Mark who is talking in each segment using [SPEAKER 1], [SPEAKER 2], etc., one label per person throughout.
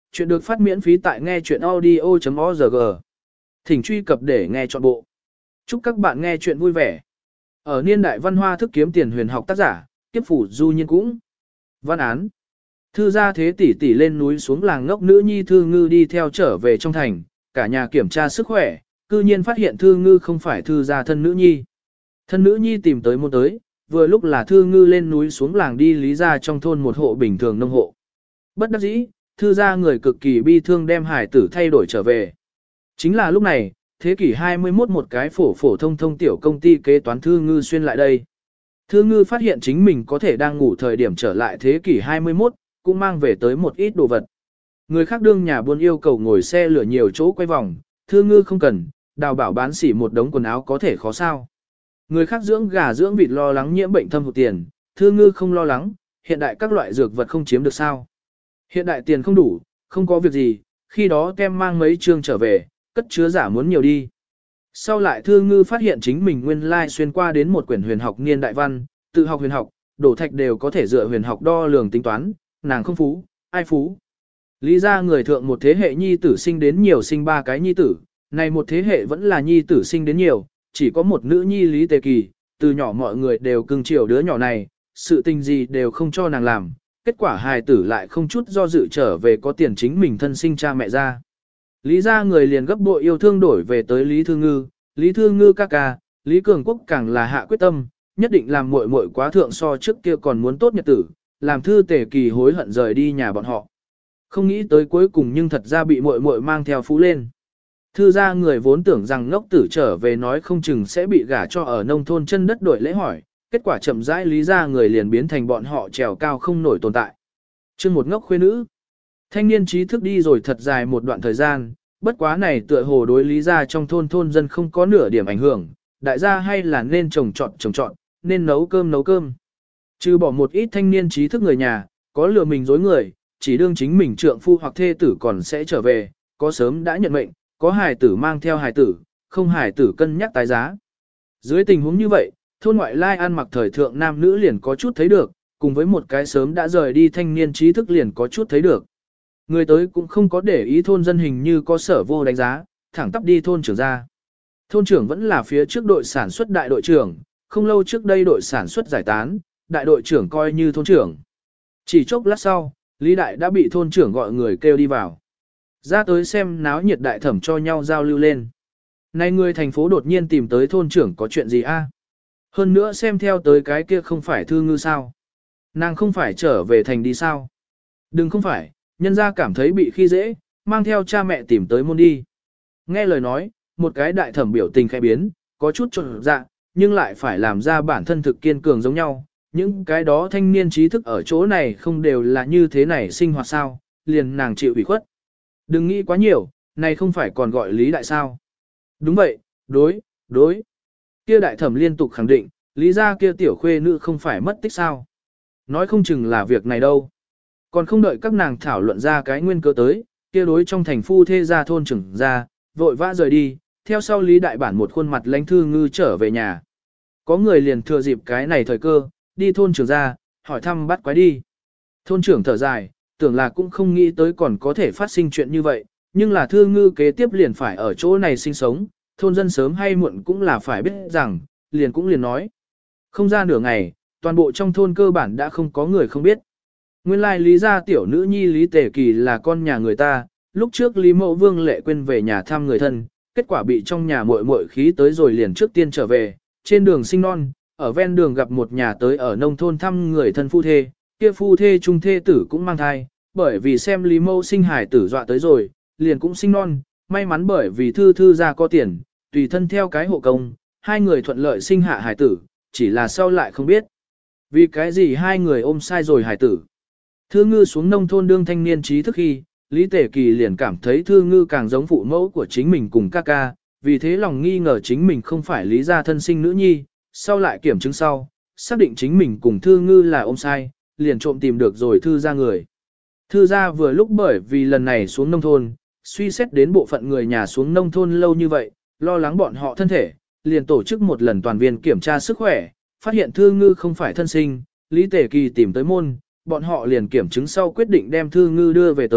[SPEAKER 1] Chuyện được phát miễn phí tại nghe chuyện audio.org. Thỉnh truy cập để nghe trọn bộ. Chúc các bạn nghe chuyện vui vẻ. Ở niên đại văn hoa thức kiếm tiền huyền học tác giả, kiếp phủ du nhiên cũng. Văn án. Thư gia thế tỷ tỷ lên núi xuống làng ngốc nữ nhi Thư Ngư đi theo trở về trong thành, cả nhà kiểm tra sức khỏe, cư nhiên phát hiện Thư Ngư không phải Thư gia thân nữ nhi. Thân nữ nhi tìm tới môn tới, vừa lúc là Thư Ngư lên núi xuống làng đi lý ra trong thôn một hộ bình thường nông hộ. Bất đắc dĩ, Thư gia người cực kỳ bi thương đem hải tử thay đổi trở về. Chính là lúc này, thế kỷ 21 một cái phổ thông tiểu công ty kế toán Thư Ngư xuyên lại đây. Thư Ngư phát hiện chính mình có thể đang ngủ thời điểm trở lại thế kỷ 21, cũng mang về tới một ít đồ vật. Người khác đương nhà buôn yêu cầu ngồi xe lửa nhiều chỗ quay vòng, Thư Ngư không cần, đào bảo bán xỉ một đống quần áo có thể khó sao. Người khác dưỡng gà dưỡng vịt lo lắng nhiễm bệnh thâm hụt tiền, Thư Ngư không lo lắng, hiện đại các loại dược vật không chiếm được sao. Hiện đại tiền không đủ, không có việc gì, khi đó kem mang mấy chương trở về, cất chứa giả muốn nhiều đi. Sau lại Thư Ngư phát hiện chính mình nguyên lai xuyên qua đến một quyển huyền học niên đại văn, tự học huyền học, đổ thạch đều có thể dựa huyền học đo lường tính toán, nàng không phú, ai phú. Lý ra người thượng một thế hệ nhi tử sinh đến nhiều sinh ba cái nhi tử, này một thế hệ vẫn là nhi tử sinh đến nhiều, chỉ có một nữ nhi Lý Tề Kỳ, từ nhỏ mọi người đều cưng chiều đứa nhỏ này, sự tình gì đều không cho nàng làm. Kết quả hài tử lại không chút do dự trở về có tiền chính mình thân sinh cha mẹ ra. Lý ra người liền gấp bội yêu thương đổi về tới Lý Thư Ngư ca ca, Lý Cường Quốc càng là hạ quyết tâm, nhất định làm muội muội quá thượng so trước kia còn muốn tốt nhật tử, làm Thư Tề Kỳ hối hận rời đi nhà bọn họ. Không nghĩ tới cuối cùng nhưng thật ra bị muội muội mang theo phú lên. Thư ra người vốn tưởng rằng ngốc tử trở về nói không chừng sẽ bị gả cho ở nông thôn chân đất đổi lễ hỏi. Kết quả chậm rãi Lý ra người liền biến thành bọn họ trèo cao không nổi tồn tại. Chương một ngốc khuê nữ. Thanh niên trí thức đi rồi thật dài một đoạn thời gian, bất quá này tựa hồ đối Lý ra trong thôn dân không có nửa điểm ảnh hưởng, đại gia hay là nên trồng trọt, nên nấu cơm. Trừ bỏ một ít thanh niên trí thức người nhà, có lừa mình dối người, chỉ đương chính mình trượng phu hoặc thê tử còn sẽ trở về, có sớm đã nhận mệnh, có hài tử mang theo hài tử, không hài tử cân nhắc tái giá. Dưới tình huống như vậy, thôn ngoại lai ăn mặc thời thượng nam nữ liền có chút thấy được, cùng với một cái sớm đã rời đi thanh niên trí thức liền có chút thấy được. Người tới cũng không có để ý thôn dân hình như có sở vô đánh giá, thẳng tắp đi thôn trưởng ra. Thôn trưởng vẫn là phía trước đội sản xuất đại đội trưởng, không lâu trước đây đội sản xuất giải tán, đại đội trưởng coi như thôn trưởng. Chỉ chốc lát sau, Lý Đại đã bị thôn trưởng gọi người kêu đi vào. Ra tới xem náo nhiệt đại thẩm cho nhau giao lưu lên. Này người thành phố đột nhiên tìm tới thôn trưởng có chuyện gì a? Hơn nữa xem theo tới cái kia không phải Thư Ngư sao? Nàng không phải trở về thành đi sao? Đừng không phải, nhân ra cảm thấy bị khi dễ, mang theo cha mẹ tìm tới môn đi. Nghe lời nói, một cái đại thẩm biểu tình khẽ biến, có chút trộn dạ, nhưng lại phải làm ra bản thân thực kiên cường giống nhau. Những cái đó thanh niên trí thức ở chỗ này không đều là như thế này sinh hoạt sao, liền nàng chịu ủy khuất. Đừng nghĩ quá nhiều, này không phải còn gọi Lý Đại sao? Đúng vậy, đối. Kia đại thẩm liên tục khẳng định, Lý ra kia tiểu khuê nữ không phải mất tích sao. Nói không chừng là việc này đâu. Còn không đợi các nàng thảo luận ra cái nguyên cơ tới, kia đối trong thành phu thê ra thôn trưởng ra, vội vã rời đi, theo sau Lý Đại bản một khuôn mặt lãnh Thư Ngư trở về nhà. Có người liền thừa dịp cái này thời cơ, đi thôn trưởng ra, hỏi thăm bắt quái đi. Thôn trưởng thở dài, tưởng là cũng không nghĩ tới còn có thể phát sinh chuyện như vậy, nhưng là Thư Ngư kế tiếp liền phải ở chỗ này sinh sống, thôn dân sớm hay muộn cũng là phải biết rằng, liền nói. Không ra nửa ngày, toàn bộ trong thôn cơ bản đã không có người không biết. Nguyên lai Lý gia tiểu nữ nhi Lý Tề Kỳ là con nhà người ta, lúc trước Lý Mẫu Vương Lệ quên về nhà thăm người thân, kết quả bị trong nhà muội khí tới rồi liền trước tiên trở về, trên đường sinh non, ở ven đường gặp một nhà tới ở nông thôn thăm người thân phu thê, kia phu thê trung thê tử cũng mang thai, bởi vì xem Lý Mẫu sinh hải tử dọa tới rồi, liền cũng sinh non, may mắn bởi vì Thư gia có tiền, tùy thân theo cái hộ công, hai người thuận lợi sinh hạ hải tử, chỉ là sau lại không biết. Vì cái gì hai người ôm sai rồi hải tử. Thư Ngư xuống nông thôn đương thanh niên trí thức khi, Lý Tề Kỳ liền cảm thấy Thư Ngư càng giống phụ mẫu của chính mình cùng ca ca, vì thế lòng nghi ngờ chính mình không phải Lý gia thân sinh nữ nhi, sau lại kiểm chứng sau, xác định chính mình cùng Thư Ngư là ôm sai, liền trộm tìm được rồi Thư gia người. Thư gia vừa lúc bởi vì lần này xuống nông thôn, suy xét đến bộ phận người nhà xuống nông thôn lâu như vậy, lo lắng bọn họ thân thể, liền tổ chức một lần toàn viên kiểm tra sức khỏe, phát hiện Thư Ngư không phải thân sinh, Lý Tề Kỳ tìm tới môn, bọn họ liền kiểm chứng sau quyết định đem Thư Ngư đưa về tới,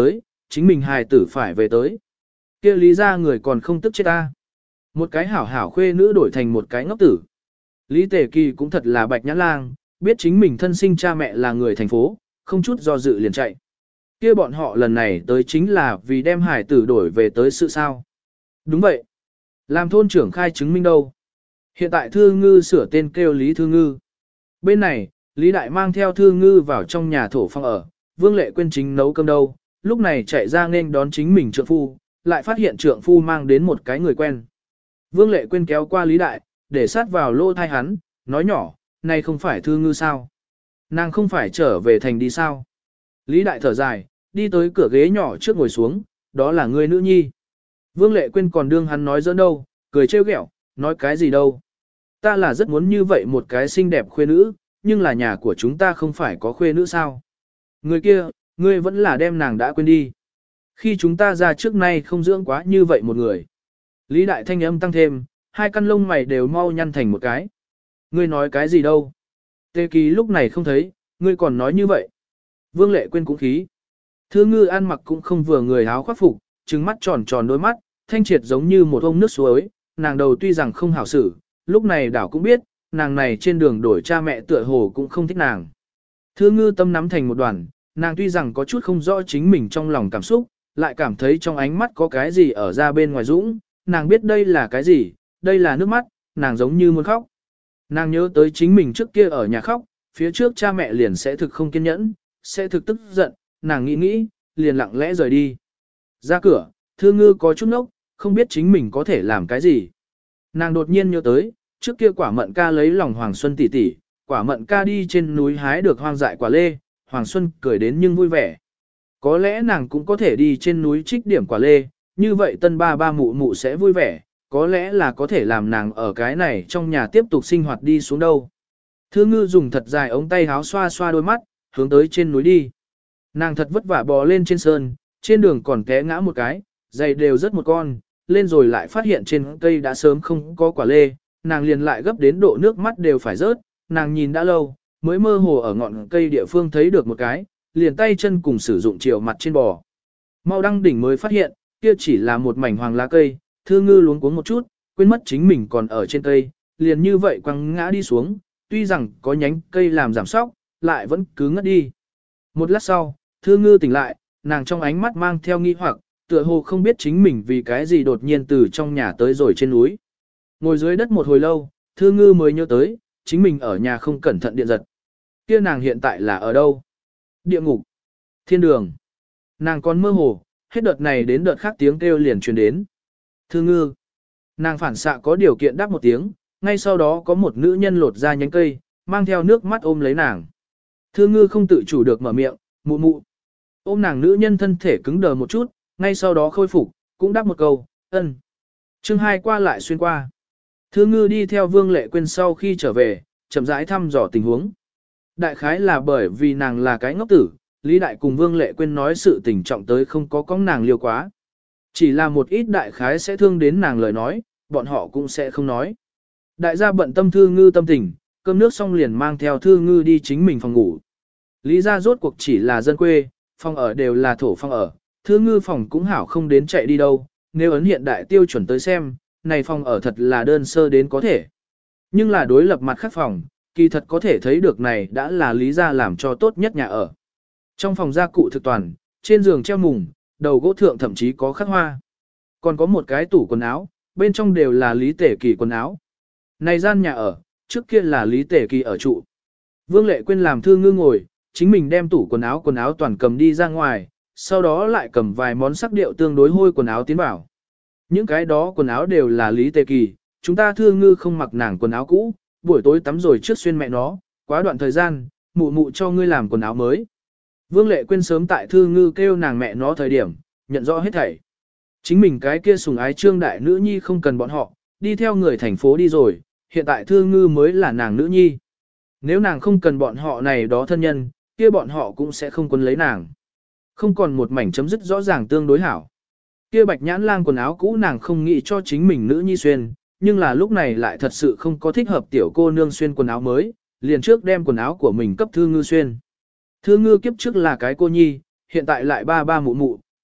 [SPEAKER 1] chính mình hài tử phải về tới. Kia Lý ra người còn không tức chết ta. Một cái hảo hảo khuê nữ đổi thành một cái ngốc tử. Lý Tề Kỳ cũng thật là bạch nhãn lang, biết chính mình thân sinh cha mẹ là người thành phố, không chút do dự liền chạy. Kia bọn họ lần này tới chính là vì đem hải tử đổi về tới sự sao. Đúng vậy. Làm thôn trưởng khai chứng minh đâu. Hiện tại Thư Ngư sửa tên kêu Lý Thư Ngư. Bên này, Lý Đại mang theo Thư Ngư vào trong nhà thổ phong ở, Vương Lệ Quyên chính nấu cơm đâu, lúc này chạy ra nên đón chính mình trượng phu, lại phát hiện trượng phu mang đến một cái người quen. Vương Lệ Quyên kéo qua Lý Đại, để sát vào lô thai hắn, nói nhỏ, này không phải Thư Ngư sao? Nàng không phải trở về thành đi sao? Lý Đại thở dài, đi tới cửa ghế nhỏ trước ngồi xuống, đó là người nữ nhi. Vương Lệ Quyên còn đương hắn nói giỡn đâu, cười trêu ghẹo, nói cái gì đâu. Ta là rất muốn như vậy một cái xinh đẹp khuê nữ, nhưng là nhà của chúng ta không phải có khuê nữ sao? Người kia, ngươi vẫn là đem nàng đã quên đi. Khi chúng ta ra trước nay không dưỡng quá như vậy một người. Lý Đại thanh âm tăng thêm, hai căn lông mày đều mau nhăn thành một cái. Ngươi nói cái gì đâu? Tê Kỳ lúc này không thấy, ngươi còn nói như vậy. Vương Lệ Quyên cũng khí. Thư Ngư ăn mặc cũng không vừa người áo khoác phục, trừng mắt tròn tròn đôi mắt, thanh triệt giống như một ông nước suối, nàng đầu tuy rằng không hảo xử, lúc này đảo cũng biết, nàng này trên đường đổi cha mẹ tựa hồ cũng không thích nàng. Thư Ngư tâm nắm thành một đoàn, nàng tuy rằng có chút không rõ chính mình trong lòng cảm xúc, lại cảm thấy trong ánh mắt có cái gì ở ra bên ngoài dũng, nàng biết đây là cái gì, đây là nước mắt, nàng giống như muốn khóc. Nàng nhớ tới chính mình trước kia ở nhà khóc, phía trước cha mẹ liền sẽ thực không kiên nhẫn, sẽ thực tức giận, nàng nghĩ, liền lặng lẽ rời đi. Ra cửa, Thư Ngư có chút nốc, không biết chính mình có thể làm cái gì. Nàng đột nhiên nhớ tới, trước kia Quả Mận ca lấy lòng Hoàng Xuân tỷ tỷ, Quả Mận ca đi trên núi hái được hoang dại quả lê, Hoàng Xuân cười đến nhưng vui vẻ. Có lẽ nàng cũng có thể đi trên núi trích điểm quả lê, như vậy tân ba ba mụ mụ sẽ vui vẻ, có lẽ là có thể làm nàng ở cái này trong nhà tiếp tục sinh hoạt đi xuống đâu. Thư Ngư dùng thật dài ống tay háo xoa xoa đôi mắt, hướng tới trên núi đi. Nàng thật vất vả bò lên trên sơn, trên đường còn té ngã một cái, giày đều rất một con, lên rồi lại phát hiện trên cây đã sớm không có quả lê, nàng liền lại gấp đến độ nước mắt đều phải rớt, nàng nhìn đã lâu, mới mơ hồ ở ngọn cây địa phương thấy được một cái, liền tay chân cùng sử dụng chiều mặt trên bò. Mau đăng đỉnh mới phát hiện, kia chỉ là một mảnh hoàng lá cây, Thư Ngư luống cuống một chút, quên mất chính mình còn ở trên cây, liền như vậy quăng ngã đi xuống, tuy rằng có nhánh cây làm giảm sóc, lại vẫn cứ ngất đi. Một lát sau, Thư Ngư tỉnh lại, nàng trong ánh mắt mang theo nghi hoặc, tựa hồ không biết chính mình vì cái gì đột nhiên từ trong nhà tới rồi trên núi. Ngồi dưới đất một hồi lâu, Thư Ngư mới nhớ tới, chính mình ở nhà không cẩn thận điện giật. Kia nàng hiện tại là ở đâu? Địa ngục, thiên đường. Nàng còn mơ hồ, hết đợt này đến đợt khác tiếng kêu liền truyền đến. Thư Ngư. Nàng phản xạ có điều kiện đáp một tiếng, ngay sau đó có một nữ nhân lột ra nhánh cây, mang theo nước mắt ôm lấy nàng. Thư Ngư không tự chủ được mở miệng, mụ mụ. Ôm nàng nữ nhân thân thể cứng đờ một chút, ngay sau đó khôi phục, cũng đáp một câu, ân. Chương 2 qua lại xuyên qua. Thư Ngư đi theo Vương Lệ Quyên sau khi trở về, chậm rãi thăm dò tình huống. Đại khái là bởi vì nàng là cái ngốc tử, Lý Đại cùng Vương Lệ Quyên nói sự tình trọng tới không có con nàng liều quá. Chỉ là một ít đại khái sẽ thương đến nàng lời nói, bọn họ cũng sẽ không nói. Đại gia bận tâm Thư Ngư tâm tình, cơm nước xong liền mang theo Thư Ngư đi chính mình phòng ngủ. Lý gia rốt cuộc chỉ là dân quê, phòng ở đều là thổ phòng ở, Thư Ngư phòng cũng hảo không đến chạy đi đâu, nếu ấn hiện đại tiêu chuẩn tới xem, này phòng ở thật là đơn sơ đến có thể. Nhưng là đối lập mặt khác phòng, kỳ thật có thể thấy được này đã là Lý gia làm cho tốt nhất nhà ở. Trong phòng gia cụ thực toàn, trên giường treo mùng, đầu gỗ thượng thậm chí có khắc hoa. Còn có một cái tủ quần áo, bên trong đều là Lý Tể Kỳ quần áo. Này gian nhà ở, trước kia là Lý Tể Kỳ ở trụ. Vương Lệ Quyên làm Thư Ngư ngồi, chính mình đem tủ quần áo toàn cầm đi ra ngoài, sau đó lại cầm vài món sắc điệu tương đối hôi quần áo tiến vào. Những cái đó quần áo đều là Lý Tề Kỳ, chúng ta Thư Ngư không mặc nàng quần áo cũ, buổi tối tắm rồi trước xuyên mẹ nó, quá đoạn thời gian, mụ mụ cho ngươi làm quần áo mới. Vương Lệ Quyên sớm tại Thư Ngư kêu nàng mẹ nó thời điểm, nhận rõ hết thảy. Chính mình cái kia sùng ái trương đại nữ nhi không cần bọn họ, đi theo người thành phố đi rồi, hiện tại Thư Ngư mới là nàng nữ nhi. Nếu nàng không cần bọn họ này đó thân nhân, kia bọn họ cũng sẽ không quấn lấy nàng. Không còn một mảnh chấm dứt rõ ràng tương đối hảo. Kia bạch nhãn lang quần áo cũ nàng không nghĩ cho chính mình nữ nhi xuyên, nhưng là lúc này lại thật sự không có thích hợp tiểu cô nương xuyên quần áo mới, liền trước đem quần áo của mình cấp Thư Ngư xuyên. Thư Ngư kiếp trước là cái cô nhi, hiện tại lại ba ba mụ mụ,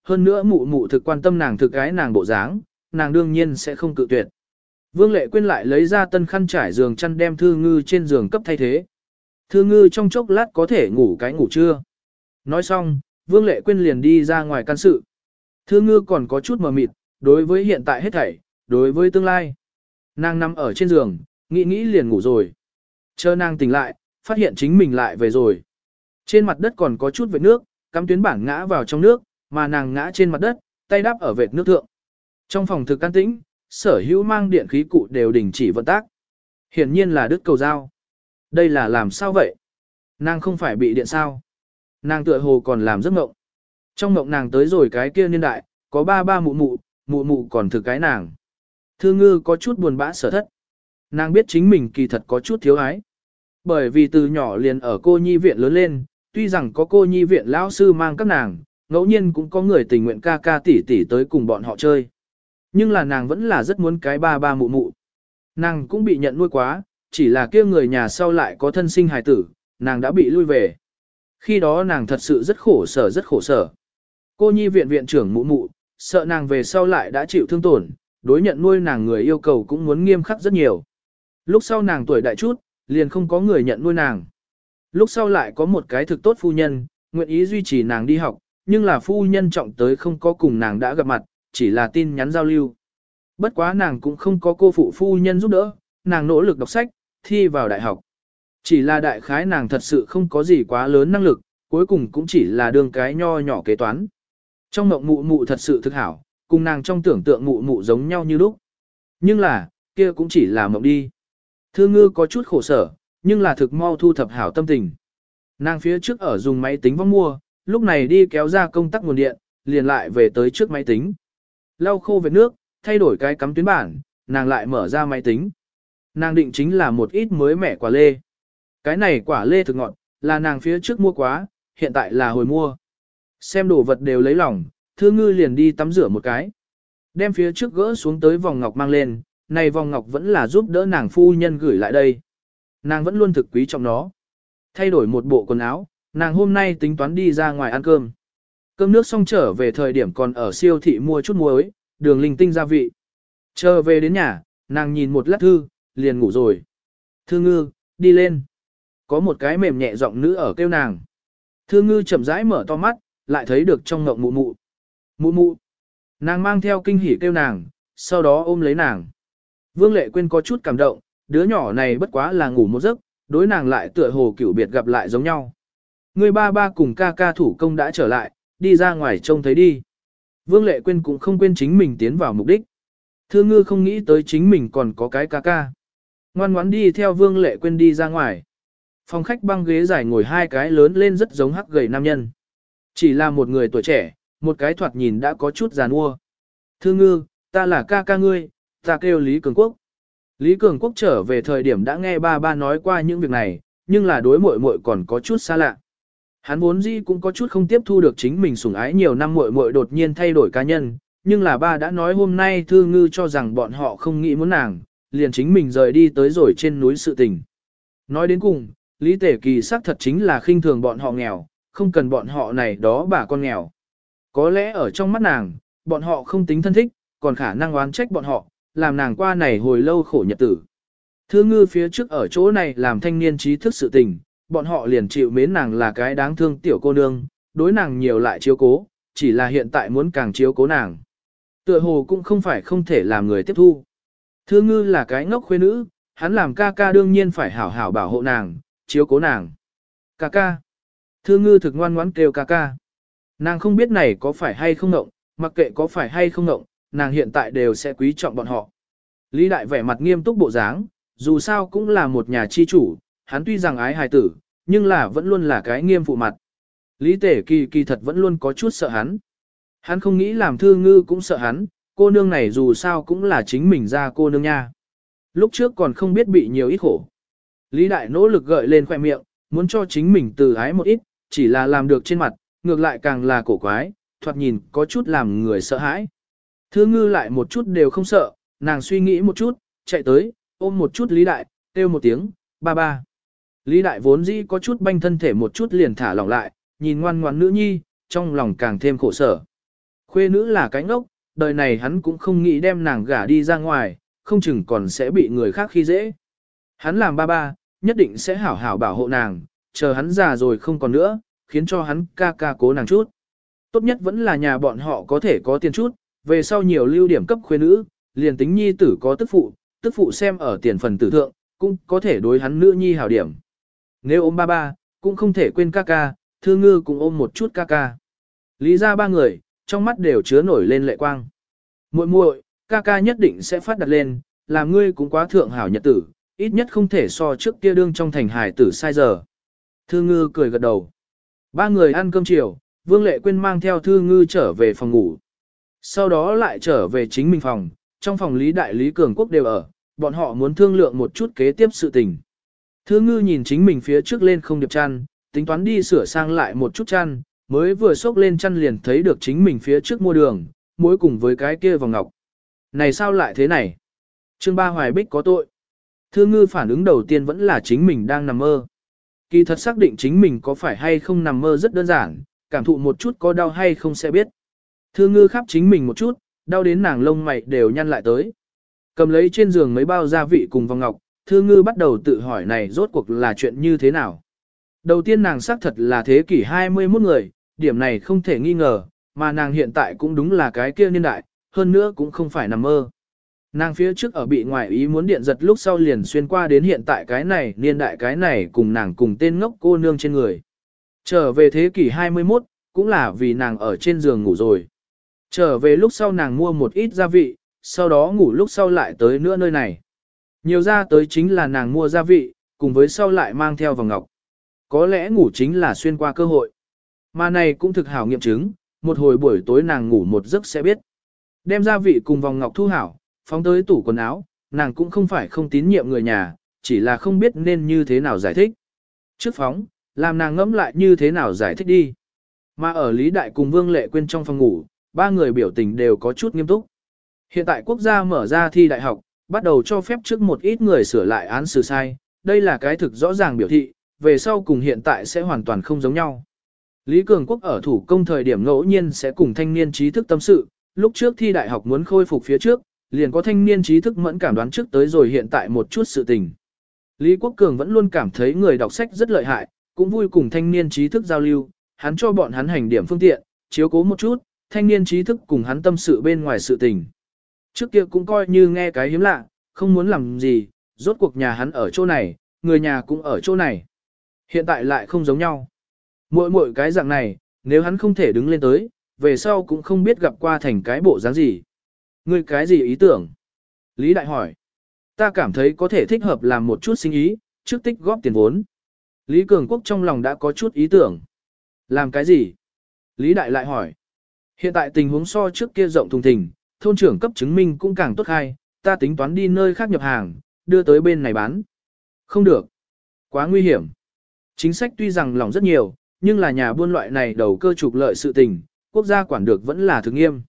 [SPEAKER 1] hơn nữa mụ mụ thực quan tâm nàng thực cái nàng bộ dáng, nàng đương nhiên sẽ không cự tuyệt. Vương Lệ Quyên lại lấy ra tân khăn trải giường chăn đem Thư Ngư trên giường cấp thay thế. Thư Ngư trong chốc lát có thể ngủ cái ngủ trưa. Nói xong, Vương Lệ Quyên liền đi ra ngoài can sự. Thư Ngư còn có chút mờ mịt, đối với hiện tại hết thảy, đối với tương lai. Nàng nằm ở trên giường, nghĩ nghĩ liền ngủ rồi. Chờ nàng tỉnh lại, phát hiện chính mình lại về rồi. Trên mặt đất còn có chút vệt nước, cắm tuyến bảng ngã vào trong nước, mà nàng ngã trên mặt đất, tay đắp ở vệt nước thượng. Trong phòng thực an tĩnh, sở hữu mang điện khí cụ đều đình chỉ vận tác. Hiển nhiên là đứt cầu dao. Đây là làm sao vậy? Nàng không phải bị điện sao? Nàng tựa hồ còn làm giấc mộng. Trong mộng nàng tới rồi cái kia niên đại, có ba mụ mụ còn thực cái nàng. Thư Ngư có chút buồn bã sở thất. Nàng biết chính mình kỳ thật có chút thiếu ái. Bởi vì từ nhỏ liền ở cô nhi viện lớn lên, tuy rằng có cô nhi viện lão sư mang các nàng, ngẫu nhiên cũng có người tình nguyện ca ca tỷ tỷ tới cùng bọn họ chơi. Nhưng là nàng vẫn là rất muốn cái ba mụ. Nàng cũng bị nhận nuôi quá, chỉ là kia người nhà sau lại có thân sinh hài tử, nàng đã bị lui về. Khi đó nàng thật sự rất khổ sở. Cô nhi viện viện trưởng mụ, sợ nàng về sau lại đã chịu thương tổn, đối nhận nuôi nàng người yêu cầu cũng muốn nghiêm khắc rất nhiều. Lúc sau nàng tuổi đại chút, liền không có người nhận nuôi nàng. Lúc sau lại có một cái thực tốt phu nhân, nguyện ý duy trì nàng đi học, nhưng là phu nhân trọng tới không có cùng nàng đã gặp mặt, chỉ là tin nhắn giao lưu. Bất quá nàng cũng không có cô phụ phu nhân giúp đỡ, nàng nỗ lực đọc sách, thi vào đại học. Chỉ là đại khái nàng thật sự không có gì quá lớn năng lực, cuối cùng cũng chỉ là đường cái nho nhỏ kế toán. Trong mộng mụ thật sự thực hảo, cùng nàng trong tưởng tượng mụ giống nhau như lúc. Nhưng là, kia cũng chỉ là mộng đi. Thư Ngư có chút khổ sở, nhưng là thực mau thu thập hảo tâm tình. Nàng phía trước ở dùng máy tính vong mua, lúc này đi kéo ra công tắc nguồn điện, liền lại về tới trước máy tính. Lau khô vệt nước, thay đổi cái cắm tuyến bản, nàng lại mở ra máy tính. Nàng định chính là một ít mới mẻ quả lê. Cái này quả lê thực ngọt, là nàng phía trước mua quá, hiện tại là hồi mua. Xem đồ vật đều lấy lòng, Thư Ngư liền đi tắm rửa một cái. Đem phía trước gỡ xuống tới vòng ngọc mang lên, này vòng ngọc vẫn là giúp đỡ nàng phu nhân gửi lại đây. Nàng vẫn luôn thực quý trọng nó. Thay đổi một bộ quần áo, nàng hôm nay tính toán đi ra ngoài ăn cơm. Cơm nước xong trở về thời điểm còn ở siêu thị mua chút muối, đường linh tinh gia vị. Chờ về đến nhà, nàng nhìn một lát thư, liền ngủ rồi. Thư Ngư, đi lên. Có một cái mềm nhẹ giọng nữ ở kêu nàng. Thư Ngư chậm rãi mở to mắt, lại thấy được trong ngộng mụ. Mụ. Nàng mang theo kinh hỉ kêu nàng, sau đó ôm lấy nàng. Vương Lệ Quyên có chút cảm động, đứa nhỏ này bất quá là ngủ một giấc, đối nàng lại tựa hồ cửu biệt gặp lại giống nhau. Người ba cùng ca thủ công đã trở lại, đi ra ngoài trông thấy đi. Vương Lệ Quyên cũng không quên chính mình tiến vào mục đích. Thư Ngư không nghĩ tới chính mình còn có cái ca. Ngoan ngoãn đi theo Vương Lệ Quyên đi ra ngoài. Phòng khách băng ghế dài ngồi hai cái lớn lên rất giống hắc gầy nam nhân. Chỉ là một người tuổi trẻ, một cái thoạt nhìn đã có chút giàn ua. Thư Ngư, ta là ca ngươi, ta kêu Lý Cường Quốc. Lý Cường Quốc trở về thời điểm đã nghe ba nói qua những việc này, nhưng là đối muội còn có chút xa lạ. Hắn vốn dĩ cũng có chút không tiếp thu được chính mình sủng ái nhiều năm muội đột nhiên thay đổi cá nhân, nhưng là ba đã nói hôm nay Thư Ngư cho rằng bọn họ không nghĩ muốn nàng, liền chính mình rời đi tới rồi trên núi sự tình. Nói đến cùng, Lý Tể Kỳ xác thật chính là khinh thường bọn họ nghèo, không cần bọn họ này đó bà con nghèo. Có lẽ ở trong mắt nàng, bọn họ không tính thân thích, còn khả năng oán trách bọn họ, làm nàng qua này hồi lâu khổ nhật tử. Thư Ngư phía trước ở chỗ này làm thanh niên trí thức sự tình, bọn họ liền chịu mến nàng là cái đáng thương tiểu cô nương, đối nàng nhiều lại chiếu cố, chỉ là hiện tại muốn càng chiếu cố nàng. Tựa hồ cũng không phải không thể làm người tiếp thu. Thư Ngư là cái ngốc khuê nữ, hắn làm ca đương nhiên phải hảo hảo bảo hộ nàng, chiếu cố nàng. Ca. Thư Ngư thực ngoan ngoãn kêu ca. Nàng không biết này có phải hay không ngộng, mặc kệ có phải hay không ngộng, nàng hiện tại đều sẽ quý trọng bọn họ. Lý Đại vẻ mặt nghiêm túc bộ dáng, dù sao cũng là một nhà chi chủ, hắn tuy rằng ái hài tử, nhưng là vẫn luôn là cái nghiêm phụ mặt. Lý Tể Kỳ thật vẫn luôn có chút sợ hắn. Hắn không nghĩ làm Thư Ngư cũng sợ hắn, cô nương này dù sao cũng là chính mình ra cô nương nha. Lúc trước còn không biết bị nhiều ít khổ. Lý Đại nỗ lực gợi lên khoẻ miệng, muốn cho chính mình từ ái một ít, chỉ là làm được trên mặt, ngược lại càng là cổ quái, thoạt nhìn có chút làm người sợ hãi. Thư Ngư lại một chút đều không sợ, nàng suy nghĩ một chút, chạy tới, ôm một chút Lý Đại, kêu một tiếng, ba. Lý Đại vốn dĩ có chút banh thân thể một chút liền thả lỏng lại, nhìn ngoan ngoãn nữ nhi, trong lòng càng thêm khổ sở. Khuê nữ là cái ngốc, đời này hắn cũng không nghĩ đem nàng gả đi ra ngoài, không chừng còn sẽ bị người khác khi dễ. Hắn làm ba ba, nhất định sẽ hảo hảo bảo hộ nàng, chờ hắn già rồi không còn nữa, khiến cho hắn ca ca cố nàng chút. Tốt nhất vẫn là nhà bọn họ có thể có tiền chút, về sau nhiều lưu điểm cấp khuê nữ, liền tính nhi tử có tức phụ xem ở tiền phần tử thượng, cũng có thể đối hắn nữ nhi hảo điểm. Nếu ôm ba ba, cũng không thể quên ca ca, Thư Ngư cũng ôm một chút ca ca. Lý ra ba người, trong mắt đều chứa nổi lên lệ quang. Muội muội, ca ca nhất định sẽ phát đặt lên, làm ngươi cũng quá thượng hảo nhật tử, ít nhất không thể so trước kia đương trong thành hài tử sai giờ. Thư Ngư cười gật đầu. Ba người ăn cơm chiều, Vương Lệ Quyên mang theo Thư Ngư trở về phòng ngủ. Sau đó lại trở về chính mình phòng, trong phòng Lý Đại Lý Cường Quốc đều ở, bọn họ muốn thương lượng một chút kế tiếp sự tình. Thư Ngư nhìn chính mình phía trước lên không điệp chăn, tính toán đi sửa sang lại một chút chăn, mới vừa xốc lên chăn liền thấy được chính mình phía trước mua đường, mối cùng với cái kia vòng ngọc. Này sao lại thế này? Chương Ba Hoài Bích có tội. Thư Ngư phản ứng đầu tiên vẫn là chính mình đang nằm mơ. Kỳ thật xác định chính mình có phải hay không nằm mơ rất đơn giản, cảm thụ một chút có đau hay không sẽ biết. Thư Ngư khắp chính mình một chút, đau đến nàng lông mày đều nhăn lại tới. Cầm lấy trên giường mấy bao gia vị cùng vòng ngọc, Thư Ngư bắt đầu tự hỏi này rốt cuộc là chuyện như thế nào. Đầu tiên nàng xác thật là thế kỷ 21 người, điểm này không thể nghi ngờ, mà nàng hiện tại cũng đúng là cái kia niên đại, hơn nữa cũng không phải nằm mơ. Nàng phía trước ở bị ngoại ý muốn điện giật lúc sau liền xuyên qua đến hiện tại cái này, niên đại cái này cùng nàng cùng tên ngốc cô nương trên người. Trở về thế kỷ 21, cũng là vì nàng ở trên giường ngủ rồi. Trở về lúc sau nàng mua một ít gia vị, sau đó ngủ lúc sau lại tới nữa nơi này. Nhiều ra tới chính là nàng mua gia vị, cùng với sau lại mang theo vòng ngọc. Có lẽ ngủ chính là xuyên qua cơ hội. Mà này cũng thực hảo nghiệm chứng, một hồi buổi tối nàng ngủ một giấc sẽ biết. Đem gia vị cùng vòng ngọc thu hảo, phóng tới tủ quần áo, nàng cũng không phải không tín nhiệm người nhà, chỉ là không biết nên như thế nào giải thích. Trước phóng, làm nàng ngẫm lại như thế nào giải thích đi. Mà ở Lý Đại cùng Vương Lệ Quyên trong phòng ngủ, ba người biểu tình đều có chút nghiêm túc. Hiện tại quốc gia mở ra thi đại học, bắt đầu cho phép trước một ít người sửa lại án xử sai, đây là cái thực rõ ràng biểu thị, về sau cùng hiện tại sẽ hoàn toàn không giống nhau. Lý Cường Quốc ở thủ công thời điểm ngẫu nhiên sẽ cùng thanh niên trí thức tâm sự, lúc trước thi đại học muốn khôi phục phía trước, liền có thanh niên trí thức mẫn cảm đoán trước tới rồi hiện tại một chút sự tình. Lý Quốc Cường vẫn luôn cảm thấy người đọc sách rất lợi hại, cũng vui cùng thanh niên trí thức giao lưu, hắn cho bọn hắn hành điểm phương tiện, chiếu cố một chút, thanh niên trí thức cùng hắn tâm sự bên ngoài sự tình. Trước kia cũng coi như nghe cái hiếm lạ, không muốn làm gì, rốt cuộc nhà hắn ở chỗ này, người nhà cũng ở chỗ này. Hiện tại lại không giống nhau. Mỗi cái dạng này, nếu hắn không thể đứng lên tới, về sau cũng không biết gặp qua thành cái bộ dáng gì. Ngươi cái gì ý tưởng? Lý Đại hỏi. Ta cảm thấy có thể thích hợp làm một chút sinh ý, trước tích góp tiền vốn. Lý Cường Quốc trong lòng đã có chút ý tưởng. Làm cái gì? Lý Đại lại hỏi. Hiện tại tình huống so trước kia rộng thùng thình, thôn trưởng cấp chứng minh cũng càng tốt hay, ta tính toán đi nơi khác nhập hàng, đưa tới bên này bán. Không được. Quá nguy hiểm. Chính sách tuy rằng lòng rất nhiều, nhưng là nhà buôn loại này đầu cơ trục lợi sự tình, quốc gia quản được vẫn là thực nghiêm.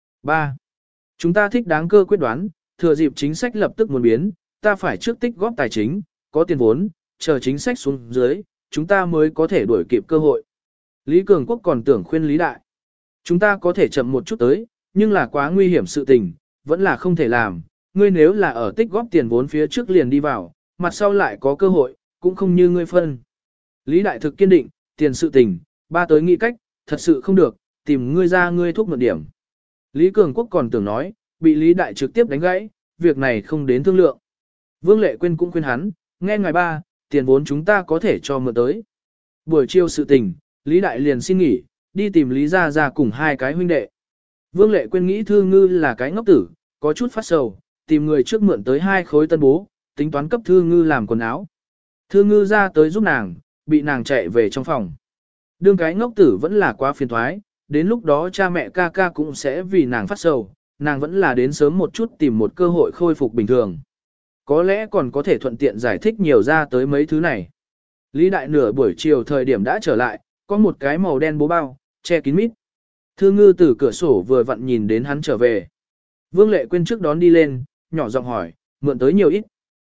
[SPEAKER 1] 3. Chúng ta thích đáng cơ quyết đoán, thừa dịp chính sách lập tức muốn biến, ta phải trước tích góp tài chính, có tiền vốn, chờ chính sách xuống dưới, chúng ta mới có thể đuổi kịp cơ hội. Lý Cường Quốc còn tưởng khuyên Lý Đại. Chúng ta có thể chậm một chút tới, nhưng là quá nguy hiểm sự tình, vẫn là không thể làm. Ngươi nếu là ở tích góp tiền vốn phía trước liền đi vào, mặt sau lại có cơ hội, cũng không như ngươi phân. Lý Đại thực kiên định, tiền sự tình, ba tới nghĩ cách, thật sự không được, tìm ngươi ra ngươi thuốc mượn điểm. Lý Cường Quốc còn tưởng nói, bị Lý Đại trực tiếp đánh gãy, việc này không đến thương lượng. Vương Lệ Quyên cũng khuyên hắn, nghe ngài ba, tiền vốn chúng ta có thể cho mượn tới. Buổi chiều sự tình, Lý Đại liền xin nghỉ, đi tìm Lý Gia Gia cùng hai cái huynh đệ. Vương Lệ Quyên nghĩ Thư Ngư là cái ngốc tử, có chút phát sầu, tìm người trước mượn tới 2 khối tân bố, tính toán cấp Thư Ngư làm quần áo. Thư Ngư ra tới giúp nàng, bị nàng chạy về trong phòng. Đương cái ngốc tử vẫn là quá phiền thoái, đến lúc đó cha mẹ ca ca cũng sẽ vì nàng phát sầu, nàng vẫn là đến sớm một chút tìm một cơ hội khôi phục bình thường. Có lẽ còn có thể thuận tiện giải thích nhiều ra tới mấy thứ này. Lý Đại nửa buổi chiều thời điểm đã trở lại, có một cái màu đen bố bao, che kín mít. Thư Ngư từ cửa sổ vừa vặn nhìn đến hắn trở về. Vương Lệ Quyên trước đón đi lên, nhỏ giọng hỏi, mượn tới nhiều ít.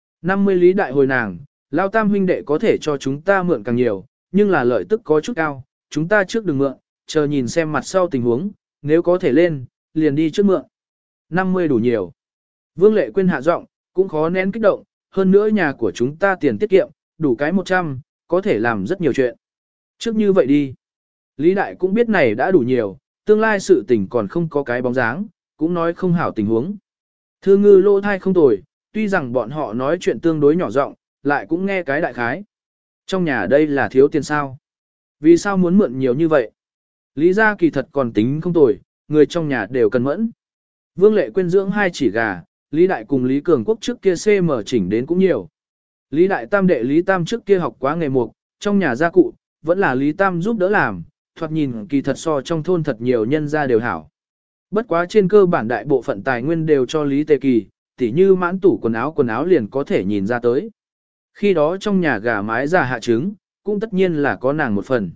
[SPEAKER 1] 50 Lý Đại hồi nàng, Lao Tam huynh đệ có thể cho chúng ta mượn càng nhiều, nhưng là lợi tức có chút cao, chúng ta trước đừng mượn, chờ nhìn xem mặt sau tình huống, nếu có thể lên, liền đi trước mượn. 50 đủ nhiều. Vương Lệ Quyên hạ giọng, cũng khó nén kích động, hơn nữa nhà của chúng ta tiền tiết kiệm, đủ cái 100, có thể làm rất nhiều chuyện. Trước như vậy đi. Lý Đại cũng biết này đã đủ nhiều, tương lai sự tình còn không có cái bóng dáng, cũng nói không hảo tình huống. Thư Ngư lô thai không tồi, tuy rằng bọn họ nói chuyện tương đối nhỏ giọng, lại cũng nghe cái đại khái. Trong nhà đây là thiếu tiền sao? Vì sao muốn mượn nhiều như vậy? Lý gia kỳ thật còn tính không tồi, người trong nhà đều cần mẫn. Vương Lệ Quyên dưỡng 2 chỉ gà, Lý Đại cùng Lý Cường Quốc trước kia CM chỉnh đến cũng nhiều. Lý Đại tam đệ Lý Tam trước kia học quá nghề mục, trong nhà gia cụ, vẫn là Lý Tam giúp đỡ làm, thoạt nhìn kỳ thật so trong thôn thật nhiều nhân gia đều hảo. Bất quá trên cơ bản đại bộ phận tài nguyên đều cho Lý Tề Kỳ, tỉ như mãn tủ quần áo liền có thể nhìn ra tới. Khi đó trong nhà gà mái già hạ trứng, cũng tất nhiên là có nàng một phần.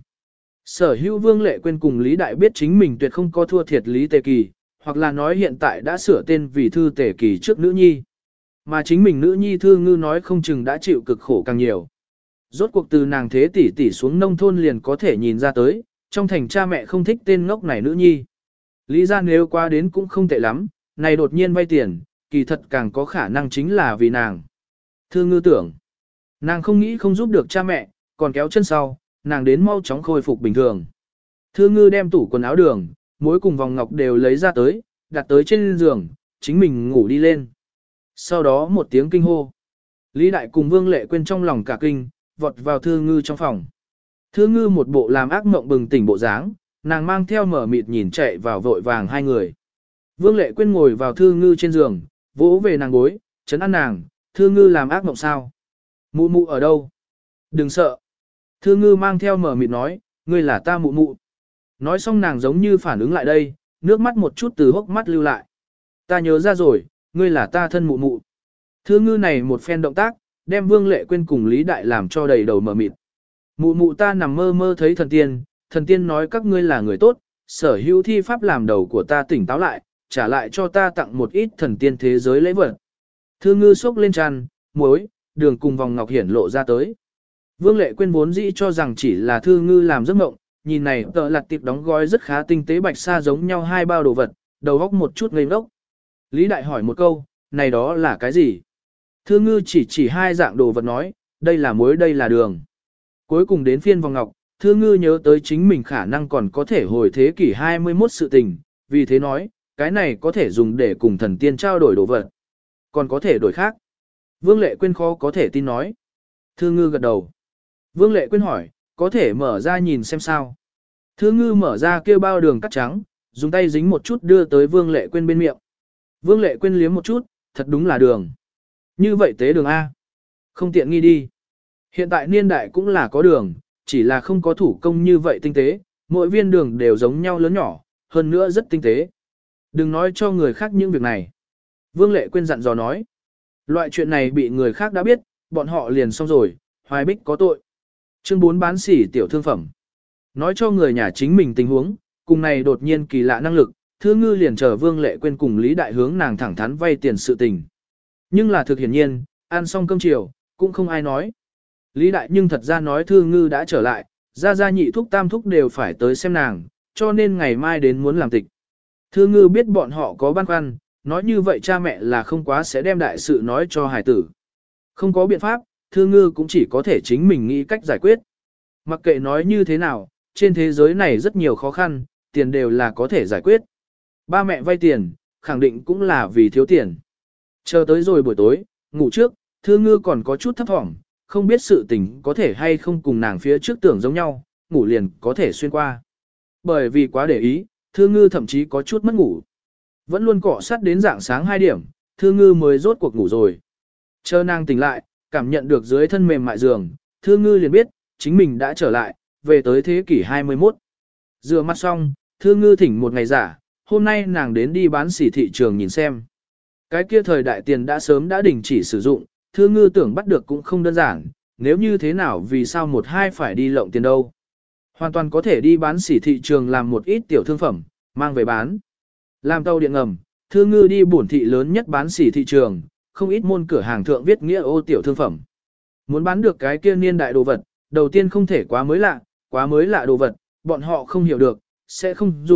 [SPEAKER 1] Sở hữu Vương Lệ Quyên cùng Lý Đại biết chính mình tuyệt không có thua thiệt Lý Tề Kỳ, hoặc là nói hiện tại đã sửa tên vì Thư Tề Kỳ trước nữ nhi. Mà chính mình nữ nhi Thư Ngư nói không chừng đã chịu cực khổ càng nhiều. Rốt cuộc từ nàng thế tỷ tỷ xuống nông thôn liền có thể nhìn ra tới, trong thành cha mẹ không thích tên ngốc này nữ nhi. Lý ra nếu qua đến cũng không tệ lắm, này đột nhiên vay tiền, kỳ thật càng có khả năng chính là vì nàng. Thư Ngư tưởng, nàng không nghĩ không giúp được cha mẹ, còn kéo chân sau, nàng đến mau chóng khôi phục bình thường. Thư Ngư đem tủ quần áo đường, mối cùng vòng ngọc đều lấy ra tới, đặt tới trên giường, chính mình ngủ đi lên. Sau đó một tiếng kinh hô. Lý Đại cùng Vương Lệ Quyên trong lòng cả kinh, vọt vào Thư Ngư trong phòng. Thư Ngư một bộ làm ác mộng bừng tỉnh bộ dáng, nàng mang theo mở mịt nhìn chạy vào vội vàng hai người. Vương Lệ Quyên ngồi vào Thư Ngư trên giường, vỗ về nàng gối, trấn an nàng, Thư Ngư làm ác mộng sao? Mụ mụ ở đâu? Đừng sợ. Thư Ngư mang theo mở mịt nói, ngươi là ta mụ mụ. Nói xong nàng giống như phản ứng lại đây, nước mắt một chút từ hốc mắt lưu lại. Ta nhớ ra rồi, ngươi là ta thân mụ mụ. Thư Ngư này một phen động tác, đem Vương Lệ Quyên cùng Lý Đại làm cho đầy đầu mở mịt. Mụ mụ ta nằm mơ mơ thấy thần tiên nói các ngươi là người tốt, sở hữu thi pháp làm đầu của ta tỉnh táo lại, trả lại cho ta tặng một ít thần tiên thế giới lễ vật. Thư Ngư xốc lên tràn, muối, đường cùng vòng ngọc hiển lộ ra tới. Vương Lệ Quyên vốn dĩ cho rằng chỉ là Thư Ngư làm giấc mộng, nhìn này tợ lặt tiệp đóng gói rất khá tinh tế bạch sa giống nhau hai bao đồ vật, đầu góc một chút ngây ngốc. Lý Đại hỏi một câu, này đó là cái gì? Thư Ngư chỉ hai dạng đồ vật nói, đây là muối đây là đường. Cuối cùng đến phiên vòng ngọc, Thư Ngư nhớ tới chính mình khả năng còn có thể hồi thế kỷ 21 sự tình, vì thế nói, cái này có thể dùng để cùng thần tiên trao đổi đồ vật. Còn có thể đổi khác. Vương Lệ Quyên khó có thể tin nói. Thư Ngư gật đầu. Vương Lệ Quyên hỏi, có thể mở ra nhìn xem sao. Thư Ngư mở ra kêu bao đường cắt trắng, dùng tay dính một chút đưa tới Vương Lệ Quyên bên miệng. Vương Lệ Quyên liếm một chút, thật đúng là đường. Như vậy tế đường A. Không tiện nghi đi. Hiện tại niên đại cũng là có đường, chỉ là không có thủ công như vậy tinh tế, mỗi viên đường đều giống nhau lớn nhỏ, hơn nữa rất tinh tế. Đừng nói cho người khác những việc này. Vương Lệ Quyên dặn dò nói. Loại chuyện này bị người khác đã biết, bọn họ liền xong rồi, Hoài Bích có tội. Chương 4 bán sỉ tiểu thương phẩm. Nói cho người nhà chính mình tình huống, cùng này đột nhiên kỳ lạ năng lực, Thư Ngư liền chờ Vương Lệ Quyên cùng Lý Đại hướng nàng thẳng thắn vay tiền sự tình. Nhưng là thực hiển nhiên, ăn xong cơm chiều, cũng không ai nói. Lý Đại nhưng thật ra nói Thư Ngư đã trở lại, gia nhị thúc tam thúc đều phải tới xem nàng, cho nên ngày mai đến muốn làm tịch. Thư Ngư biết bọn họ có băn khoăn, nói như vậy cha mẹ là không quá sẽ đem đại sự nói cho hài tử. Không có biện pháp, Thư Ngư cũng chỉ có thể chính mình nghĩ cách giải quyết. Mặc kệ nói như thế nào, trên thế giới này rất nhiều khó khăn, tiền đều là có thể giải quyết. Ba mẹ vay tiền, khẳng định cũng là vì thiếu tiền. Chờ tới rồi buổi tối, ngủ trước, Thư Ngư còn có chút thấp thỏm, không biết sự tình có thể hay không cùng nàng phía trước tưởng giống nhau, ngủ liền có thể xuyên qua. Bởi vì quá để ý, Thư Ngư thậm chí có chút mất ngủ. Vẫn luôn cọ sát đến dạng sáng 2 điểm, Thư Ngư mới rốt cuộc ngủ rồi. Chờ nàng tỉnh lại, cảm nhận được dưới thân mềm mại giường, Thư Ngư liền biết, chính mình đã trở lại, về tới thế kỷ 21. Rửa mặt xong, Thư Ngư thỉnh một ngày giả, hôm nay nàng đến đi bán sỉ thị trường nhìn xem. Cái kia thời đại tiền đã sớm đã đình chỉ sử dụng, Thư Ngư tưởng bắt được cũng không đơn giản, nếu như thế nào vì sao một hai phải đi lộng tiền đâu. Hoàn toàn có thể đi bán sỉ thị trường làm một ít tiểu thương phẩm, mang về bán. Làm tàu điện ngầm, Thư Ngư đi bổn thị lớn nhất bán sỉ thị trường, không ít môn cửa hàng thượng viết nghĩa ô tiểu thương phẩm. Muốn bán được cái kia niên đại đồ vật, đầu tiên không thể quá mới lạ đồ vật, bọn họ không hiểu được, sẽ không dùng,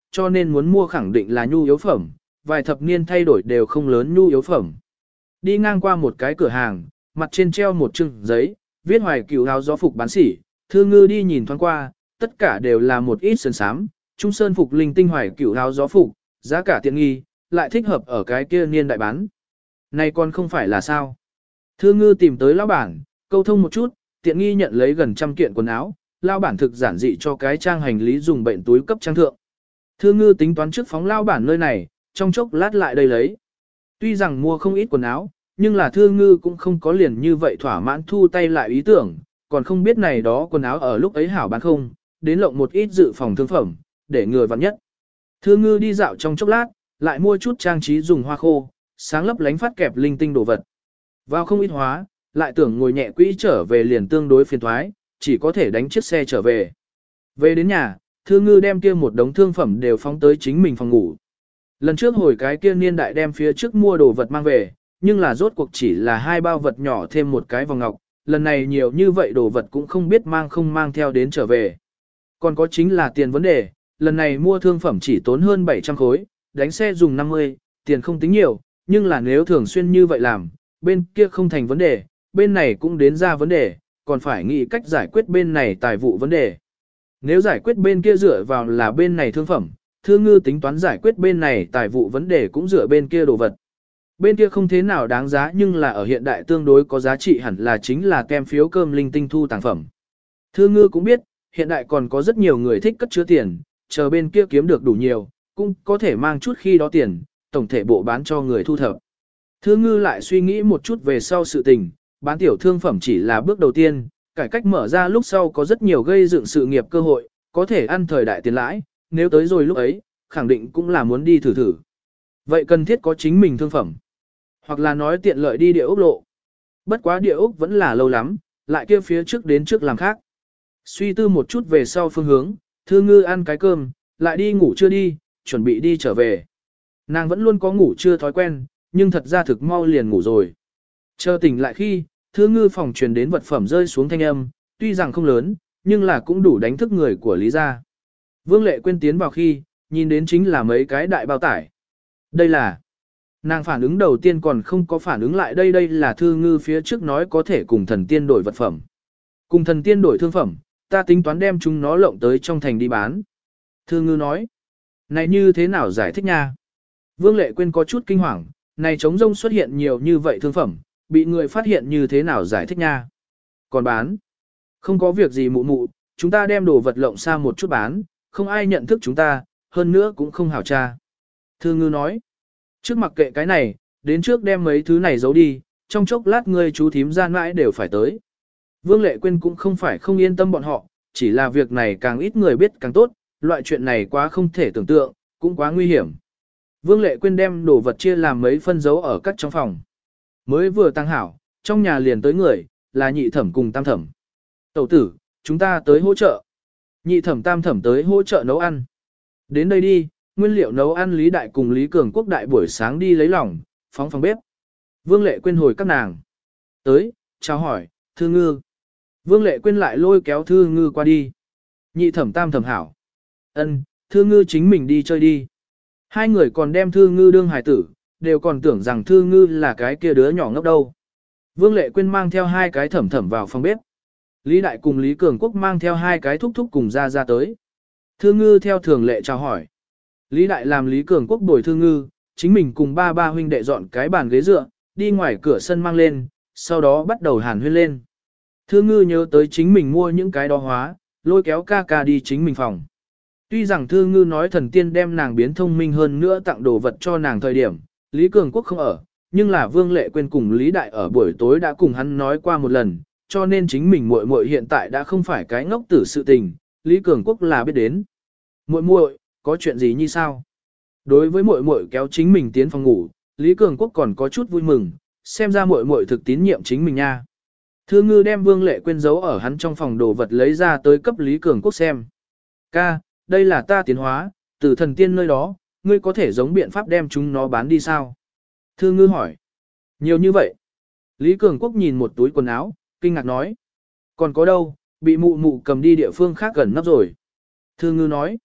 [SPEAKER 1] cho nên muốn mua khẳng định là nhu yếu phẩm, vài thập niên thay đổi đều không lớn nhu yếu phẩm. Đi ngang qua một cái cửa hàng, mặt trên treo một chừng giấy, viết Hoài Cửu áo gió phục bán sỉ, Thư Ngư đi nhìn thoáng qua, tất cả đều là một ít sơn sám, trung sơn phục linh tinh Hoài Cửu áo gió phục, giá cả tiện nghi, lại thích hợp ở cái kia niên đại bán. Này còn không phải là sao? Thư Ngư tìm tới lão bản, câu thông một chút, tiện nghi nhận lấy gần 100 kiện quần áo, lão bản thực giản dị cho cái trang hành lý dùng bệnh túi cấp trang thượng. Thư Ngư tính toán trước phóng lão bản nơi này, trong chốc lát lại đây lấy. Tuy rằng mua không ít quần áo, nhưng là Thư Ngư cũng không có liền như vậy thỏa mãn thu tay lại ý tưởng, còn không biết này đó quần áo ở lúc ấy hảo bán không, đến lộng một ít dự phòng thương phẩm, để người vặn nhất. Thư Ngư đi dạo trong chốc lát, lại mua chút trang trí dùng hoa khô, sáng lấp lánh phát kẹp linh tinh đồ vật. Vào không ít hóa, lại tưởng ngồi nhẹ quỹ trở về liền tương đối phiền thoái, chỉ có thể đánh chiếc xe trở về. Về đến nhà, Thư Ngư đem kia một đống thương phẩm đều phóng tới chính mình phòng ngủ. Lần trước hồi cái kia niên đại đem phía trước mua đồ vật mang về, nhưng là rốt cuộc chỉ là 2 bao vật nhỏ thêm một cái vòng ngọc, lần này nhiều như vậy đồ vật cũng không biết mang không mang theo đến trở về. Còn có chính là tiền vấn đề, lần này mua thương phẩm chỉ tốn hơn 700 khối, đánh xe dùng 50, tiền không tính nhiều, nhưng là nếu thường xuyên như vậy làm, bên kia không thành vấn đề, bên này cũng đến ra vấn đề, còn phải nghĩ cách giải quyết bên này tài vụ vấn đề. Nếu giải quyết bên kia dựa vào là bên này thương phẩm, Thư Ngư tính toán giải quyết bên này tài vụ vấn đề cũng dựa bên kia đồ vật. Bên kia không thế nào đáng giá nhưng là ở hiện đại tương đối có giá trị hẳn là chính là kem phiếu cơm linh tinh thu tàng phẩm. Thư Ngư cũng biết, hiện đại còn có rất nhiều người thích cất chứa tiền, chờ bên kia kiếm được đủ nhiều, cũng có thể mang chút khi đó tiền, tổng thể bộ bán cho người thu thập. Thư Ngư lại suy nghĩ một chút về sau sự tình, bán tiểu thương phẩm chỉ là bước đầu tiên, cải cách mở ra lúc sau có rất nhiều gây dựng sự nghiệp cơ hội, có thể ăn thời đại tiền lãi, nếu tới rồi lúc ấy, khẳng định cũng là muốn đi thử thử. Vậy cần thiết có chính mình thương phẩm, hoặc là nói tiện lợi đi địa ốc lộ. Bất quá địa ốc vẫn là lâu lắm, lại kia phía trước đến trước làm khác. Suy tư một chút về sau phương hướng, Thư Ngư ăn cái cơm, lại đi ngủ chưa đi, chuẩn bị đi trở về. Nàng vẫn luôn có ngủ chưa thói quen, nhưng thật ra thực mau liền ngủ rồi. Chờ tỉnh lại khi, Thư Ngư phòng truyền đến vật phẩm rơi xuống thanh âm, tuy rằng không lớn, nhưng là cũng đủ đánh thức người của Lý gia. Vương Lệ Quyên tiến vào khi, nhìn đến chính là mấy cái đại bao tải. Đây là... Nàng phản ứng đầu tiên còn không có phản ứng lại đây là Thư Ngư phía trước nói có thể cùng thần tiên đổi vật phẩm. Cùng thần tiên đổi thương phẩm, ta tính toán đem chúng nó lộng tới trong thành đi bán. Thư Ngư nói, này như thế nào giải thích nha? Vương Lệ Quyên có chút kinh hoàng, này trống rông xuất hiện nhiều như vậy thương phẩm, bị người phát hiện như thế nào giải thích nha? Còn bán? Không có việc gì mụ mụ, chúng ta đem đồ vật lộng xa một chút bán, không ai nhận thức chúng ta, hơn nữa cũng không hảo tra. Thư Ngư nói, trước mặc kệ cái này, đến trước đem mấy thứ này giấu đi, trong chốc lát ngươi chú thím gian mãi đều phải tới. Vương Lệ Quyên cũng không phải không yên tâm bọn họ, chỉ là việc này càng ít người biết càng tốt, loại chuyện này quá không thể tưởng tượng, cũng quá nguy hiểm. Vương Lệ Quyên đem đồ vật chia làm mấy phân giấu ở các trong phòng. Mới vừa tăng hảo, trong nhà liền tới người, là nhị thẩm cùng tam thẩm. Tẩu tử, chúng ta tới hỗ trợ. Nhị thẩm tam thẩm tới hỗ trợ nấu ăn. Đến đây đi, nguyên liệu nấu ăn Lý Đại cùng Lý Cường Quốc đại buổi sáng đi lấy lòng, phóng phòng bếp. Vương Lệ Quyên hồi các nàng. Tới, chào hỏi, Thư Ngư. Vương Lệ Quyên lại lôi kéo Thư Ngư qua đi. Nhị thẩm tam thẩm hảo. Ân, Thư Ngư chính mình đi chơi đi. Hai người còn đem Thư Ngư đương hài tử, đều còn tưởng rằng Thư Ngư là cái kia đứa nhỏ ngốc đâu. Vương Lệ Quyên mang theo hai cái thẩm thẩm vào phòng bếp. Lý Đại cùng Lý Cường Quốc mang theo hai cái thúc thúc cùng ra tới. Thư Ngư theo thường lệ chào hỏi. Lý Đại làm Lý Cường Quốc bồi Thư Ngư, chính mình cùng ba huynh đệ dọn cái bàn ghế dựa, đi ngoài cửa sân mang lên, sau đó bắt đầu hàn huyên lên. Thư Ngư nhớ tới chính mình mua những cái đó hóa, lôi kéo ca ca đi chính mình phòng. Tuy rằng Thư Ngư nói thần tiên đem nàng biến thông minh hơn nữa tặng đồ vật cho nàng thời điểm, Lý Cường Quốc không ở, nhưng là Vương Lệ Quyên cùng Lý Đại ở buổi tối đã cùng hắn nói qua một lần, cho nên chính mình muội muội hiện tại đã không phải cái ngốc tử sự tình, Lý Cường Quốc là biết đến. Muội muội, có chuyện gì như sao? Đối với muội muội kéo chính mình tiến phòng ngủ, Lý Cường Quốc còn có chút vui mừng, xem ra muội muội thực tín nhiệm chính mình nha. Thư Ngư đem Vương Lệ Quyên giấu ở hắn trong phòng đồ vật lấy ra tới cấp Lý Cường Quốc xem. Ca, đây là ta tiến hóa, từ thần tiên nơi đó, ngươi có thể giống biện pháp đem chúng nó bán đi sao? Thư Ngư hỏi. Nhiều như vậy. Lý Cường Quốc nhìn một túi quần áo, kinh ngạc nói. Còn có đâu, bị mụ mụ cầm đi địa phương khác gần nắp rồi. Thư Ngư nói.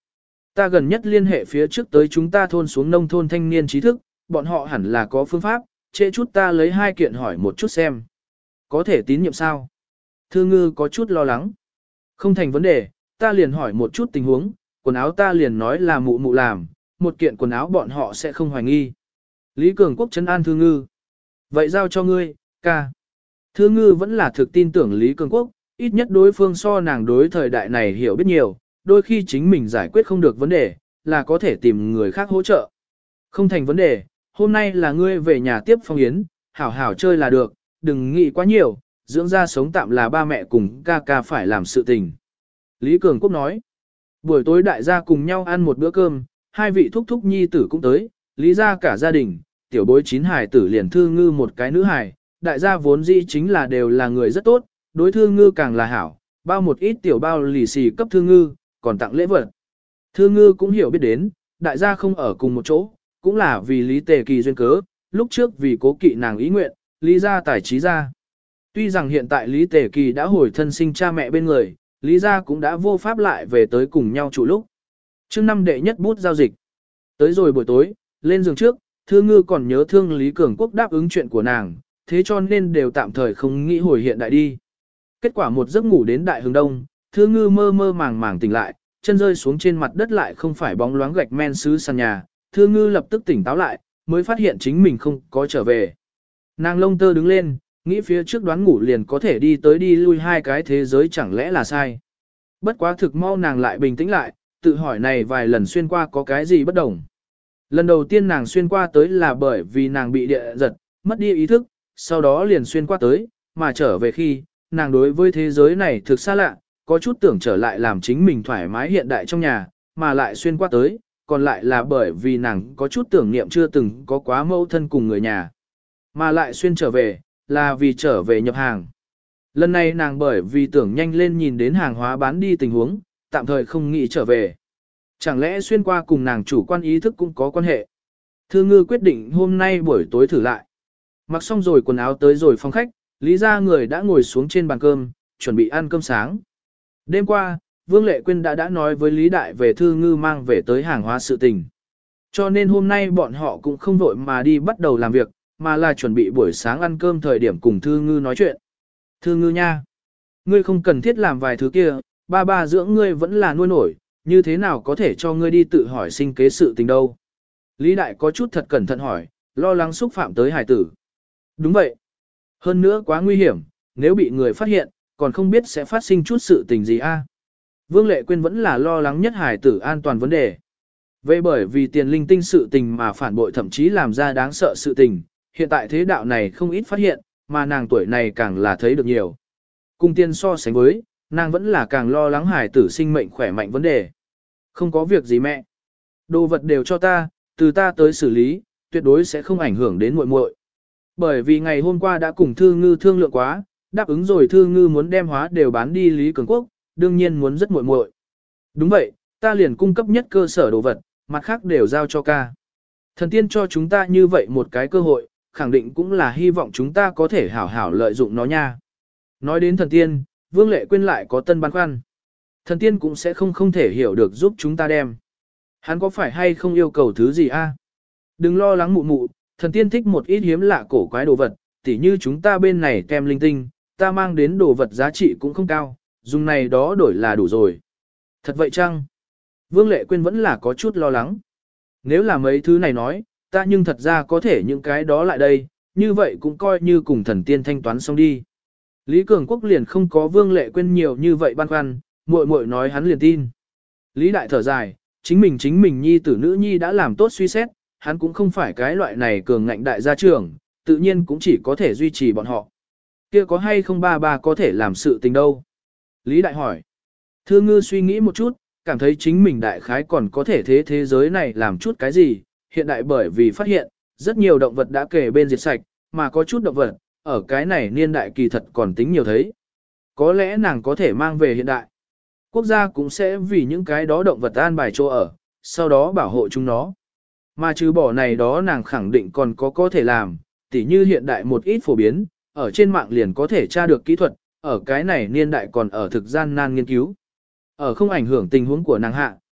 [SPEAKER 1] Ta gần nhất liên hệ phía trước tới chúng ta thôn xuống nông thôn thanh niên trí thức, bọn họ hẳn là có phương pháp, trễ chút ta lấy 2 kiện hỏi một chút xem. Có thể tín nhiệm sao? Thư ngư có chút lo lắng. Không thành vấn đề, ta liền hỏi một chút tình huống, quần áo ta liền nói là mụ mụ làm, 1 kiện quần áo bọn họ sẽ không hoài nghi. Lý Cường Quốc trấn an Thư ngư. Vậy giao cho ngươi, ca. Thư ngư vẫn là thực tin tưởng Lý Cường Quốc, ít nhất đối phương so nàng đối thời đại này hiểu biết nhiều, đôi khi chính mình giải quyết không được vấn đề, là có thể tìm người khác hỗ trợ. Không thành vấn đề, hôm nay là ngươi về nhà tiếp Phong Yến, hảo hảo chơi là được, đừng nghĩ quá nhiều, dưỡng ra sống tạm là ba mẹ cùng ca ca phải làm sự tình. Lý Cường Quốc nói, buổi tối đại gia cùng nhau ăn một bữa cơm, 2 vị thúc thúc nhi tử cũng tới, Lý gia cả gia đình, tiểu bối 9 hài tử liền Thư ngư một cái nữ hài, đại gia vốn dĩ chính là đều là người rất tốt, đối Thư ngư càng là hảo, bao một ít tiểu bao lì xì cấp Thư ngư, còn tặng lễ vật. Thư ngư cũng hiểu biết đến, đại gia không ở cùng một chỗ, cũng là vì Lý Tề Kỳ duyên cớ, lúc trước vì cố kỵ nàng ý nguyện, Lý gia tài trí ra. Tuy rằng hiện tại Lý Tề Kỳ đã hồi thân sinh cha mẹ bên người, Lý gia cũng đã vô pháp lại về tới cùng nhau trụ lúc. Trước năm đệ nhất bút giao dịch. Tới rồi buổi tối, lên giường trước, Thư ngư còn nhớ thương Lý Cường Quốc đáp ứng chuyện của nàng, thế cho nên đều tạm thời không nghĩ hồi hiện đại đi. Kết quả một giấc ngủ đến đại hướng đông, Thư ngư mơ mơ màng màng tỉnh lại, chân rơi xuống trên mặt đất lại không phải bóng loáng gạch men sứ sàn nhà, Thư ngư lập tức tỉnh táo lại, mới phát hiện chính mình không có trở về. Nàng lông tơ đứng lên, nghĩ phía trước đoán ngủ liền có thể đi tới đi lui 2 cái thế giới chẳng lẽ là sai. Bất quá thực mau nàng lại bình tĩnh lại, tự hỏi này vài lần xuyên qua có cái gì bất đồng. Lần đầu tiên nàng xuyên qua tới là bởi vì nàng bị địa giật, mất đi ý thức, sau đó liền xuyên qua tới, mà trở về khi, nàng đối với thế giới này thực xa lạ, có chút tưởng trở lại làm chính mình thoải mái hiện đại trong nhà, mà lại xuyên qua tới, còn lại là bởi vì nàng có chút tưởng niệm chưa từng có quá mâu thân cùng người nhà. Mà lại xuyên trở về, là vì trở về nhập hàng. Lần này nàng bởi vì tưởng nhanh lên nhìn đến hàng hóa bán đi tình huống, tạm thời không nghĩ trở về. Chẳng lẽ xuyên qua cùng nàng chủ quan ý thức cũng có quan hệ? Thư ngư quyết định hôm nay buổi tối thử lại. Mặc xong rồi quần áo tới rồi phòng khách, Lý gia người đã ngồi xuống trên bàn cơm, chuẩn bị ăn cơm sáng. Đêm qua, Vương Lệ Quyên đã nói với Lý Đại về Thư ngư mang về tới hàng hóa sự tình. Cho nên hôm nay bọn họ cũng không vội mà đi bắt đầu làm việc, mà là chuẩn bị buổi sáng ăn cơm thời điểm cùng Thư ngư nói chuyện. Thư ngư nha, ngươi không cần thiết làm vài thứ kia, ba dưỡng ngươi vẫn là nuôi nổi, như thế nào có thể cho ngươi đi tự hỏi sinh kế sự tình đâu. Lý Đại có chút thật cẩn thận hỏi, lo lắng xúc phạm tới hải tử. Đúng vậy. Hơn nữa quá nguy hiểm, nếu bị người phát hiện, còn không biết sẽ phát sinh chút sự tình gì a. Vương Lệ Quyên vẫn là lo lắng nhất hải tử an toàn vấn đề. Vậy bởi vì tiền linh tinh sự tình mà phản bội thậm chí làm ra đáng sợ sự tình, hiện tại thế đạo này không ít phát hiện, mà nàng tuổi này càng là thấy được nhiều. Cùng tiên so sánh với, nàng vẫn là càng lo lắng hải tử sinh mệnh khỏe mạnh vấn đề. Không có việc gì mẹ. Đồ vật đều cho ta, từ ta tới xử lý, tuyệt đối sẽ không ảnh hưởng đến muội muội. Bởi vì ngày hôm qua đã cùng Thư ngư thương lượng quá, đáp ứng rồi Thư ngư muốn đem hóa đều bán đi Lý Cường Quốc, đương nhiên muốn rất muội muội. Đúng vậy, ta liền cung cấp nhất cơ sở đồ vật, mặt khác đều giao cho ca. Thần tiên cho chúng ta như vậy một cái cơ hội, khẳng định cũng là hy vọng chúng ta có thể hảo hảo lợi dụng nó nha. Nói đến thần tiên, Vương Lệ Quyên lại có tân băn khoăn. Thần tiên cũng sẽ không thể hiểu được giúp chúng ta đem. Hắn có phải hay không yêu cầu thứ gì a? Đừng lo lắng mụ mụ, thần tiên thích một ít hiếm lạ cổ quái đồ vật, tỉ như chúng ta bên này kem linh tinh, ta mang đến đồ vật giá trị cũng không cao, dùng này đó đổi là đủ rồi. Thật vậy chăng? Vương Lệ Quyên vẫn là có chút lo lắng. Nếu là mấy thứ này nói, ta nhưng thật ra có thể những cái đó lại đây, như vậy cũng coi như cùng thần tiên thanh toán xong đi. Lý Cường Quốc liền không có Vương Lệ Quyên nhiều như vậy băn khoăn, muội muội nói hắn liền tin. Lý Đại thở dài, chính mình nhi tử nữ nhi đã làm tốt suy xét, hắn cũng không phải cái loại này cường ngạnh đại gia trưởng, tự nhiên cũng chỉ có thể duy trì bọn họ. Kia có hay không ba có thể làm sự tình đâu? Lý Đại hỏi. Thư ngư suy nghĩ một chút, cảm thấy chính mình đại khái còn có thể thế giới này làm chút cái gì, hiện đại bởi vì phát hiện, rất nhiều động vật đã kề bên diệt sạch, mà có chút động vật, ở cái này niên đại kỳ thật còn tính nhiều thấy. Có lẽ nàng có thể mang về hiện đại. Quốc gia cũng sẽ vì những cái đó động vật an bài chỗ ở, sau đó bảo hộ chúng nó. Mà trừ bỏ này đó nàng khẳng định còn có thể làm, tỉ như hiện đại một ít phổ biến, ở trên mạng liền có thể tra được kỹ thuật, ở cái này niên đại còn ở thực gian nan nghiên cứu. Ở không ảnh hưởng tình huống của nàng hạ,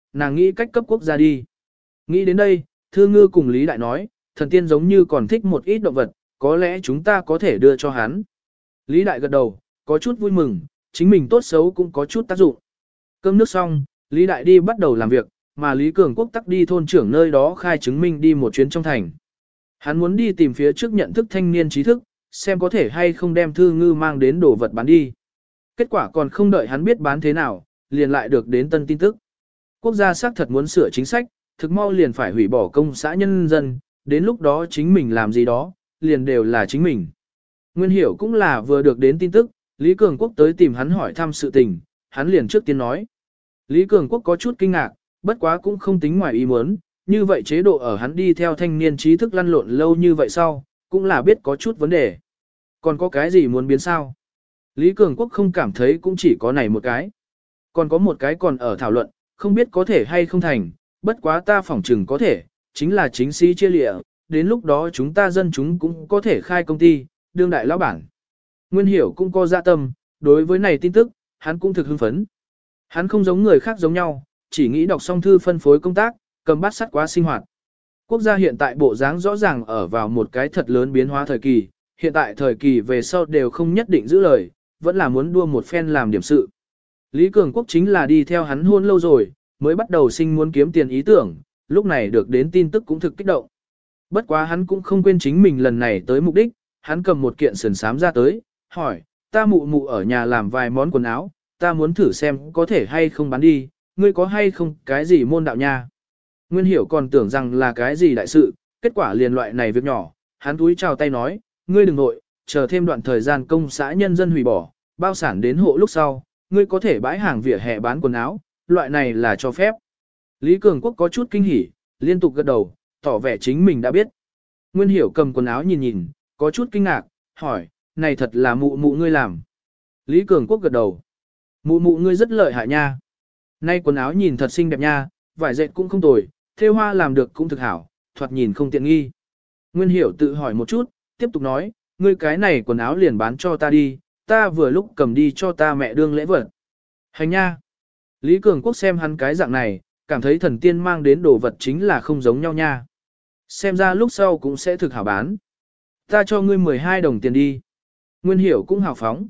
[SPEAKER 1] nàng nghĩ cách cấp quốc gia đi. Nghĩ đến đây, Thư Ngư cùng Lý Đại nói, thần tiên giống như còn thích một ít động vật, có lẽ chúng ta có thể đưa cho hắn. Lý Đại gật đầu, có chút vui mừng, chính mình tốt xấu cũng có chút tác dụng. Cơm nước xong, Lý Đại đi bắt đầu làm việc, mà Lý Cường Quốc tắc đi thôn trưởng nơi đó khai chứng minh đi một chuyến trong thành. Hắn muốn đi tìm phía trước nhận thức thanh niên trí thức, xem có thể hay không đem Thư Ngư mang đến đồ vật bán đi. Kết quả còn không đợi hắn biết bán thế nào, liền lại được đến tân tin tức. Quốc gia xác thật muốn sửa chính sách, thực mau liền phải hủy bỏ công xã nhân dân, đến lúc đó chính mình làm gì đó, liền đều là chính mình. Nguyên Hiểu cũng là vừa được đến tin tức, Lý Cường Quốc tới tìm hắn hỏi thăm sự tình, hắn liền trước tiên nói. Lý Cường Quốc có chút kinh ngạc, bất quá cũng không tính ngoài ý muốn, như vậy chế độ ở hắn đi theo thanh niên trí thức lăn lộn lâu như vậy sau, cũng là biết có chút vấn đề. Còn có cái gì muốn biến sao? Lý Cường Quốc không cảm thấy cũng chỉ có này một cái. Còn có một cái còn ở thảo luận, không biết có thể hay không thành, bất quá ta phỏng chừng có thể, chính là chính sĩ chia lịa, đến lúc đó chúng ta dân chúng cũng có thể khai công ty, đương đại lão bản. Nguyên Hiểu cũng có dạ tâm, đối với này tin tức, hắn cũng thực hưng phấn. Hắn không giống người khác giống nhau, chỉ nghĩ đọc xong thư phân phối công tác, cầm bát sắt quá sinh hoạt. Quốc gia hiện tại bộ dáng rõ ràng ở vào một cái thật lớn biến hóa thời kỳ, hiện tại thời kỳ về sau đều không nhất định giữ lời, vẫn là muốn đua một phen làm điểm sự. Lý Cường Quốc chính là đi theo hắn hôn lâu rồi, mới bắt đầu sinh muốn kiếm tiền ý tưởng, lúc này được đến tin tức cũng thực kích động. Bất quá hắn cũng không quên chính mình lần này tới mục đích, hắn cầm một kiện sườn sám ra tới, hỏi, ta mụ mụ ở nhà làm vài món quần áo, ta muốn thử xem có thể hay không bán đi, ngươi có hay không cái gì môn đạo nha. Nguyên Hiểu còn tưởng rằng là cái gì đại sự, kết quả liền loại này việc nhỏ, hắn túi chào tay nói, ngươi đừng nội, chờ thêm đoạn thời gian công xã nhân dân hủy bỏ, bao sản đến hộ lúc sau, ngươi có thể bãi hàng vỉa hè bán quần áo, loại này là cho phép. Lý Cường Quốc có chút kinh hỉ, liên tục gật đầu, tỏ vẻ chính mình đã biết. Nguyên Hiểu cầm quần áo nhìn nhìn, có chút kinh ngạc, hỏi, này thật là mụ mụ ngươi làm. Lý Cường Quốc gật đầu. Mụ mụ ngươi rất lợi hại nha. Nay quần áo nhìn thật xinh đẹp nha, vải dệt cũng không tồi, thêu hoa làm được cũng thực hảo, thoạt nhìn không tiện nghi. Nguyên Hiểu tự hỏi một chút, tiếp tục nói, ngươi cái này quần áo liền bán cho ta đi, ta vừa lúc cầm đi cho ta mẹ đương lễ vật. Hành nha. Lý Cường Quốc xem hắn cái dạng này, cảm thấy thần tiên mang đến đồ vật chính là không giống nhau nha. Xem ra lúc sau cũng sẽ thực hảo bán. Ta cho ngươi 12 đồng tiền đi. Nguyên Hiểu cũng hào phóng.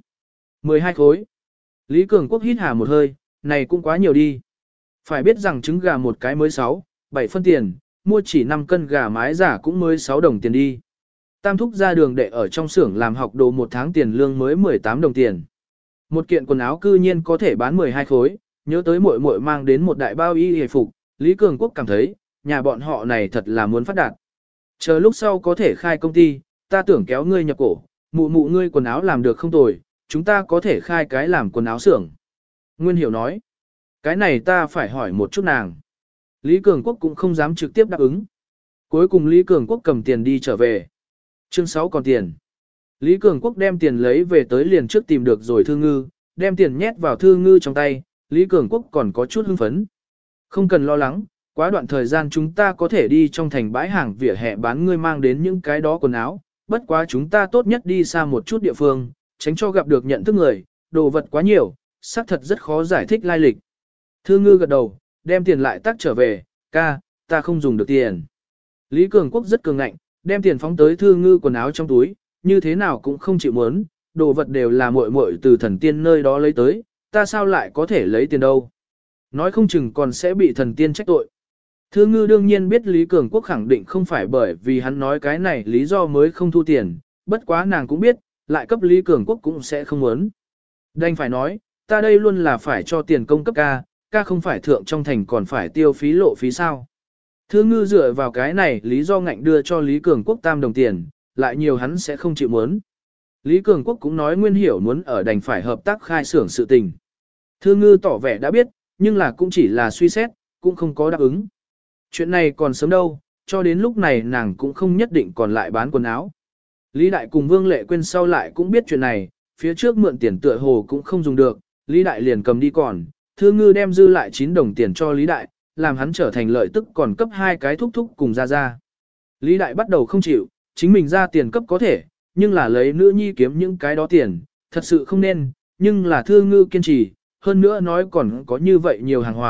[SPEAKER 1] 12 khối. Lý Cường Quốc hít hà một hơi, này cũng quá nhiều đi. Phải biết rằng trứng gà một cái mới 6, 7 phân tiền, mua chỉ 5 cân gà mái giả cũng mới 6 đồng tiền đi. Tam thúc ra đường đệ ở trong xưởng làm học đồ một tháng tiền lương mới 18 đồng tiền. Một kiện quần áo cư nhiên có thể bán 12 khối, nhớ tới muội muội mang đến một đại bao y hề phục, Lý Cường Quốc cảm thấy, nhà bọn họ này thật là muốn phát đạt. Chờ lúc sau có thể khai công ty, ta tưởng kéo ngươi nhập cổ, mụ mụ ngươi quần áo làm được không tồi, chúng ta có thể khai cái làm quần áo xưởng. Nguyên Hiểu nói, cái này ta phải hỏi một chút nàng. Lý Cường Quốc cũng không dám trực tiếp đáp ứng. Cuối cùng Lý Cường Quốc cầm tiền đi trở về. Chương 6 còn tiền. Lý Cường Quốc đem tiền lấy về tới liền trước tìm được rồi Thư Ngư, đem tiền nhét vào Thư Ngư trong tay, Lý Cường Quốc còn có chút hưng phấn. Không cần lo lắng, quá đoạn thời gian chúng ta có thể đi trong thành bãi hàng vỉa hè bán ngươi mang đến những cái đó quần áo, bất quá chúng ta tốt nhất đi xa một chút địa phương, tránh cho gặp được nhận thức người, đồ vật quá nhiều, xác thật rất khó giải thích lai lịch. Thư Ngư gật đầu, đem tiền lại tắc trở về, ca, ta không dùng được tiền. Lý Cường Quốc rất cường ngạnh, đem tiền phóng tới Thư Ngư quần áo trong túi, như thế nào cũng không chịu muốn, đồ vật đều là muội muội từ thần tiên nơi đó lấy tới, ta sao lại có thể lấy tiền đâu. Nói không chừng còn sẽ bị thần tiên trách tội. Thư Ngư đương nhiên biết Lý Cường Quốc khẳng định không phải bởi vì hắn nói cái này lý do mới không thu tiền, bất quá nàng cũng biết, lại cấp Lý Cường Quốc cũng sẽ không muốn. Đành phải nói, ta đây luôn là phải cho tiền công cấp ca, ca không phải thượng trong thành còn phải tiêu phí lộ phí sao. Thư Ngư dựa vào cái này lý do ngạnh đưa cho Lý Cường Quốc tam đồng tiền, lại nhiều hắn sẽ không chịu muốn. Lý Cường Quốc cũng nói Nguyên Hiểu muốn ở đành phải hợp tác khai xưởng sự tình. Thư Ngư tỏ vẻ đã biết, nhưng là cũng chỉ là suy xét, cũng không có đáp ứng. Chuyện này còn sớm đâu, cho đến lúc này nàng cũng không nhất định còn lại bán quần áo. Lý Đại cùng Vương Lệ Quyên sau lại cũng biết chuyện này, phía trước mượn tiền tựa hồ cũng không dùng được, Lý Đại liền cầm đi còn, Thư Ngư đem dư lại 9 đồng tiền cho Lý Đại, làm hắn trở thành lợi tức còn cấp 2 cái thúc thúc cùng ra. Lý Đại bắt đầu không chịu, chính mình ra tiền cấp có thể, nhưng là lấy nữ nhi kiếm những cái đó tiền, thật sự không nên, nhưng là Thư Ngư kiên trì, hơn nữa nói còn có như vậy nhiều hàng hóa,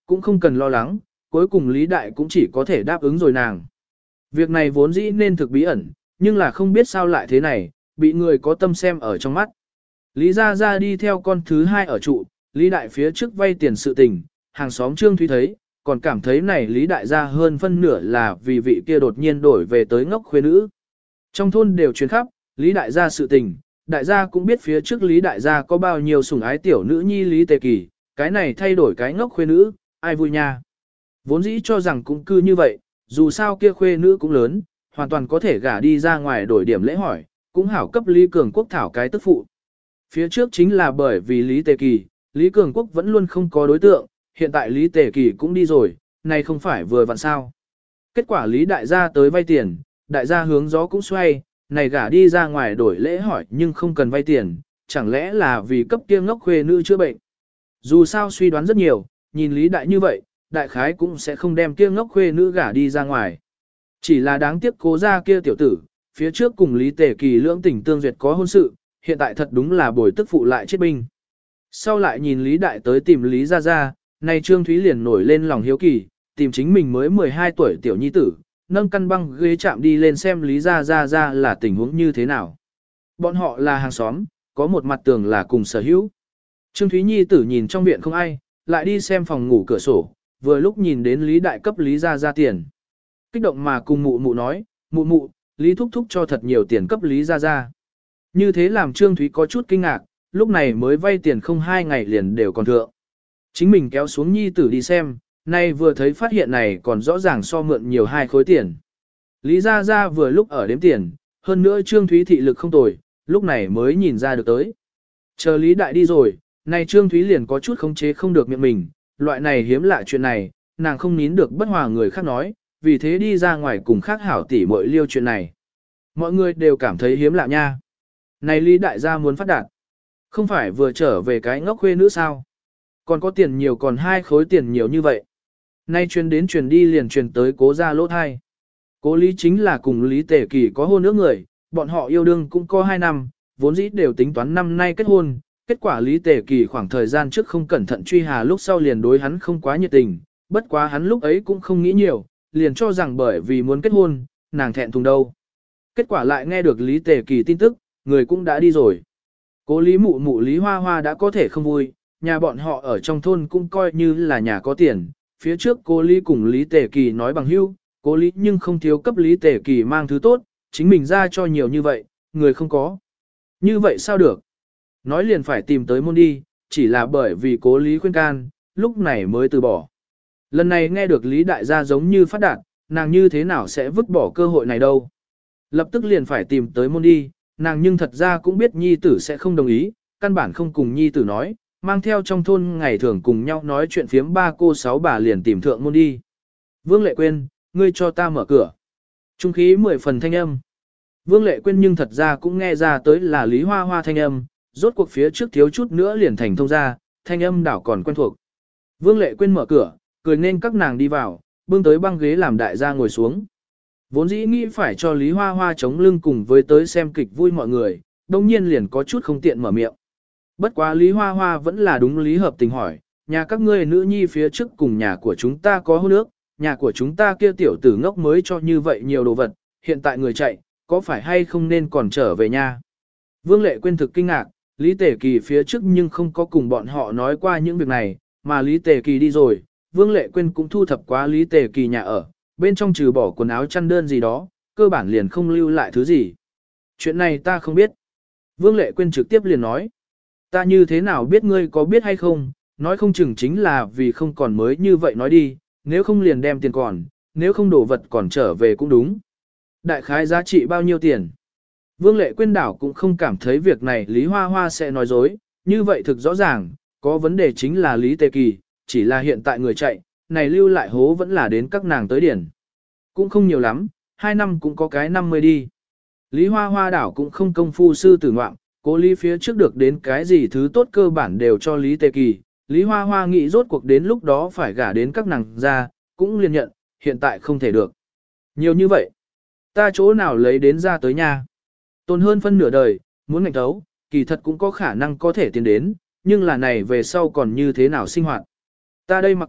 [SPEAKER 1] cũng không cần lo lắng, cuối cùng Lý Đại cũng chỉ có thể đáp ứng rồi nàng. Việc này vốn dĩ nên thực bí ẩn, nhưng là không biết sao lại thế này, bị người có tâm xem ở trong mắt. Lý Gia Gia đi theo con thứ hai ở trụ, Lý Đại phía trước vay tiền sự tình, hàng xóm Trương Thúy thấy, còn cảm thấy này Lý Đại gia hơn phân nửa là vì vị kia đột nhiên đổi về tới ngốc khuê nữ. Trong thôn đều truyền khắp, Lý Đại gia sự tình, Đại gia cũng biết phía trước Lý Đại gia có bao nhiêu sủng ái tiểu nữ nhi Lý Tề Kỳ, cái này thay đổi cái ngốc khuê nữ, ai vui nha. Vốn dĩ cho rằng cũng cư như vậy, dù sao kia khuê nữ cũng lớn, hoàn toàn có thể gả đi ra ngoài đổi điểm lễ hỏi, cũng hảo cấp Lý Cường Quốc thảo cái tức phụ. Phía trước chính là bởi vì Lý Tề Kỳ, Lý Cường Quốc vẫn luôn không có đối tượng, hiện tại Lý Tề Kỳ cũng đi rồi, này không phải vừa vặn sao. Kết quả Lý Đại gia tới vay tiền, Đại gia hướng gió cũng xoay, này gả đi ra ngoài đổi lễ hỏi nhưng không cần vay tiền, chẳng lẽ là vì cấp kia ngốc khuê nữ chữa bệnh. Dù sao suy đoán rất nhiều, nhìn Lý Đại như vậy, Đại khái cũng sẽ không đem kia ngốc khuê nữ gả đi ra ngoài. Chỉ là đáng tiếc cố ra kia tiểu tử, phía trước cùng Lý Tề Kỳ lưỡng tình tương duyệt có hôn sự, hiện tại thật đúng là bồi tức phụ lại chết binh. Sau lại nhìn Lý Đại tới tìm Lý Gia Gia, nay Trương Thúy liền nổi lên lòng hiếu kỳ, tìm chính mình mới 12 tuổi tiểu nhi tử, nâng căn băng ghế chạm đi lên xem Lý Gia Gia là tình huống như thế nào. Bọn họ là hàng xóm, có một mặt tường là cùng sở hữu. Trương Thúy nhi tử nhìn trong viện không ai, lại đi xem phòng ngủ cửa sổ, vừa lúc nhìn đến Lý Đại cấp Lý Gia Gia tiền. Kích động mà cùng mụ mụ nói, mụ mụ, Lý thúc thúc cho thật nhiều tiền cấp Lý Gia Gia. Như thế làm Trương Thúy có chút kinh ngạc, lúc này mới vay tiền không 2 ngày liền đều còn thượng. Chính mình kéo xuống nhi tử đi xem, nay vừa thấy phát hiện này còn rõ ràng so mượn nhiều 2 khối tiền. Lý Gia Gia vừa lúc ở đếm tiền, hơn nữa Trương Thúy thị lực không tồi, lúc này mới nhìn ra được tới. Chờ Lý Đại đi rồi, nay Trương Thúy liền có chút khống chế không được miệng mình, loại này hiếm lạ chuyện này, nàng không nín được bất hòa người khác nói, vì thế đi ra ngoài cùng khác hảo tỉ muội liêu chuyện này. Mọi người đều cảm thấy hiếm lạ nha. Này Lý Đại gia muốn phát đạt. Không phải vừa trở về cái ngốc khuê nữ sao? Còn có tiền nhiều còn 2 khối tiền nhiều như vậy. Nay truyền đến truyền đi liền truyền tới cố gia lỗ thai. Cố Lý chính là cùng Lý Tề Kỳ có hôn ước người, bọn họ yêu đương cũng có 2 năm, vốn dĩ đều tính toán năm nay kết hôn. Kết quả Lý Tề Kỳ khoảng thời gian trước không cẩn thận truy hà lúc sau liền đối hắn không quá nhiệt tình, bất quá hắn lúc ấy cũng không nghĩ nhiều, liền cho rằng bởi vì muốn kết hôn, nàng thẹn thùng đâu. Kết quả lại nghe được Lý Tề Kỳ tin tức, người cũng đã đi rồi. Cố Lý mụ mụ Lý Hoa Hoa đã có thể không vui, nhà bọn họ ở trong thôn cũng coi như là nhà có tiền. Phía trước cố Lý cùng Lý Tề Kỳ nói bằng hữu, cố Lý nhưng không thiếu cấp Lý Tề Kỳ mang thứ tốt, chính mình ra cho nhiều như vậy, người không có. Như vậy sao được? Nói liền phải tìm tới môn đi, chỉ là bởi vì cố Lý khuyên can, lúc này mới từ bỏ. Lần này nghe được Lý Đại gia giống như phát đạt, nàng như thế nào sẽ vứt bỏ cơ hội này đâu. Lập tức liền phải tìm tới môn đi, nàng nhưng thật ra cũng biết nhi tử sẽ không đồng ý, căn bản không cùng nhi tử nói, mang theo trong thôn ngày thường cùng nhau nói chuyện phiếm 3 cô 6 bà liền tìm thượng môn đi. Vương Lệ Quyên, ngươi cho ta mở cửa. Trung khí 10 phần thanh âm. Vương Lệ Quyên nhưng thật ra cũng nghe ra tới là Lý Hoa Hoa thanh âm, rốt cuộc phía trước thiếu chút nữa liền thành thông ra, thanh âm đảo còn quen thuộc. Vương Lệ Quyên mở cửa, cười nên các nàng đi vào, bưng tới băng ghế làm đại gia ngồi xuống. Vốn dĩ nghĩ phải cho Lý Hoa Hoa chống lưng cùng với tới xem kịch vui mọi người, đồng nhiên liền có chút không tiện mở miệng. Bất quá Lý Hoa Hoa vẫn là đúng lý hợp tình hỏi, nhà các ngươi nữ nhi phía trước cùng nhà của chúng ta có hôn ước, nhà của chúng ta kia tiểu tử ngốc mới cho như vậy nhiều đồ vật, hiện tại người chạy, có phải hay không nên còn trở về nhà. Vương Lệ Quyên thực kinh ngạc, Lý Tề Kỳ phía trước nhưng không có cùng bọn họ nói qua những việc này, mà Lý Tề Kỳ đi rồi, Vương Lệ Quyên cũng thu thập quá Lý Tề Kỳ nhà ở, bên trong trừ bỏ quần áo chăn đơn gì đó, cơ bản liền không lưu lại thứ gì. Chuyện này ta không biết. Vương Lệ Quyên trực tiếp liền nói. Ta như thế nào biết ngươi có biết hay không, nói không chừng chính là vì không còn mới như vậy nói đi, nếu không liền đem tiền còn, nếu không đổ vật còn trở về cũng đúng. Đại khái giá trị bao nhiêu tiền? Vương Lệ Quyên đảo cũng không cảm thấy việc này Lý Hoa Hoa sẽ nói dối, như vậy thực rõ ràng, có vấn đề chính là Lý Tề Kỳ, chỉ là hiện tại người chạy, này lưu lại hố vẫn là đến các nàng tới điển. Cũng không nhiều lắm, 2 năm cũng có cái 50 đi. Lý Hoa Hoa đảo cũng không công phu sư tử ngoạm, cố Lý phía trước được đến cái gì thứ tốt cơ bản đều cho Lý Tề Kỳ. Lý Hoa Hoa nghĩ rốt cuộc đến lúc đó phải gả đến các nàng ra, cũng liền nhận, hiện tại không thể được. Nhiều như vậy, ta chỗ nào lấy đến ra tới nhà. Tồn hơn phân nửa đời, muốn ngạch thấu, kỳ thật cũng có khả năng có thể tiến đến, nhưng là này về sau còn như thế nào sinh hoạt. Ta đây mặc kệ,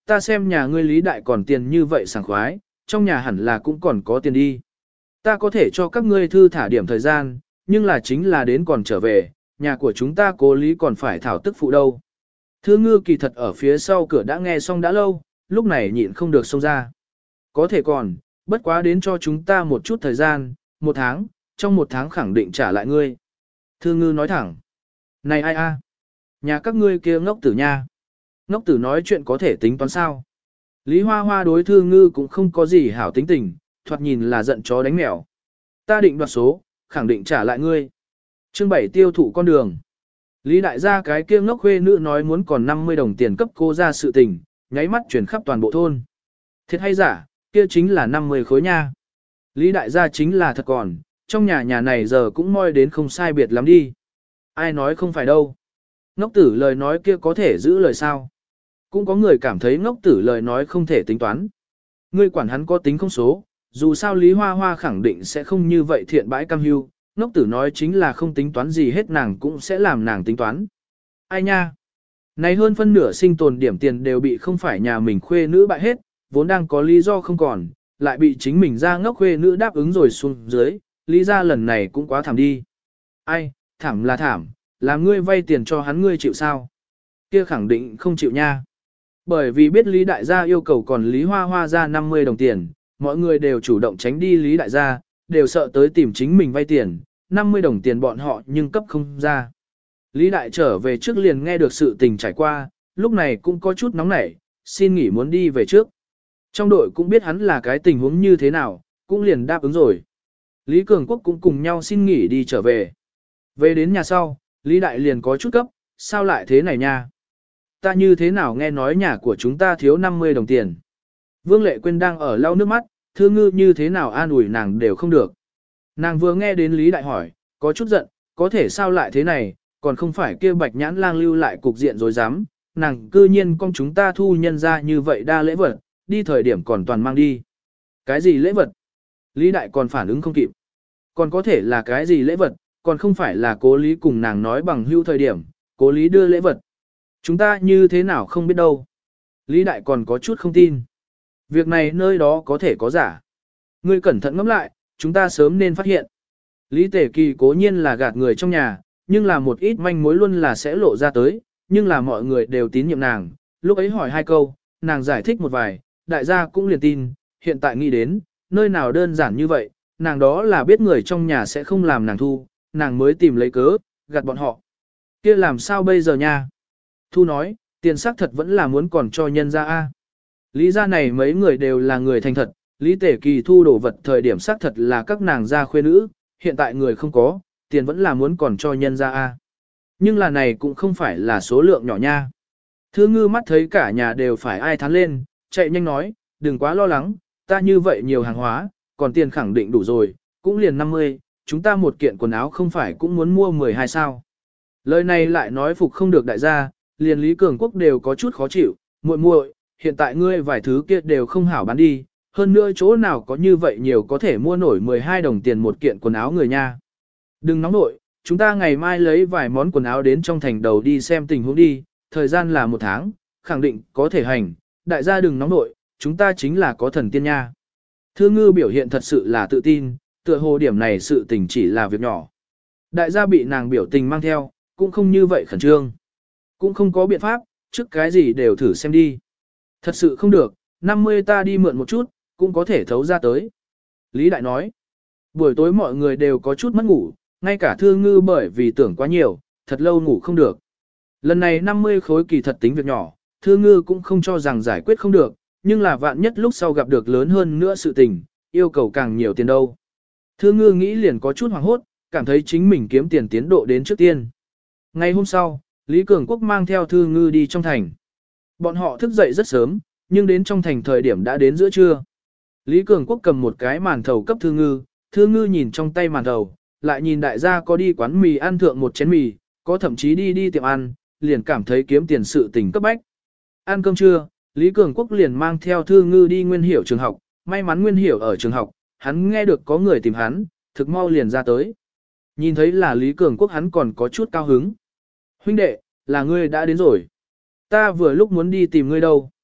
[SPEAKER 1] ta xem nhà ngươi Lý Đại còn tiền như vậy sảng khoái, trong nhà hẳn là cũng còn có tiền đi. Ta có thể cho các ngươi thư thả điểm thời gian, nhưng là chính là đến còn trở về, nhà của chúng ta Cố Lý còn phải thảo tức phụ đâu. Thư Ngư kỳ thật ở phía sau cửa đã nghe xong đã lâu, lúc này nhịn không được xông ra. Có thể còn, bất quá đến cho chúng ta một chút thời gian, 1 tháng, trong 1 tháng khẳng định trả lại ngươi. Thư Ngư nói thẳng. Này ai a? Nhà các ngươi kia ngốc tử nha. Ngốc tử nói chuyện có thể tính toán sao? Lý Hoa Hoa đối Thư Ngư cũng không có gì hảo tính tình, thoạt nhìn là giận chó đánh mèo. Ta định đoạt số, khẳng định trả lại ngươi. Chương 7 tiêu thụ con đường. Lý đại gia cái kia ngốc khuê nữ nói muốn còn 50 đồng tiền cấp cô ra sự tình, nháy mắt chuyển khắp toàn bộ thôn. Thiệt hay giả, kia chính là 50 khối nha. Lý đại gia chính là thật còn, trong nhà này giờ cũng moi đến không sai biệt lắm đi. Ai nói không phải đâu. Ngốc tử lời nói kia có thể giữ lời sao. Cũng có người cảm thấy ngốc tử lời nói không thể tính toán. Ngươi quản hắn có tính không số, dù sao Lý Hoa Hoa khẳng định sẽ không như vậy thiện bãi cam hưu, ngốc tử nói chính là không tính toán gì hết nàng cũng sẽ làm nàng tính toán. Ai nha? Này hơn phân nửa sinh tồn điểm tiền đều bị không phải nhà mình khuê nữ bại hết, vốn đang có lý do không còn, lại bị chính mình ra ngốc khuê nữ đáp ứng rồi xuống dưới, lý ra lần này cũng quá thảm đi. Ai, thảm là thảm, làm ngươi vay tiền cho hắn ngươi chịu sao? Kia khẳng định không chịu nha. Bởi vì biết Lý Đại gia yêu cầu còn Lý Hoa Hoa ra 50 đồng tiền, mọi người đều chủ động tránh đi Lý Đại gia, đều sợ tới tìm chính mình vay tiền, 50 đồng tiền bọn họ nhưng cấp không ra. Lý Đại trở về trước liền nghe được sự tình trải qua, lúc này cũng có chút nóng nảy, xin nghỉ muốn đi về trước. Trong đội cũng biết hắn là cái tình huống như thế nào, cũng liền đáp ứng rồi. Lý Cường Quốc cũng cùng nhau xin nghỉ đi trở về. Về đến nhà sau, Lý Đại liền có chút cấp, sao lại thế này nha? Ta như thế nào nghe nói nhà của chúng ta thiếu 50 đồng tiền. Vương Lệ Quyên đang ở lau nước mắt, Thư Ngư như thế nào an ủi nàng đều không được. Nàng vừa nghe đến Lý Đại hỏi, có chút giận, có thể sao lại thế này, còn không phải kia Bạch Nhãn Lang lưu lại cục diện rồi dám, nàng cư nhiên con chúng ta thu nhân ra như vậy đa lễ vật, đi thời điểm còn toàn mang đi. Cái gì lễ vật? Lý Đại còn phản ứng không kịp. Còn có thể là cái gì lễ vật, còn không phải là Cố Lý cùng nàng nói bằng hưu thời điểm, Cố Lý đưa lễ vật. Chúng ta như thế nào không biết đâu. Lý Đại còn có chút không tin. Việc này nơi đó có thể có giả. Ngươi cẩn thận ngẫm lại, chúng ta sớm nên phát hiện. Lý Tể Kỳ cố nhiên là gạt người trong nhà, nhưng là một ít manh mối luôn là sẽ lộ ra tới, nhưng là mọi người đều tín nhiệm nàng. Lúc ấy hỏi 2 câu, nàng giải thích một vài, đại gia cũng liền tin, hiện tại nghĩ đến, nơi nào đơn giản như vậy, nàng đó là biết người trong nhà sẽ không làm nàng thu, nàng mới tìm lấy cớ, gạt bọn họ. Kia làm sao bây giờ nha? Thu nói, tiền xác thật vẫn là muốn còn cho nhân ra a. Lý gia này mấy người đều là người thành thật, Lý Tể Kỳ thu đồ vật thời điểm xác thật là các nàng gia khuê nữ, hiện tại người không có, tiền vẫn là muốn còn cho nhân ra a. Nhưng là này cũng không phải là số lượng nhỏ nha. Thư Ngư mắt thấy cả nhà đều phải ai thán lên, chạy nhanh nói, đừng quá lo lắng, ta như vậy nhiều hàng hóa, còn tiền khẳng định đủ rồi, cũng liền 50, chúng ta một kiện quần áo không phải cũng muốn mua 12 sao. Lời này lại nói phục không được đại gia, liền Lý Cường Quốc đều có chút khó chịu, muội muội, hiện tại ngươi vài thứ kia đều không hảo bán đi, hơn nữa chỗ nào có như vậy nhiều có thể mua nổi 12 đồng tiền một kiện quần áo người nha. Đừng nóng nội, chúng ta ngày mai lấy vài món quần áo đến trong thành đầu đi xem tình huống đi, thời gian là 1 tháng, khẳng định có thể hành, đại gia đừng nóng nội, chúng ta chính là có thần tiên nha. Thư Ngư biểu hiện thật sự là tự tin, tựa hồ điểm này sự tình chỉ là việc nhỏ. Đại gia bị nàng biểu tình mang theo, cũng không như vậy khẩn trương. Cũng không có biện pháp, trước cái gì đều thử xem đi. Thật sự không được, 50 ta đi mượn một chút, cũng có thể thấu ra tới. Lý Đại nói, buổi tối mọi người đều có chút mất ngủ, ngay cả Thư Ngư bởi vì tưởng quá nhiều, thật lâu ngủ không được. Lần này 50 khối kỳ thật tính việc nhỏ, Thư Ngư cũng không cho rằng giải quyết không được, nhưng là vạn nhất lúc sau gặp được lớn hơn nữa sự tình, yêu cầu càng nhiều tiền đâu. Thư Ngư nghĩ liền có chút hoảng hốt, cảm thấy chính mình kiếm tiền tiến độ đến trước tiên. Ngày hôm sau, Lý Cường Quốc mang theo Thư Ngư đi trong thành. Bọn họ thức dậy rất sớm, nhưng đến trong thành thời điểm đã đến giữa trưa. Lý Cường Quốc cầm một cái màn thầu cấp Thư Ngư nhìn trong tay màn thầu, lại nhìn đại gia có đi quán mì ăn thượng một chén mì, có thậm chí đi tiệm ăn, liền cảm thấy kiếm tiền sự tình cấp bách. Ăn cơm trưa, Lý Cường Quốc liền mang theo Thư Ngư đi Nguyên Hiểu trường học, may mắn Nguyên Hiểu ở trường học, hắn nghe được có người tìm hắn, thực mau liền ra tới. Nhìn thấy là Lý Cường Quốc hắn còn có chút cao hứng. Huynh đệ, là ngươi đã đến rồi. Ta vừa lúc muốn đi tìm ngươi đâu.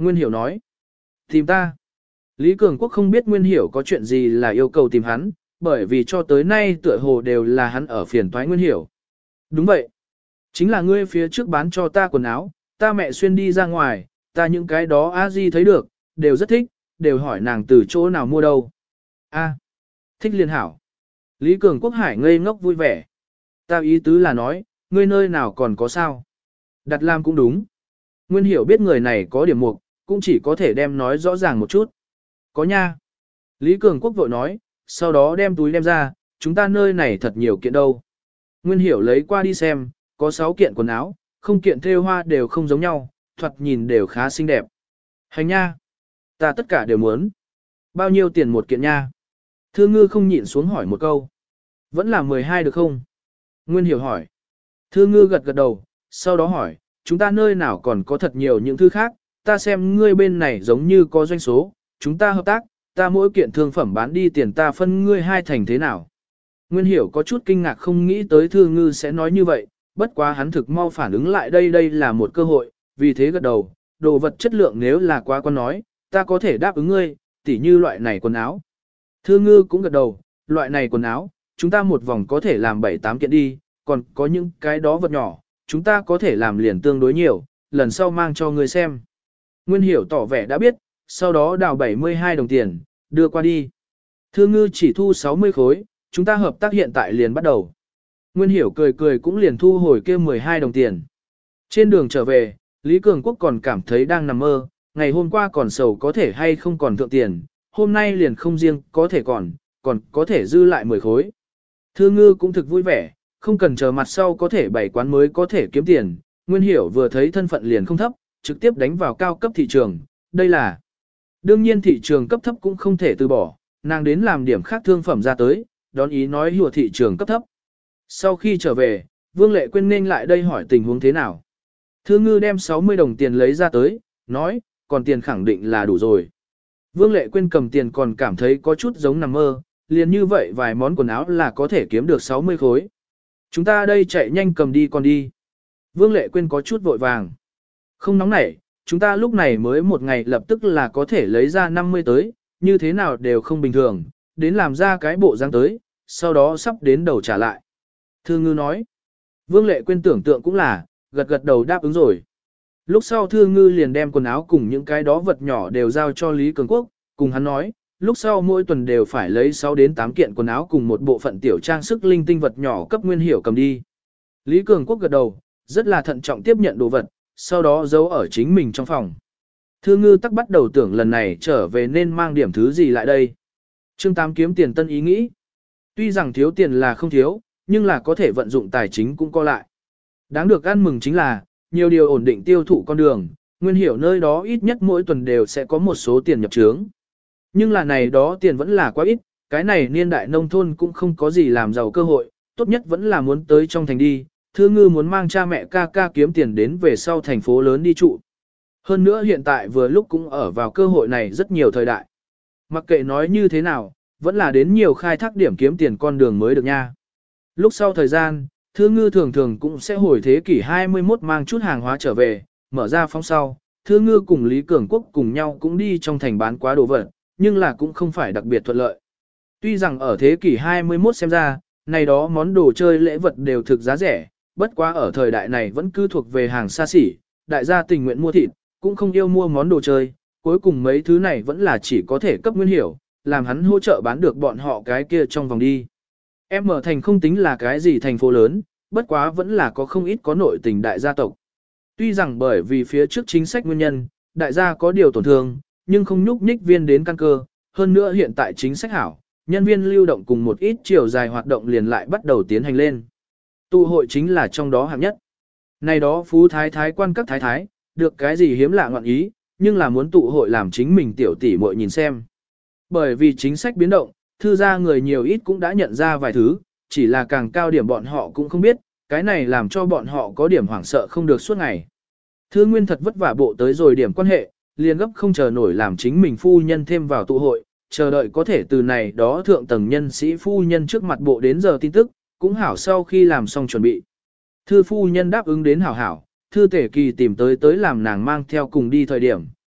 [SPEAKER 1] Nguyên Hiểu nói. Tìm ta. Lý Cường Quốc không biết Nguyên Hiểu có chuyện gì là yêu cầu tìm hắn, bởi vì cho tới nay tựa hồ đều là hắn ở phiền toái Nguyên Hiểu. Đúng vậy. Chính là ngươi phía trước bán cho ta quần áo, ta mẹ xuyên đi ra ngoài, ta những cái đó a di thấy được, đều rất thích, đều hỏi nàng từ chỗ nào mua đâu. A, thích liên hảo. Lý Cường Quốc Hải ngây ngốc vui vẻ. Ta ý tứ là nói, ngươi nơi nào còn có sao. Đặt làm cũng đúng. Nguyên Hiểu biết người này có điểm mục, cũng chỉ có thể đem nói rõ ràng một chút. Có nha. Lý Cường Quốc vội nói, sau đó đem túi đem ra, chúng ta nơi này thật nhiều kiện đâu. Nguyên Hiểu lấy qua đi xem, có 6 kiện quần áo, không kiện thêu hoa đều không giống nhau, thoạt nhìn đều khá xinh đẹp. Hành nha. Ta tất cả đều muốn. Bao nhiêu tiền một kiện nha? Thư Ngư không nhịn xuống hỏi một câu. Vẫn là 12 được không? Nguyên Hiểu hỏi. Thư Ngư gật gật đầu, sau đó hỏi, chúng ta nơi nào còn có thật nhiều những thứ khác, ta xem ngươi bên này giống như có doanh số, chúng ta hợp tác, ta mỗi kiện thương phẩm bán đi tiền ta phân ngươi 2 thành thế nào. Nguyên Hiểu có chút kinh ngạc không nghĩ tới Thư Ngư sẽ nói như vậy, bất quá hắn thực mau phản ứng lại đây là một cơ hội, vì thế gật đầu, đồ vật chất lượng nếu là quá con nói, ta có thể đáp ứng ngươi, tỉ như loại này quần áo. Thư Ngư cũng gật đầu, loại này quần áo, chúng ta một vòng có thể làm 7-8 kiện đi, còn có những cái đó vật nhỏ, chúng ta có thể làm liền tương đối nhiều, lần sau mang cho ngươi xem. Nguyên Hiểu tỏ vẻ đã biết, sau đó đào 72 đồng tiền, đưa qua đi. Thư Ngư chỉ thu 60 khối, chúng ta hợp tác hiện tại liền bắt đầu. Nguyên Hiểu cười cười cũng liền thu hồi kia 12 đồng tiền. Trên đường trở về, Lý Cường Quốc còn cảm thấy đang nằm mơ, ngày hôm qua còn sầu có thể hay không còn thượng tiền, hôm nay liền không riêng có thể còn có thể dư lại 10 khối. Thư Ngư cũng thực vui vẻ, không cần chờ mặt sau có thể bày quán mới có thể kiếm tiền, Nguyên Hiểu vừa thấy thân phận liền không thấp, trực tiếp đánh vào cao cấp thị trường, đây là. Đương nhiên thị trường cấp thấp cũng không thể từ bỏ, nàng đến làm điểm khác thương phẩm ra tới, đón ý nói hùa thị trường cấp thấp. Sau khi trở về, Vương Lệ Quyên nên lại đây hỏi tình huống thế nào. Thư Ngư đem 60 đồng tiền lấy ra tới, nói, còn tiền khẳng định là đủ rồi. Vương Lệ Quyên cầm tiền còn cảm thấy có chút giống nằm mơ, liền như vậy vài món quần áo là có thể kiếm được 60 khối. Chúng ta đây chạy nhanh cầm đi còn đi. Vương Lệ Quyên có chút vội vàng. Không nóng nảy, chúng ta lúc này mới một ngày lập tức là có thể lấy ra 50 tới, như thế nào đều không bình thường, đến làm ra cái bộ dáng tới, sau đó sắp đến đầu trả lại. Thư Ngư nói. Vương Lệ Quyên tưởng tượng cũng là, gật gật đầu đáp ứng rồi. Lúc sau Thư Ngư liền đem quần áo cùng những cái đó vật nhỏ đều giao cho Lý Cường Quốc, cùng hắn nói, lúc sau mỗi tuần đều phải lấy 6 đến 8 kiện quần áo cùng một bộ phận tiểu trang sức linh tinh vật nhỏ cấp Nguyên Hiểu cầm đi. Lý Cường Quốc gật đầu, rất là thận trọng tiếp nhận đồ vật, sau đó giấu ở chính mình trong phòng. Thư Ngư tắc bắt đầu tưởng lần này trở về nên mang điểm thứ gì lại đây. Chương 8 kiếm tiền tân ý nghĩ. Tuy rằng thiếu tiền là không thiếu, nhưng là có thể vận dụng tài chính cũng co lại. Đáng được ăn mừng chính là, nhiều điều ổn định tiêu thụ con đường, Nguyên Hiểu nơi đó ít nhất mỗi tuần đều sẽ có một số tiền nhập trướng. Nhưng là này đó tiền vẫn là quá ít, cái này niên đại nông thôn cũng không có gì làm giàu cơ hội, tốt nhất vẫn là muốn tới trong thành đi, Thư Ngư muốn mang cha mẹ ca ca kiếm tiền đến về sau thành phố lớn đi trụ. Hơn nữa hiện tại vừa lúc cũng ở vào cơ hội này rất nhiều thời đại. Mặc kệ nói như thế nào, vẫn là đến nhiều khai thác điểm kiếm tiền con đường mới được nha. Lúc sau thời gian, Thư Ngư thường thường cũng sẽ hồi thế kỷ 21 mang chút hàng hóa trở về, mở ra phong sau, Thư Ngư cùng Lý Cường Quốc cùng nhau cũng đi trong thành bán quá đồ vật, nhưng là cũng không phải đặc biệt thuận lợi. Tuy rằng ở thế kỷ 21 xem ra, này đó món đồ chơi lễ vật đều thực giá rẻ, bất quá ở thời đại này vẫn cứ thuộc về hàng xa xỉ, đại gia tình nguyện mua thịt, cũng không yêu mua món đồ chơi, cuối cùng mấy thứ này vẫn là chỉ có thể cấp Nguyên Hiểu, làm hắn hỗ trợ bán được bọn họ cái kia trong vòng đi. Em ở thành không tính là cái gì thành phố lớn, bất quá vẫn là có không ít có nội tình đại gia tộc. Tuy rằng bởi vì phía trước chính sách nguyên nhân, đại gia có điều tổn thương, nhưng không nhúc nhích viên đến căn cơ, hơn nữa hiện tại chính sách hảo, nhân viên lưu động cùng một ít chiều dài hoạt động liền lại bắt đầu tiến hành lên. Tụ hội chính là trong đó hạng nhất. Này đó phú thái thái quan các thái thái, được cái gì hiếm lạ ngọn ý, nhưng là muốn tụ hội làm chính mình tiểu tỷ muội nhìn xem. Bởi vì chính sách biến động, thư gia người nhiều ít cũng đã nhận ra vài thứ, chỉ là càng cao điểm bọn họ cũng không biết, cái này làm cho bọn họ có điểm hoảng sợ không được suốt ngày. Thư Nguyên thật vất vả bộ tới rồi điểm quan hệ, liền gấp không chờ nổi làm chính mình phu nhân thêm vào tụ hội, chờ đợi có thể từ này đó thượng tầng nhân sĩ phu nhân trước mặt bộ đến giờ tin tức, cũng hảo sau khi làm xong chuẩn bị. Thư phu nhân đáp ứng đến hảo hảo, Thư Tể Kỳ tìm tới làm nàng mang theo cùng đi thời điểm,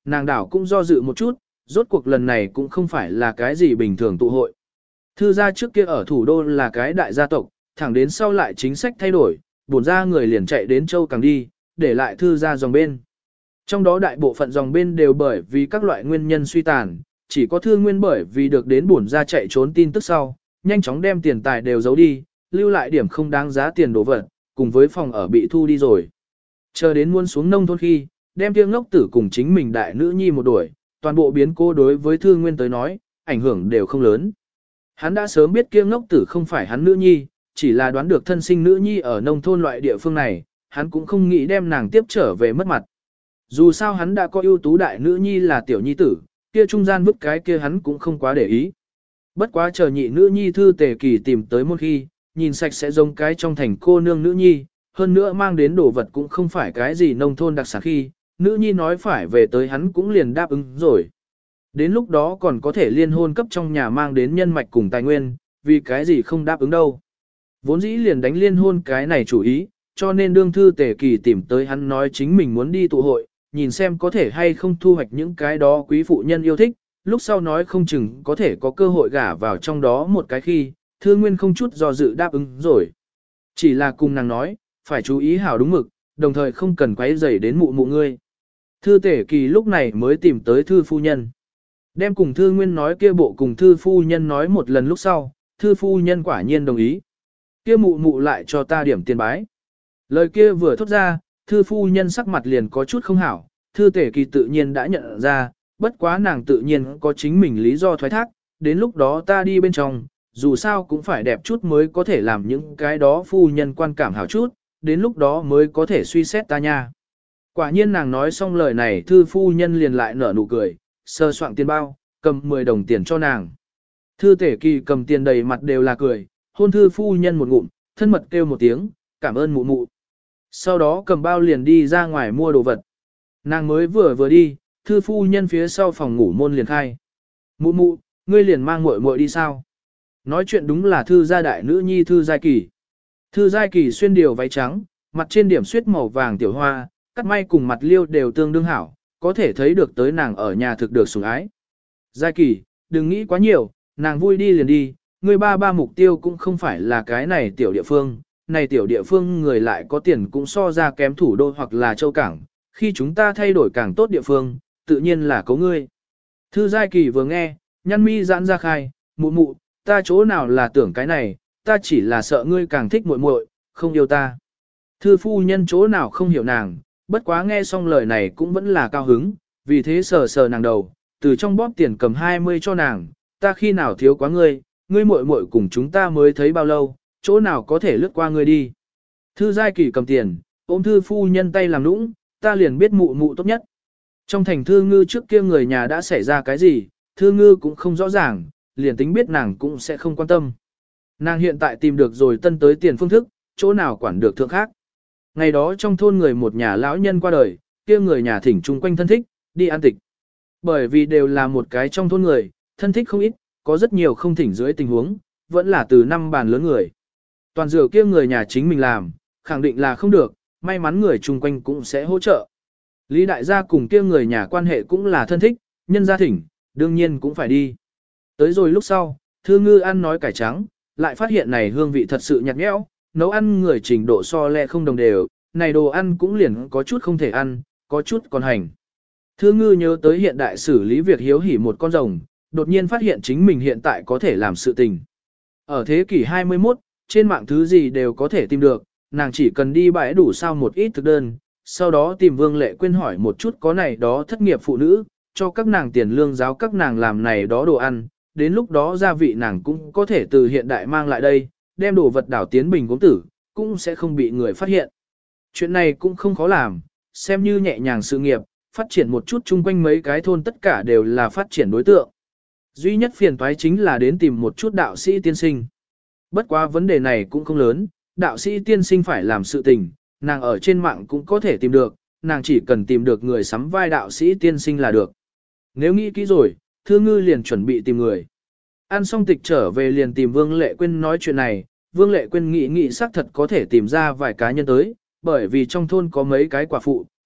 [SPEAKER 1] nàng đảo cũng do dự một chút, rốt cuộc lần này cũng không phải là cái gì bình thường tụ hội. Thư gia trước kia ở thủ đô là cái đại gia tộc, thẳng đến sau lại chính sách thay đổi, bổn ra người liền chạy đến châu càng đi, để lại thư gia dòng bên. Trong đó đại bộ phận dòng bên đều bởi vì các loại nguyên nhân suy tàn, chỉ có Thư Nguyên bởi vì được đến bổn ra chạy trốn tin tức sau, nhanh chóng đem tiền tài đều giấu đi, lưu lại điểm không đáng giá tiền đồ vật, cùng với phòng ở bị thu đi rồi. Chờ đến muôn xuống nông thôn khi, đem kia ngốc tử cùng chính mình đại nữ nhi một đuổi, toàn bộ biến cô đối với Thư Nguyên tới nói, ảnh hưởng đều không lớn. Hắn đã sớm biết kia ngốc tử không phải hắn nữ nhi, chỉ là đoán được thân sinh nữ nhi ở nông thôn loại địa phương này, hắn cũng không nghĩ đem nàng tiếp trở về mất mặt. Dù sao hắn đã có ưu tú đại nữ nhi là tiểu nhi tử, kia trung gian vứt cái kia hắn cũng không quá để ý. Bất quá chờ nhị nữ nhi Thư Tề Kỳ tìm tới một khi, nhìn sạch sẽ giống cái trong thành cô nương nữ nhi, hơn nữa mang đến đồ vật cũng không phải cái gì nông thôn đặc sản khi, nữ nhi nói phải về tới hắn cũng liền đáp ứng rồi. Đến lúc đó còn có thể liên hôn cấp trong nhà mang đến nhân mạch cùng tài nguyên, vì cái gì không đáp ứng đâu. Vốn dĩ liền đánh liên hôn cái này chủ ý, cho nên đương Thư Tề Kỳ tìm tới hắn nói chính mình muốn đi tụ hội, nhìn xem có thể hay không thu hoạch những cái đó quý phụ nhân yêu thích, lúc sau nói không chừng có thể có cơ hội gả vào trong đó một cái khi, Thư Nguyên không chút do dự đáp ứng rồi. Chỉ là cùng nàng nói, phải chú ý hảo đúng mực, đồng thời không cần quấy rầy đến mụ mụ ngươi. Thư Tể Kỳ lúc này mới tìm tới Thư phu nhân. Đem cùng Thư Nguyên nói kia bộ cùng Thư phu nhân nói một lần lúc sau, Thư phu nhân quả nhiên đồng ý. Kia mụ mụ lại cho ta điểm tiền bái. Lời kia vừa thốt ra, Thư phu nhân sắc mặt liền có chút không hảo, Thư Tể Kỳ tự nhiên đã nhận ra, bất quá nàng tự nhiên có chính mình lý do thoái thác, đến lúc đó ta đi bên trong, dù sao cũng phải đẹp chút mới có thể làm những cái đó phu nhân quan cảm hảo chút, đến lúc đó mới có thể suy xét ta nha. Quả nhiên nàng nói xong lời này Thư phu nhân liền lại nở nụ cười, sơ soạn tiền bao, cầm 10 đồng tiền cho nàng. Thư Tể Kỳ cầm tiền đầy mặt đều là cười, hôn Thư phu nhân một ngụm, thân mật kêu một tiếng, cảm ơn mụ mụ. Sau đó cầm bao liền đi ra ngoài mua đồ vật. Nàng mới vừa đi, Thư phu nhân phía sau phòng ngủ môn liền khai. Mụ mụ, ngươi liền mang muội muội đi sao? Nói chuyện đúng là Thư gia đại nữ nhi Thư Giai Kỳ. Thư Giai Kỳ xuyên điều váy trắng, mặt trên điểm xuyết màu vàng tiểu hoa, cắt may cùng mặt liêu đều tương đương hảo, có thể thấy được tới nàng ở nhà thực được sủng ái. Giai Kỳ, đừng nghĩ quá nhiều, nàng vui đi liền đi, người ba mục tiêu cũng không phải là cái này tiểu địa phương, này tiểu địa phương người lại có tiền cũng so ra kém thủ đô hoặc là châu cảng, khi chúng ta thay đổi càng tốt địa phương, tự nhiên là có ngươi. Thư Giai Kỳ vừa nghe, nhăn mi giãn ra khai, mụ mụ, ta chỗ nào là tưởng cái này, ta chỉ là sợ ngươi càng thích muội muội, không yêu ta. Thư phu nhân chỗ nào không hiểu nàng, bất quá nghe xong lời này cũng vẫn là cao hứng, vì thế sờ sờ nàng đầu, từ trong bóp tiền cầm 20 cho nàng, ta khi nào thiếu quá ngươi, ngươi muội muội cùng chúng ta mới thấy bao lâu, chỗ nào có thể lướt qua ngươi đi. Thư Giai Kỳ cầm tiền, ôm Thư phu nhân tay làm nũng, ta liền biết mụ mụ tốt nhất. Trong thành Thư Ngư trước kia người nhà đã xảy ra cái gì, Thư Ngư cũng không rõ ràng, liền tính biết nàng cũng sẽ không quan tâm. Nàng hiện tại tìm được rồi tân tới tiền phương thức, chỗ nào quản được thượng khác. Ngày đó trong thôn người một nhà lão nhân qua đời, kia người nhà thỉnh chung quanh thân thích, đi ăn tịch. Bởi vì đều là một cái trong thôn người, thân thích không ít, có rất nhiều không thỉnh dưới tình huống, vẫn là từ 5 bàn lớn người. Toàn dựa kia người nhà chính mình làm, khẳng định là không được, may mắn người chung quanh cũng sẽ hỗ trợ. Lý đại gia cùng kia người nhà quan hệ cũng là thân thích, nhân gia thỉnh, đương nhiên cũng phải đi. Tới rồi lúc sau, Thư Ngư ăn nói cải trắng, lại phát hiện này hương vị thật sự nhạt nhẽo, nấu ăn người trình độ so lẹ không đồng đều, này đồ ăn cũng liền có chút không thể ăn, có chút còn hành. Thư Ngư nhớ tới hiện đại xử lý việc hiếu hỉ một con rồng, đột nhiên phát hiện chính mình hiện tại có thể làm sự tình. Ở thế kỷ 21, trên mạng thứ gì đều có thể tìm được, nàng chỉ cần đi bãi đủ sao một ít thực đơn, sau đó tìm Vương Lệ Quyên hỏi một chút có này đó thất nghiệp phụ nữ, cho các nàng tiền lương giáo các nàng làm này đó đồ ăn, đến lúc đó gia vị nàng cũng có thể từ hiện đại mang lại đây, đem đồ vật đảo tiến bình gốm tử, cũng sẽ không bị người phát hiện. Chuyện này cũng không khó làm, xem như nhẹ nhàng sự nghiệp, phát triển một chút chung quanh mấy cái thôn tất cả đều là phát triển đối tượng. Duy nhất phiền toái chính là đến tìm một chút đạo sĩ tiên sinh. Bất quá vấn đề này cũng không lớn, đạo sĩ tiên sinh phải làm sự tình, nàng ở trên mạng cũng có thể tìm được, nàng chỉ cần tìm được người sắm vai đạo sĩ tiên sinh là được. Nếu nghĩ kỹ rồi, Thư Ngư liền chuẩn bị tìm người. Ăn xong tịch trở về liền tìm Vương Lệ Quyên nói chuyện này, Vương Lệ Quyên nghĩ xác thật có thể tìm ra vài cá nhân tới, bởi vì trong thôn có mấy cái quả phụ,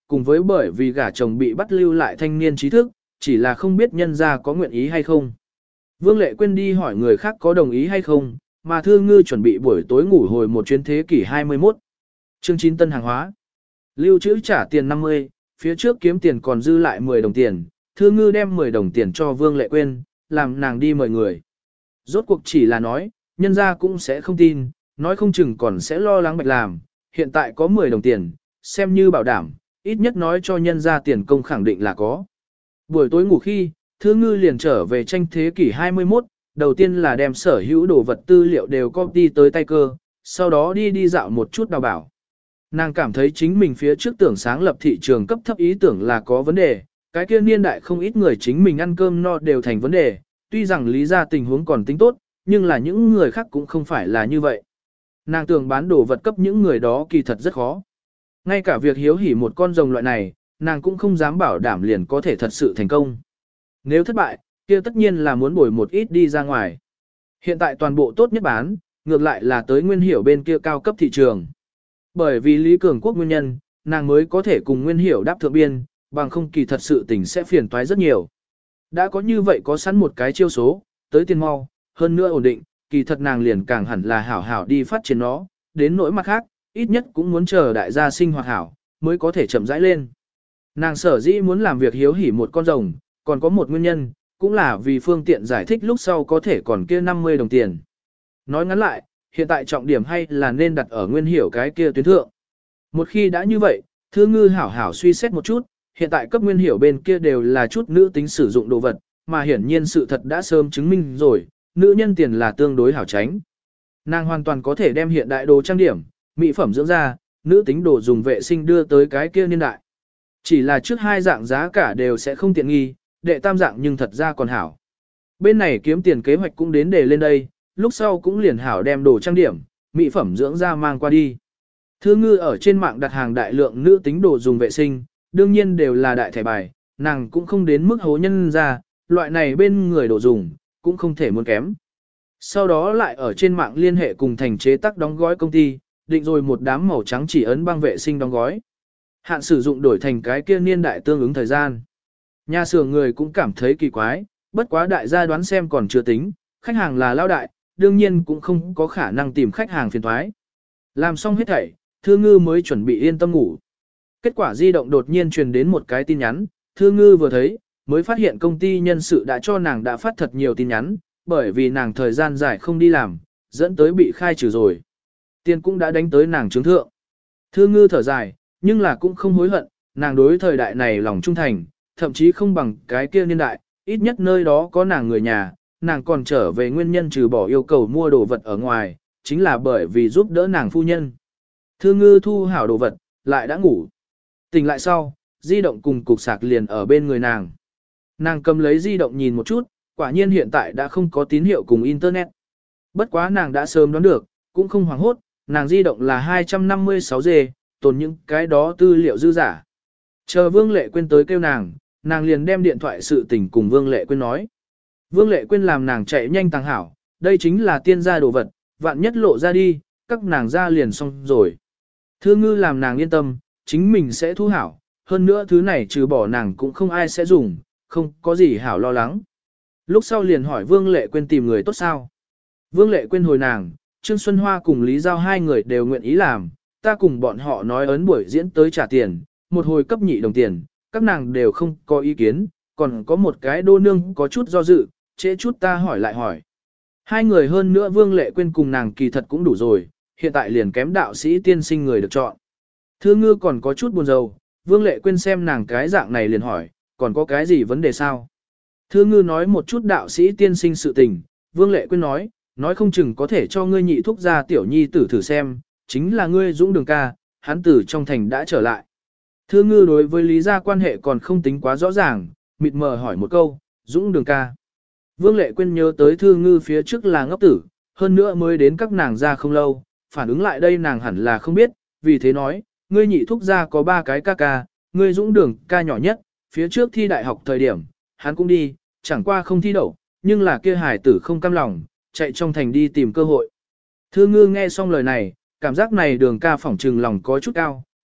[SPEAKER 1] cùng với bởi vì gả chồng bị bắt lưu lại thanh niên trí thức, chỉ là không biết nhân gia có nguyện ý hay không. Vương Lệ Quyên đi hỏi người khác có đồng ý hay không, mà Thư Ngư chuẩn bị buổi tối ngủ hồi một chuyến thế kỷ 21. Chương 9 tân hàng hóa. Lưu trữ trả tiền 50, phía trước kiếm tiền còn dư lại 10 đồng tiền, Thư Ngư đem 10 đồng tiền cho Vương Lệ Quyên, làm nàng đi mời người. Rốt cuộc chỉ là nói, nhân gia cũng sẽ không tin, nói không chừng còn sẽ lo lắng bạch làm, hiện tại có 10 đồng tiền, xem như bảo đảm, ít nhất nói cho nhân gia tiền công khẳng định là có. Buổi tối ngủ khi, Thư Ngư liền trở về tranh thế kỷ 21, đầu tiên là đem sở hữu đồ vật tư liệu đều copy tới tay cơ, sau đó đi dạo một chút đào bảo. Nàng cảm thấy chính mình phía trước tưởng sáng lập thị trường cấp thấp ý tưởng là có vấn đề, cái kia niên đại không ít người chính mình ăn cơm no đều thành vấn đề, tuy rằng lý ra tình huống còn tính tốt, nhưng là những người khác cũng không phải là như vậy. Nàng tưởng bán đồ vật cấp những người đó kỳ thật rất khó. Ngay cả việc hiếu hỉ một con rồng loại này, nàng cũng không dám bảo đảm liền có thể thật sự thành công. Nếu thất bại, kia tất nhiên là muốn bồi một ít đi ra ngoài. Hiện tại toàn bộ tốt nhất bán, ngược lại là tới Nguyên Hiểu bên kia cao cấp thị trường. Bởi vì Lý Cường Quốc nguyên nhân, nàng mới có thể cùng Nguyên Hiểu đáp thượng biên, bằng không kỳ thật sự tình sẽ phiền toái rất nhiều. Đã có như vậy có sẵn một cái chiêu số, tới tiền mau, hơn nữa ổn định, kỳ thật nàng liền càng hẳn là hảo hảo đi phát triển nó, đến nỗi mặt khác, ít nhất cũng muốn chờ đại gia sinh hoạt hảo, mới có thể chậm rãi lên. Nàng sở dĩ muốn làm việc hiếu hỉ một con rồng, còn có một nguyên nhân, cũng là vì phương tiện giải thích lúc sau có thể còn kia 50 đồng tiền. Nói ngắn lại, hiện tại trọng điểm hay là nên đặt ở Nguyên Hiểu cái kia tuyến thượng. Một khi đã như vậy, Thư Ngư hảo hảo suy xét một chút, hiện tại cấp Nguyên Hiểu bên kia đều là chút nữ tính sử dụng đồ vật, mà hiển nhiên sự thật đã sớm chứng minh rồi, nữ nhân tiền là tương đối hảo tránh. Nàng hoàn toàn có thể đem hiện đại đồ trang điểm, mỹ phẩm dưỡng da, nữ tính đồ dùng vệ sinh đưa tới cái kia niên đại. Chỉ là trước hai dạng giá cả đều sẽ không tiện nghi, đệ tam dạng nhưng thật ra còn hảo. Bên này kiếm tiền kế hoạch cũng đến để lên đây, lúc sau cũng liền hảo đem đồ trang điểm, mỹ phẩm dưỡng da mang qua đi. Thư Ngư ở trên mạng đặt hàng đại lượng nữ tính đồ dùng vệ sinh, đương nhiên đều là đại thẻ bài, nàng cũng không đến mức hố nhân ra, loại này bên người đồ dùng, cũng không thể muốn kém. Sau đó lại ở trên mạng liên hệ cùng thành chế tác đóng gói công ty, định rồi một đám màu trắng chỉ ấn băng vệ sinh đóng gói. Hạn sử dụng đổi thành cái kia niên đại tương ứng thời gian. Nhà xưởng người cũng cảm thấy kỳ quái, bất quá đại gia đoán xem còn chưa tính, khách hàng là lao đại, đương nhiên cũng không có khả năng tìm khách hàng phiền thoái. Làm xong hết thảy, Thư Ngư mới chuẩn bị yên tâm ngủ. Kết quả di động đột nhiên truyền đến một cái tin nhắn, Thư Ngư vừa thấy, mới phát hiện công ty nhân sự đã cho nàng đã phát thật nhiều tin nhắn, bởi vì nàng thời gian dài không đi làm, dẫn tới bị khai trừ rồi. Tiền cũng đã đánh tới nàng chứng thượng. Thư Ngư thở dài, nhưng là cũng không hối hận, nàng đối thời đại này lòng trung thành, thậm chí không bằng cái kia niên đại, ít nhất nơi đó có nàng người nhà, nàng còn trở về nguyên nhân trừ bỏ yêu cầu mua đồ vật ở ngoài, chính là bởi vì giúp đỡ nàng phu nhân. Thư Ngư thu hảo đồ vật, lại đã ngủ. Tỉnh lại sau, di động cùng cục sạc liền ở bên người nàng. Nàng cầm lấy di động nhìn một chút, quả nhiên hiện tại đã không có tín hiệu cùng Internet. Bất quá nàng đã sớm đoán được, cũng không hoảng hốt, nàng di động là 256G, tồn những cái đó tư liệu dư giả. Chờ Vương Lệ Quyên tới kêu nàng liền đem điện thoại sự tình cùng Vương Lệ Quyên nói. Vương Lệ Quyên làm nàng chạy nhanh tăng hảo, đây chính là tiên gia đồ vật, vạn nhất lộ ra đi, các nàng ra liền xong rồi. Thư Ngư làm nàng yên tâm, chính mình sẽ thu hảo, hơn nữa thứ này trừ bỏ nàng cũng không ai sẽ dùng, không có gì hảo lo lắng. Lúc sau liền hỏi Vương Lệ Quyên tìm người tốt sao. Vương Lệ Quyên hồi nàng, Trương Xuân Hoa cùng Lý Giao hai người đều nguyện ý làm, ta cùng bọn họ nói ấn buổi diễn tới trả tiền, một hồi cấp nhị đồng tiền, các nàng đều không có ý kiến, còn có một cái đô nương có chút do dự, trễ chút ta hỏi lại hỏi. Hai người hơn nữa Vương Lệ Quyên cùng nàng kỳ thật cũng đủ rồi, hiện tại liền kém đạo sĩ tiên sinh người được chọn. Thư Ngư còn có chút buồn rầu, Vương Lệ Quyên xem nàng cái dạng này liền hỏi, còn có cái gì vấn đề sao? Thư Ngư nói một chút đạo sĩ tiên sinh sự tình, Vương Lệ Quyên nói không chừng có thể cho ngươi nhị thúc gia tiểu nhi tử thử xem, chính là ngươi Dũng Đường ca, hắn tử trong thành đã trở lại. Thư Ngư đối với Lý gia quan hệ còn không tính quá rõ ràng, mịt mờ hỏi một câu, Dũng Đường ca. Vương Lệ Quyên nhớ tới Thư Ngư phía trước là ngốc tử, hơn nữa mới đến các nàng ra không lâu, phản ứng lại đây nàng hẳn là không biết, vì thế nói, ngươi nhị thúc gia có 3 cái ca ca, ngươi Dũng Đường ca nhỏ nhất, phía trước thi đại học thời điểm, hắn cũng đi, chẳng qua không thi đậu, nhưng là kia hài tử không cam lòng, chạy trong thành đi tìm cơ hội. Thư Ngư nghe xong lời này, cảm giác này Đường ca phỏng trừng lòng có chút cao,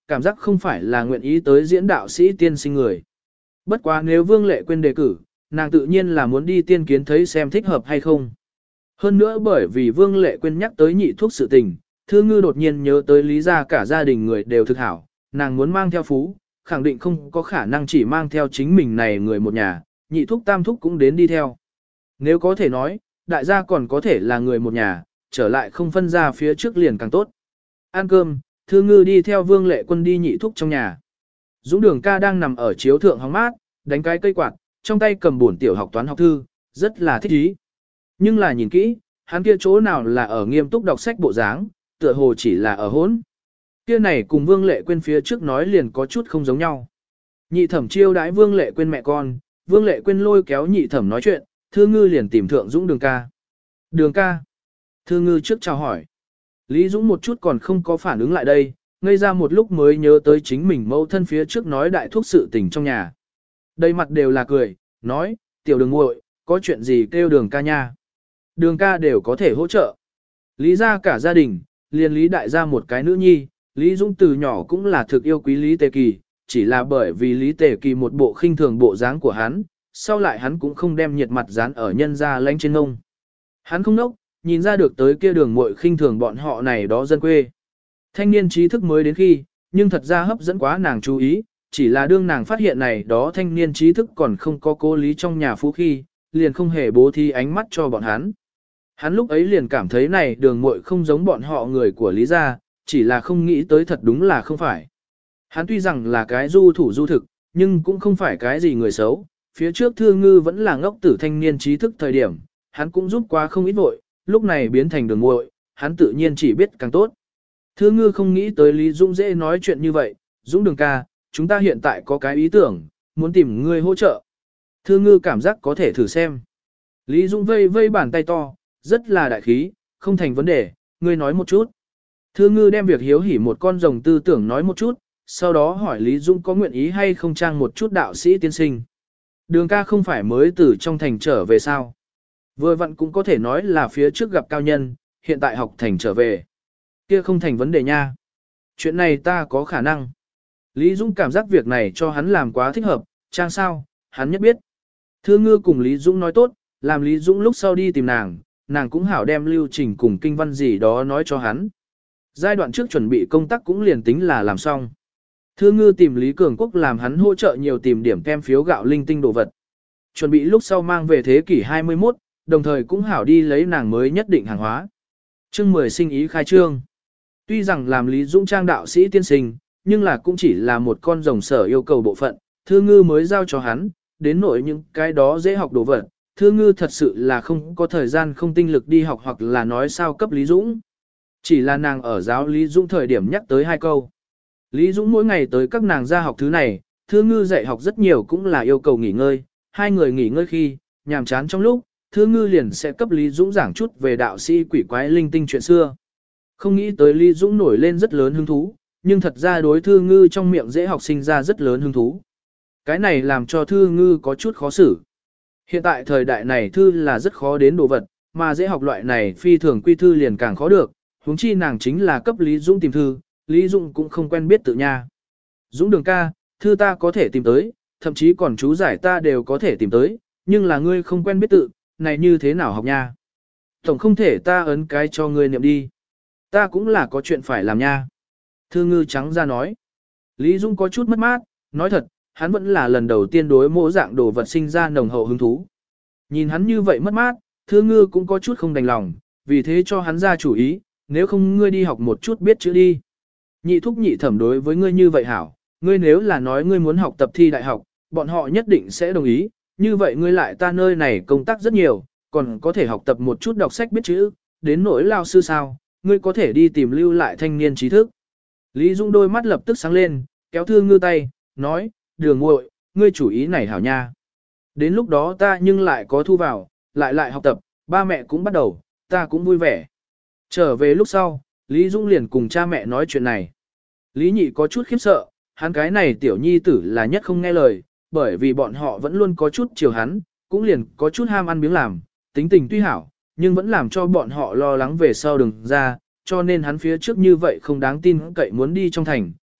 [SPEAKER 1] cảm giác không phải là nguyện ý tới diễn đạo sĩ tiên sinh người. Bất quá nếu Vương Lệ Quyên đề cử, nàng tự nhiên là muốn đi tiên kiến thấy xem thích hợp hay không. Hơn nữa bởi vì Vương Lệ Quyên nhắc tới nhị thuốc sự tình, Thư Ngư đột nhiên nhớ tới Lý gia cả gia đình người đều thực hảo, nàng muốn mang theo Phú, khẳng định không có khả năng chỉ mang theo chính mình này người một nhà, nhị thuốc tam thuốc cũng đến đi theo. Nếu có thể nói, đại gia còn có thể là người một nhà, trở lại không phân ra phía trước liền càng tốt. Ăn cơm, Thư Ngư đi theo Vương Lệ Quân đi nhị thuốc trong nhà. Dũng Đường ca đang nằm ở chiếu thượng hóng mát, đánh cái cây quạt, trong tay cầm bổn tiểu học toán học thư, rất là thích ý. Nhưng là nhìn kỹ, hắn kia chỗ nào là ở nghiêm túc đọc sách bộ dáng, tựa hồ chỉ là ở hỗn. Kia này cùng Vương Lệ Quyên phía trước nói liền có chút không giống nhau. Nhị thẩm chiêu đãi Vương Lệ Quyên mẹ con, Vương Lệ Quyên lôi kéo nhị thẩm nói chuyện, Thư Ngư liền tìm thượng Dũng Đường ca. Đường ca. Thư Ngư trước chào hỏi. Lý Dũng một chút còn không có phản ứng lại đây, ngây ra một lúc mới nhớ tới chính mình mẫu thân phía trước nói đại thuốc sự tình trong nhà. Đầy mặt đều là cười, nói, tiểu đường muội, có chuyện gì kêu đường ca nha. Đường ca đều có thể hỗ trợ. Lý ra cả gia đình, liền Lý đại gia một cái nữ nhi, Lý Dũng từ nhỏ cũng là thực yêu quý Lý Tề Kỳ, chỉ là bởi vì Lý Tề Kỳ một bộ khinh thường bộ dáng của hắn, sau lại hắn cũng không đem nhiệt mặt dán ở nhân ra lánh trên ngông. Hắn không nốc, nhìn ra được tới kia đường muội khinh thường bọn họ này đó dân quê. Thanh niên trí thức mới đến khi, nhưng thật ra hấp dẫn quá nàng chú ý, chỉ là đương nàng phát hiện này đó thanh niên trí thức còn không có cố Lý trong nhà phú khi, liền không hề bố thí ánh mắt cho bọn hắn. Hắn lúc ấy liền cảm thấy này đường muội không giống bọn họ người của Lý gia, chỉ là không nghĩ tới thật đúng là không phải. Hắn tuy rằng là cái du thủ du thực, nhưng cũng không phải cái gì người xấu, phía trước Thư Ngư vẫn là ngốc tử thanh niên trí thức thời điểm, hắn cũng giúp quá không ít vội, lúc này biến thành đường muội, hắn tự nhiên chỉ biết càng tốt. Thư Ngư không nghĩ tới Lý Dũng dễ nói chuyện như vậy, Dũng đường ca, chúng ta hiện tại có cái ý tưởng, muốn tìm ngươi hỗ trợ. Thư Ngư cảm giác có thể thử xem. Lý Dũng vây vây bàn tay to, rất là đại khí, không thành vấn đề, ngươi nói một chút. Thư Ngư đem việc hiếu hỉ một con rồng tư tưởng nói một chút, sau đó hỏi Lý Dũng có nguyện ý hay không trang một chút đạo sĩ tiên sinh. Đường ca không phải mới từ trong thành trở về sao. Vừa vặn cũng có thể nói là phía trước gặp cao nhân, hiện tại học thành trở về. Kia không thành vấn đề nha. Chuyện này ta có khả năng. Lý Dũng cảm giác việc này cho hắn làm quá thích hợp, trang sao, hắn nhất biết. Thư Ngư cùng Lý Dũng nói tốt, làm Lý Dũng lúc sau đi tìm nàng, nàng cũng hảo đem lưu trình cùng kinh văn gì đó nói cho hắn. Giai đoạn trước chuẩn bị công tác cũng liền tính là làm xong. Thư Ngư tìm Lý Cường Quốc làm hắn hỗ trợ nhiều tìm điểm kem phiếu gạo linh tinh đồ vật. Chuẩn bị lúc sau mang về thế kỷ 21, đồng thời cũng hảo đi lấy nàng mới nhất định hàng hóa. Chương 10 sinh ý khai trương. Tuy rằng làm Lý Dũng trang đạo sĩ tiên sinh, nhưng là cũng chỉ là một con rồng sở yêu cầu bộ phận, Thư Ngư mới giao cho hắn, đến nỗi những cái đó dễ học đồ vật. Thư Ngư thật sự là không có thời gian không tinh lực đi học hoặc là nói sao cấp Lý Dũng. Chỉ là nàng ở giáo Lý Dũng thời điểm nhắc tới 2 câu. Lý Dũng mỗi ngày tới các nàng ra học thứ này, Thư Ngư dạy học rất nhiều cũng là yêu cầu nghỉ ngơi, 2 người nghỉ ngơi khi, nhàm chán trong lúc, Thư Ngư liền sẽ cấp Lý Dũng giảng chút về đạo sĩ quỷ quái linh tinh chuyện xưa. Không nghĩ tới Lý Dũng nổi lên rất lớn hứng thú, nhưng thật ra đối Thư Ngư trong miệng dễ học sinh ra rất lớn hứng thú. Cái này làm cho Thư Ngư có chút khó xử. Hiện tại thời đại này thư là rất khó đến đồ vật, mà dễ học loại này phi thường quy thư liền càng khó được, huống chi nàng chính là cấp Lý Dũng tìm thư, Lý Dũng cũng không quen biết tự nha. Dũng đường ca, thư ta có thể tìm tới, thậm chí còn chú giải ta đều có thể tìm tới, nhưng là ngươi không quen biết tự, này như thế nào học nha. Tổng không thể ta ấn cái cho ngươi niệm đi. Ta cũng là có chuyện phải làm nha. Thư Ngư trắng ra nói. Lý Dũng có chút mất mát, nói thật, hắn vẫn là lần đầu tiên đối mỗi dạng đồ vật sinh ra nồng hậu hứng thú. Nhìn hắn như vậy mất mát, Thư Ngư cũng có chút không đành lòng, vì thế cho hắn ra chủ ý, nếu không ngươi đi học một chút biết chữ đi. Nhị thúc nhị thẩm đối với ngươi như vậy hảo, ngươi nếu là nói ngươi muốn học tập thi đại học, bọn họ nhất định sẽ đồng ý, như vậy ngươi lại ta nơi này công tác rất nhiều, còn có thể học tập một chút đọc sách biết chữ, đến nỗi lao sư sao, ngươi có thể đi tìm lưu lại thanh niên trí thức. Lý Dung đôi mắt lập tức sáng lên, kéo Thư Ngư tay, nói, đường muội, ngươi chủ ý này hảo nha. Đến lúc đó ta nhưng lại có thu vào, lại học tập, ba mẹ cũng bắt đầu, ta cũng vui vẻ. Trở về lúc sau, Lý Dung liền cùng cha mẹ nói chuyện này. Lý Nhị có chút khiếp sợ, hắn cái này tiểu nhi tử là nhất không nghe lời, bởi vì bọn họ vẫn luôn có chút chiều hắn, cũng liền có chút ham ăn biếng làm, tính tình tuy hảo, nhưng vẫn làm cho bọn họ lo lắng về sau đường ra, cho nên hắn phía trước như vậy không đáng tin cậy muốn đi trong thành,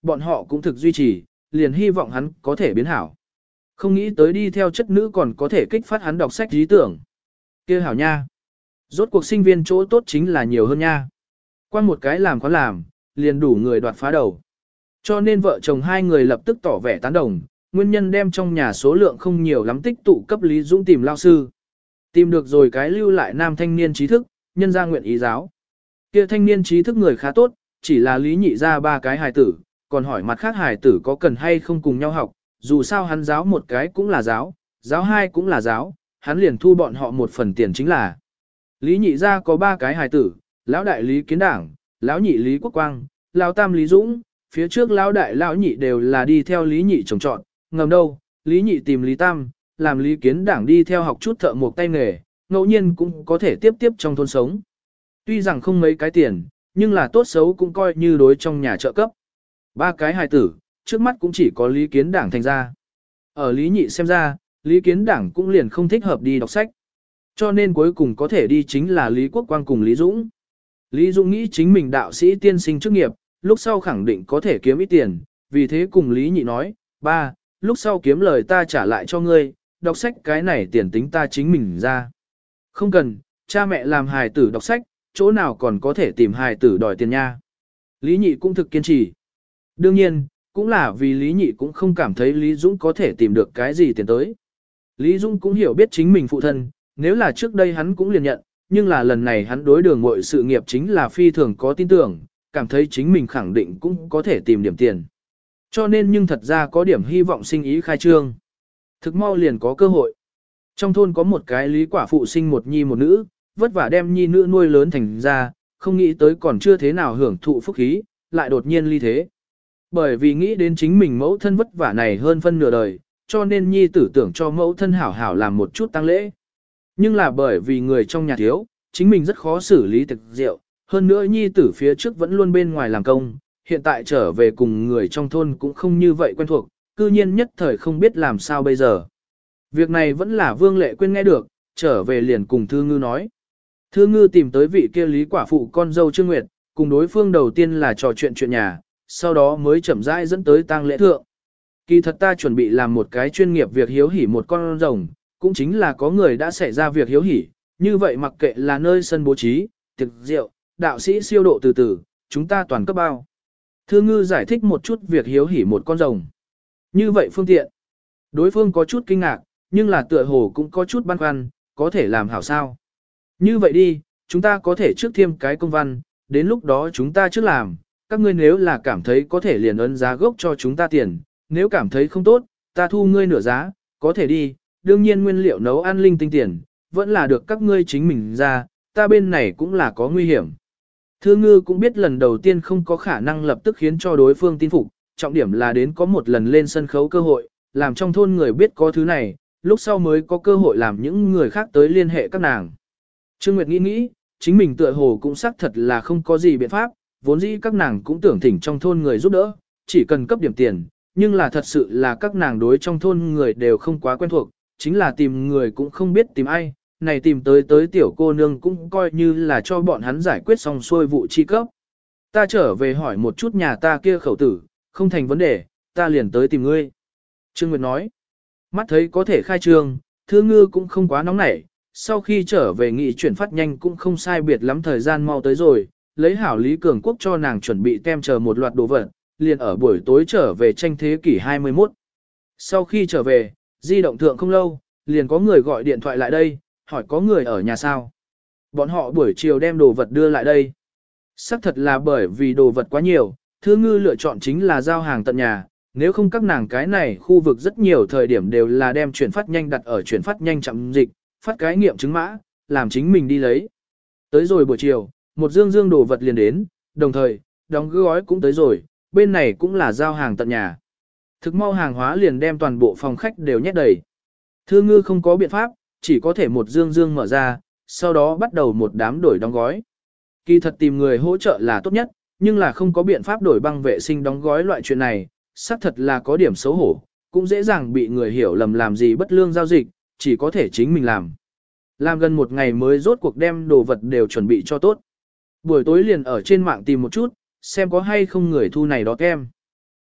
[SPEAKER 1] bọn họ cũng thực duy trì, liền hy vọng hắn có thể biến hảo. Không nghĩ tới đi theo chất nữ còn có thể kích phát hắn đọc sách lý tưởng. Kia hảo nha. Rốt cuộc sinh viên chỗ tốt chính là nhiều hơn nha. Qua một cái làm có làm, liền đủ người đoạt phá đầu. Cho nên vợ chồng hai người lập tức tỏ vẻ tán đồng, nguyên nhân đem trong nhà số lượng không nhiều lắm tích tụ cấp Lý Dũng tìm lao sư. Tìm được rồi cái lưu lại nam thanh niên trí thức, nhân ra nguyện ý giáo. Kia thanh niên trí thức người khá tốt, chỉ là Lý Nhị ra ba cái hài tử, còn hỏi mặt khác hài tử có cần hay không cùng nhau học, dù sao hắn giáo một cái cũng là giáo, giáo hai cũng là giáo, hắn liền thu bọn họ một phần tiền chính là. Lý Nhị ra có ba cái hài tử, lão đại Lý Kiến Đảng, lão nhị Lý Quốc Quang, lão tam Lý Dũng, phía trước lão đại lão nhị đều là đi theo Lý Nhị trồng trọt, ngầm đâu, Lý Nhị tìm Lý Tam, làm Lý Kiến Đảng đi theo học chút thợ một tay nghề, ngẫu nhiên cũng có thể tiếp trong thôn sống. Tuy rằng không mấy cái tiền, nhưng là tốt xấu cũng coi như đối trong nhà trợ cấp. Ba cái hài tử, trước mắt cũng chỉ có Lý Kiến Đảng thành ra. Ở Lý Nhị xem ra, Lý Kiến Đảng cũng liền không thích hợp đi đọc sách. Cho nên cuối cùng có thể đi chính là Lý Quốc Quang cùng Lý Dũng. Lý Dũng nghĩ chính mình đạo sĩ tiên sinh chức nghiệp, lúc sau khẳng định có thể kiếm ít tiền, vì thế cùng Lý Nhị nói, ba, lúc sau kiếm lời ta trả lại cho ngươi, đọc sách cái này tiền tính ta chính mình ra. Không cần, cha mẹ làm hài tử đọc sách, chỗ nào còn có thể tìm hài tử đòi tiền nha. Lý Nhị cũng thực kiên trì. Đương nhiên, cũng là vì Lý Nhị cũng không cảm thấy Lý Dũng có thể tìm được cái gì tiền tới. Lý Dũng cũng hiểu biết chính mình phụ thân, nếu là trước đây hắn cũng liền nhận, nhưng là lần này hắn đối đường mọi sự nghiệp chính là phi thường có tin tưởng, cảm thấy chính mình khẳng định cũng có thể tìm điểm tiền. Cho nên nhưng thật ra có điểm hy vọng sinh ý khai trương. Thực mau liền có cơ hội. Trong thôn có một cái Lý quả phụ sinh một nhi một nữ, vất vả đem nhi nữ nuôi lớn thành ra, không nghĩ tới còn chưa thế nào hưởng thụ phúc khí, lại đột nhiên ly thế. Bởi vì nghĩ đến chính mình mẫu thân vất vả này hơn phân nửa đời, cho nên nhi tử tưởng cho mẫu thân hảo hảo làm một chút tang lễ. Nhưng là bởi vì người trong nhà thiếu, chính mình rất khó xử lý thực rượu, hơn nữa nhi tử phía trước vẫn luôn bên ngoài làm công, hiện tại trở về cùng người trong thôn cũng không như vậy quen thuộc, cư nhiên nhất thời không biết làm sao bây giờ. Việc này vẫn là Vương Lệ Quyên nghe được, trở về liền cùng Thư Ngư nói. Thư Ngư tìm tới vị kia Lý quả phụ con dâu Trương Nguyệt, cùng đối phương đầu tiên là trò chuyện nhà, sau đó mới chậm rãi dẫn tới tang lễ thượng. Kỳ thật ta chuẩn bị làm một cái chuyên nghiệp việc hiếu hỉ một con rồng, cũng chính là có người đã xảy ra việc hiếu hỉ, như vậy mặc kệ là nơi sân bố trí, tiệc rượu, đạo sĩ siêu độ từ từ, chúng ta toàn cấp bao. Thư Ngư giải thích một chút việc hiếu hỉ một con rồng. Như vậy phương tiện. Đối phương có chút kinh ngạc, nhưng là tựa hồ cũng có chút băn khoăn, có thể làm hảo sao. Như vậy đi, chúng ta có thể trước thêm cái công văn, đến lúc đó chúng ta trước làm, các ngươi nếu là cảm thấy có thể liền ấn giá gốc cho chúng ta tiền, nếu cảm thấy không tốt, ta thu ngươi nửa giá, có thể đi, đương nhiên nguyên liệu nấu ăn linh tinh tiền, vẫn là được các ngươi chính mình ra, ta bên này cũng là có nguy hiểm. Thư Ngư cũng biết lần đầu tiên không có khả năng lập tức khiến cho đối phương tin phục, trọng điểm là đến có một lần lên sân khấu cơ hội, làm trong thôn người biết có thứ này, lúc sau mới có cơ hội làm những người khác tới liên hệ các nàng. Trương Nguyệt nghĩ, chính mình tựa hồ cũng xác thật là không có gì biện pháp, vốn dĩ các nàng cũng tưởng thỉnh trong thôn người giúp đỡ, chỉ cần cấp điểm tiền, nhưng là thật sự là các nàng đối trong thôn người đều không quá quen thuộc, chính là tìm người cũng không biết tìm ai, này tìm tới tiểu cô nương cũng coi như là cho bọn hắn giải quyết xong xuôi vụ chi cấp. Ta trở về hỏi một chút nhà ta kia khẩu tử, không thành vấn đề, ta liền tới tìm ngươi. Trương Nguyệt nói, mắt thấy có thể khai trương, Thư Ngư cũng không quá nóng nảy, sau khi trở về nghị chuyển phát nhanh cũng không sai biệt lắm thời gian mau tới rồi, lấy hảo Lý Cường Quốc cho nàng chuẩn bị tem chờ một loạt đồ vật, liền ở buổi tối trở về tranh thế kỷ 21. Sau khi trở về, di động thượng không lâu, liền có người gọi điện thoại lại đây, hỏi có người ở nhà sao. Bọn họ buổi chiều đem đồ vật đưa lại đây. Xác thật là bởi vì đồ vật quá nhiều, Thư Ngư lựa chọn chính là giao hàng tận nhà, nếu không các nàng cái này khu vực rất nhiều thời điểm đều là đem chuyển phát nhanh đặt ở chuyển phát nhanh chậm dịch, phát cái nghiệm chứng mã, làm chính mình đi lấy. Tới rồi buổi chiều, một dương đồ vật liền đến, đồng thời, đóng gói cũng tới rồi, bên này cũng là giao hàng tận nhà. Thực mau hàng hóa liền đem toàn bộ phòng khách đều nhét đầy. Thư Ngư không có biện pháp, chỉ có thể một dương mở ra, sau đó bắt đầu một đám đổi đóng gói. Kỳ thật tìm người hỗ trợ là tốt nhất, nhưng là không có biện pháp đổi băng vệ sinh đóng gói loại chuyện này, xác thật là có điểm xấu hổ, cũng dễ dàng bị người hiểu lầm làm gì bất lương giao dịch, chỉ có thể chính mình làm. Làm gần một ngày mới rốt cuộc đem đồ vật đều chuẩn bị cho tốt. Buổi tối liền ở trên mạng tìm một chút, xem có hay không người thu này đó kem.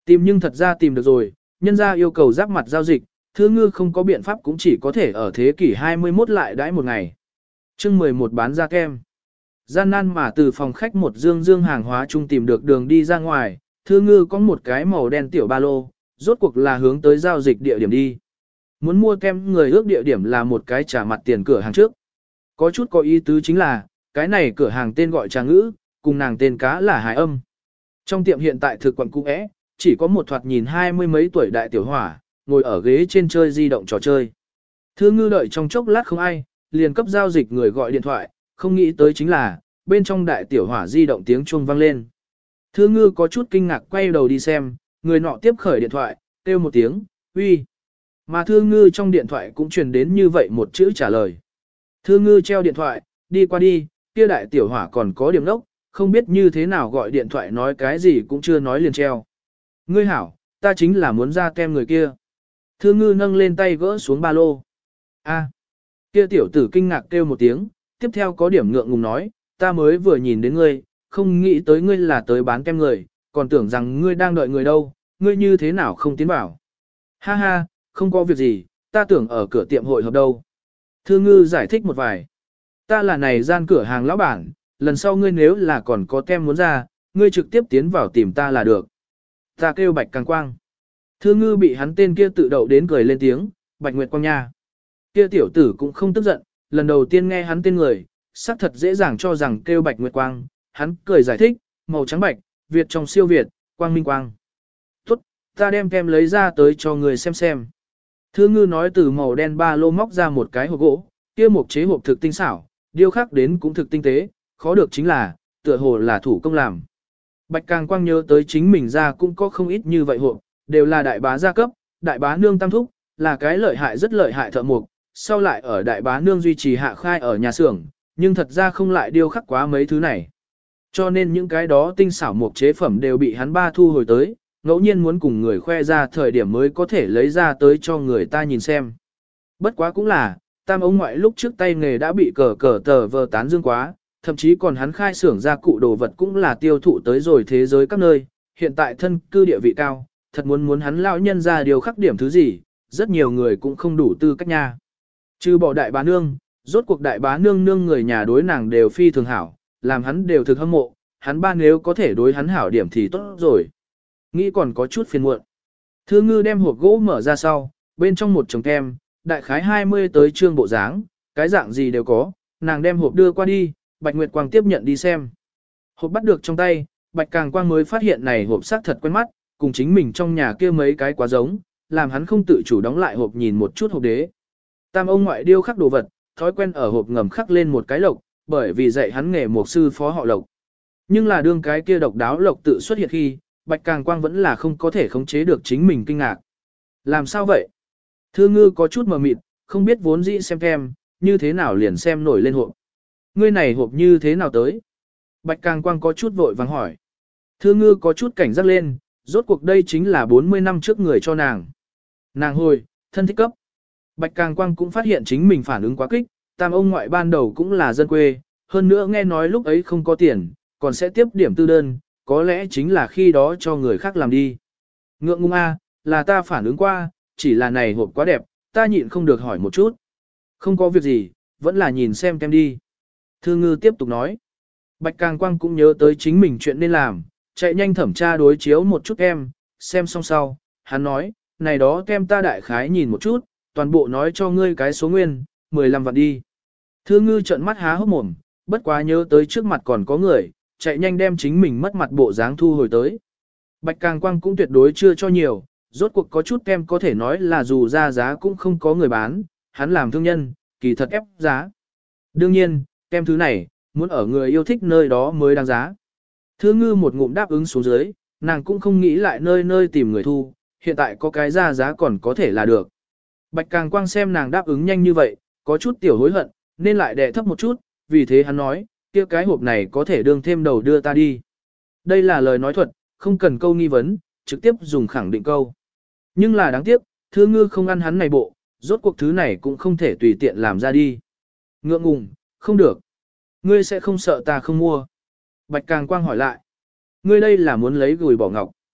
[SPEAKER 1] Tìm nhưng thật ra tìm được rồi, nhân ra yêu cầu giáp mặt giao dịch, Thư Ngư không có biện pháp cũng chỉ có thể ở thế kỷ 21 lại đãi một ngày. Chương 11 bán ra kem. Gian nan mà từ phòng khách một dương hàng hóa chung tìm được đường đi ra ngoài, Thư Ngư có một cái màu đen tiểu ba lô, rốt cuộc là hướng tới giao dịch địa điểm đi. Muốn mua kem người ước địa điểm là một cái trả mặt tiền cửa hàng trước. Có chút có ý tứ chính là, cái này cửa hàng tên gọi trà ngữ, cùng nàng tên cá là hài âm. Trong tiệm hiện tại thực quận cũ é, chỉ có một thoạt nhìn 20 mấy tuổi đại tiểu hỏa, ngồi ở ghế trên chơi di động trò chơi. Thư Ngư đợi trong chốc lát không ai, liền cấp giao dịch người gọi điện thoại, không nghĩ tới chính là, bên trong đại tiểu hỏa di động tiếng chuông vang lên. Thư Ngư có chút kinh ngạc quay đầu đi xem, người nọ tiếp khởi điện thoại, kêu một tiếng, uy. Mà Thư Ngư trong điện thoại cũng truyền đến như vậy một chữ trả lời. Thư Ngư treo điện thoại, đi qua đi, kia đại tiểu hỏa còn có điểm đốc, không biết như thế nào gọi điện thoại nói cái gì cũng chưa nói liền treo. Ngươi hảo, ta chính là muốn ra kem người kia. Thư Ngư nâng lên tay gỡ xuống ba lô. A, kia tiểu tử kinh ngạc kêu một tiếng, tiếp theo có điểm ngượng ngùng nói, ta mới vừa nhìn đến ngươi, không nghĩ tới ngươi là tới bán kem người, còn tưởng rằng ngươi đang đợi người đâu, ngươi như thế nào không tiến vào. Ha ha, không có việc gì, ta tưởng ở cửa tiệm hội hợp đâu. Thư Ngư giải thích một vài. Ta là này gian cửa hàng lão bản, lần sau ngươi nếu là còn có kem muốn ra, ngươi trực tiếp tiến vào tìm ta là được. Ta kêu Bạch Càng Quang. Thư Ngư bị hắn tên kia tự đậu đến cười lên tiếng, Bạch Nguyệt Quang nha. Kia tiểu tử cũng không tức giận, lần đầu tiên nghe hắn tên người, xác thật dễ dàng cho rằng kêu Bạch Nguyệt Quang, hắn cười giải thích, màu trắng bạch, Việt trong siêu Việt, Quang Minh Quang. Tốt, ta đem kem lấy ra tới cho người xem. Thư Ngư nói từ màu đen ba lô móc ra một cái hộp gỗ, kia một chế hộp thực tinh xảo, điêu khắc đến cũng thực tinh tế, khó được chính là, tựa hồ là thủ công làm. Bạch Càng Quang nhớ tới chính mình ra cũng có không ít như vậy hộp, đều là đại bá gia cấp, đại bá nương tam thúc, là cái lợi hại rất lợi hại thợ mộc, sau lại ở đại bá nương duy trì hạ khai ở nhà xưởng, nhưng thật ra không lại điêu khắc quá mấy thứ này. Cho nên những cái đó tinh xảo mộc chế phẩm đều bị hắn ba thu hồi tới, ngẫu nhiên muốn cùng người khoe ra thời điểm mới có thể lấy ra tới cho người ta nhìn xem. Bất quá cũng là, tam ông ngoại lúc trước tay nghề đã bị cờ tờ vờ tán dương quá, thậm chí còn hắn khai xưởng gia cụ đồ vật cũng là tiêu thụ tới rồi thế giới các nơi, hiện tại thân cư địa vị cao, thật muốn hắn lão nhân ra điều khắc điểm thứ gì, rất nhiều người cũng không đủ tư cách nha. Trừ bỏ đại bá nương, rốt cuộc đại bá nương nương người nhà đối nàng đều phi thường hảo, làm hắn đều thực hâm mộ, hắn ba nếu có thể đối hắn hảo điểm thì tốt rồi. Nghĩ còn có chút phiền muộn. Thư Ngư đem hộp gỗ mở ra sau, bên trong một chồng kem, đại khái 20 tới trương bộ dáng, cái dạng gì đều có, nàng đem hộp đưa qua đi, Bạch Nguyệt Quang tiếp nhận đi xem. Hộp bắt được trong tay, Bạch Càng Quang mới phát hiện này hộp sắc thật quen mắt, cùng chính mình trong nhà kia mấy cái quá giống, làm hắn không tự chủ đóng lại hộp nhìn một chút hộp đế. Tam ông ngoại điêu khắc đồ vật, thói quen ở hộp ngầm khắc lên một cái lộc, bởi vì dạy hắn nghề mục sư phó họ Lộc. Nhưng là đương cái kia độc đáo lộc tự xuất hiện khi, Bạch Càng Quang vẫn là không có thể khống chế được chính mình kinh ngạc. Làm sao vậy? Thư Ngư có chút mờ mịt, không biết vốn dĩ xem kem, như thế nào liền xem nổi lên hộp. Ngươi này hộp như thế nào tới? Bạch Càng Quang có chút vội vàng hỏi. Thư Ngư có chút cảnh giác lên, rốt cuộc đây chính là 40 năm trước người cho nàng. Nàng hồi, thân thích cấp. Bạch Càng Quang cũng phát hiện chính mình phản ứng quá kích, tam ông ngoại ban đầu cũng là dân quê, hơn nữa nghe nói lúc ấy không có tiền, còn sẽ tiếp điểm tư đơn, có lẽ chính là khi đó cho người khác làm đi. Ngượng ngùng a, là ta phản ứng qua, chỉ là này hộp quá đẹp, ta nhịn không được hỏi một chút. Không có việc gì, vẫn là nhìn xem kem đi. Thư Ngư tiếp tục nói. Bạch Càng Quang cũng nhớ tới chính mình chuyện nên làm, chạy nhanh thẩm tra đối chiếu một chút kem, xem xong sau, hắn nói, này đó kem ta đại khái nhìn một chút, toàn bộ nói cho ngươi cái số nguyên, 15 vạn đi. Thư Ngư trợn mắt há hốc mồm, bất quá nhớ tới trước mặt còn có người, chạy nhanh đem chính mình mất mặt bộ dáng thu hồi tới. Bạch Càng Quang cũng tuyệt đối chưa cho nhiều, rốt cuộc có chút kem có thể nói là dù ra giá cũng không có người bán, hắn làm thương nhân, kỳ thật ép giá. Đương nhiên, kem thứ này, muốn ở người yêu thích nơi đó mới đáng giá. Thư Ngư một ngụm đáp ứng xuống dưới, nàng cũng không nghĩ lại nơi nơi tìm người thu, hiện tại có cái ra giá còn có thể là được. Bạch Càng Quang xem nàng đáp ứng nhanh như vậy, có chút tiểu hối hận, nên lại đè thấp một chút, vì thế hắn nói, kia cái hộp này có thể đương thêm đầu đưa ta đi. Đây là lời nói thuật, không cần câu nghi vấn, trực tiếp dùng khẳng định câu. Nhưng là đáng tiếc, Thư Ngư không ăn hắn này bộ, rốt cuộc thứ này cũng không thể tùy tiện làm ra đi. Ngượng ngùng, không được. Ngươi sẽ không sợ ta không mua. Bạch Càng Quang hỏi lại. Ngươi đây là muốn lấy gùi bỏ ngọc.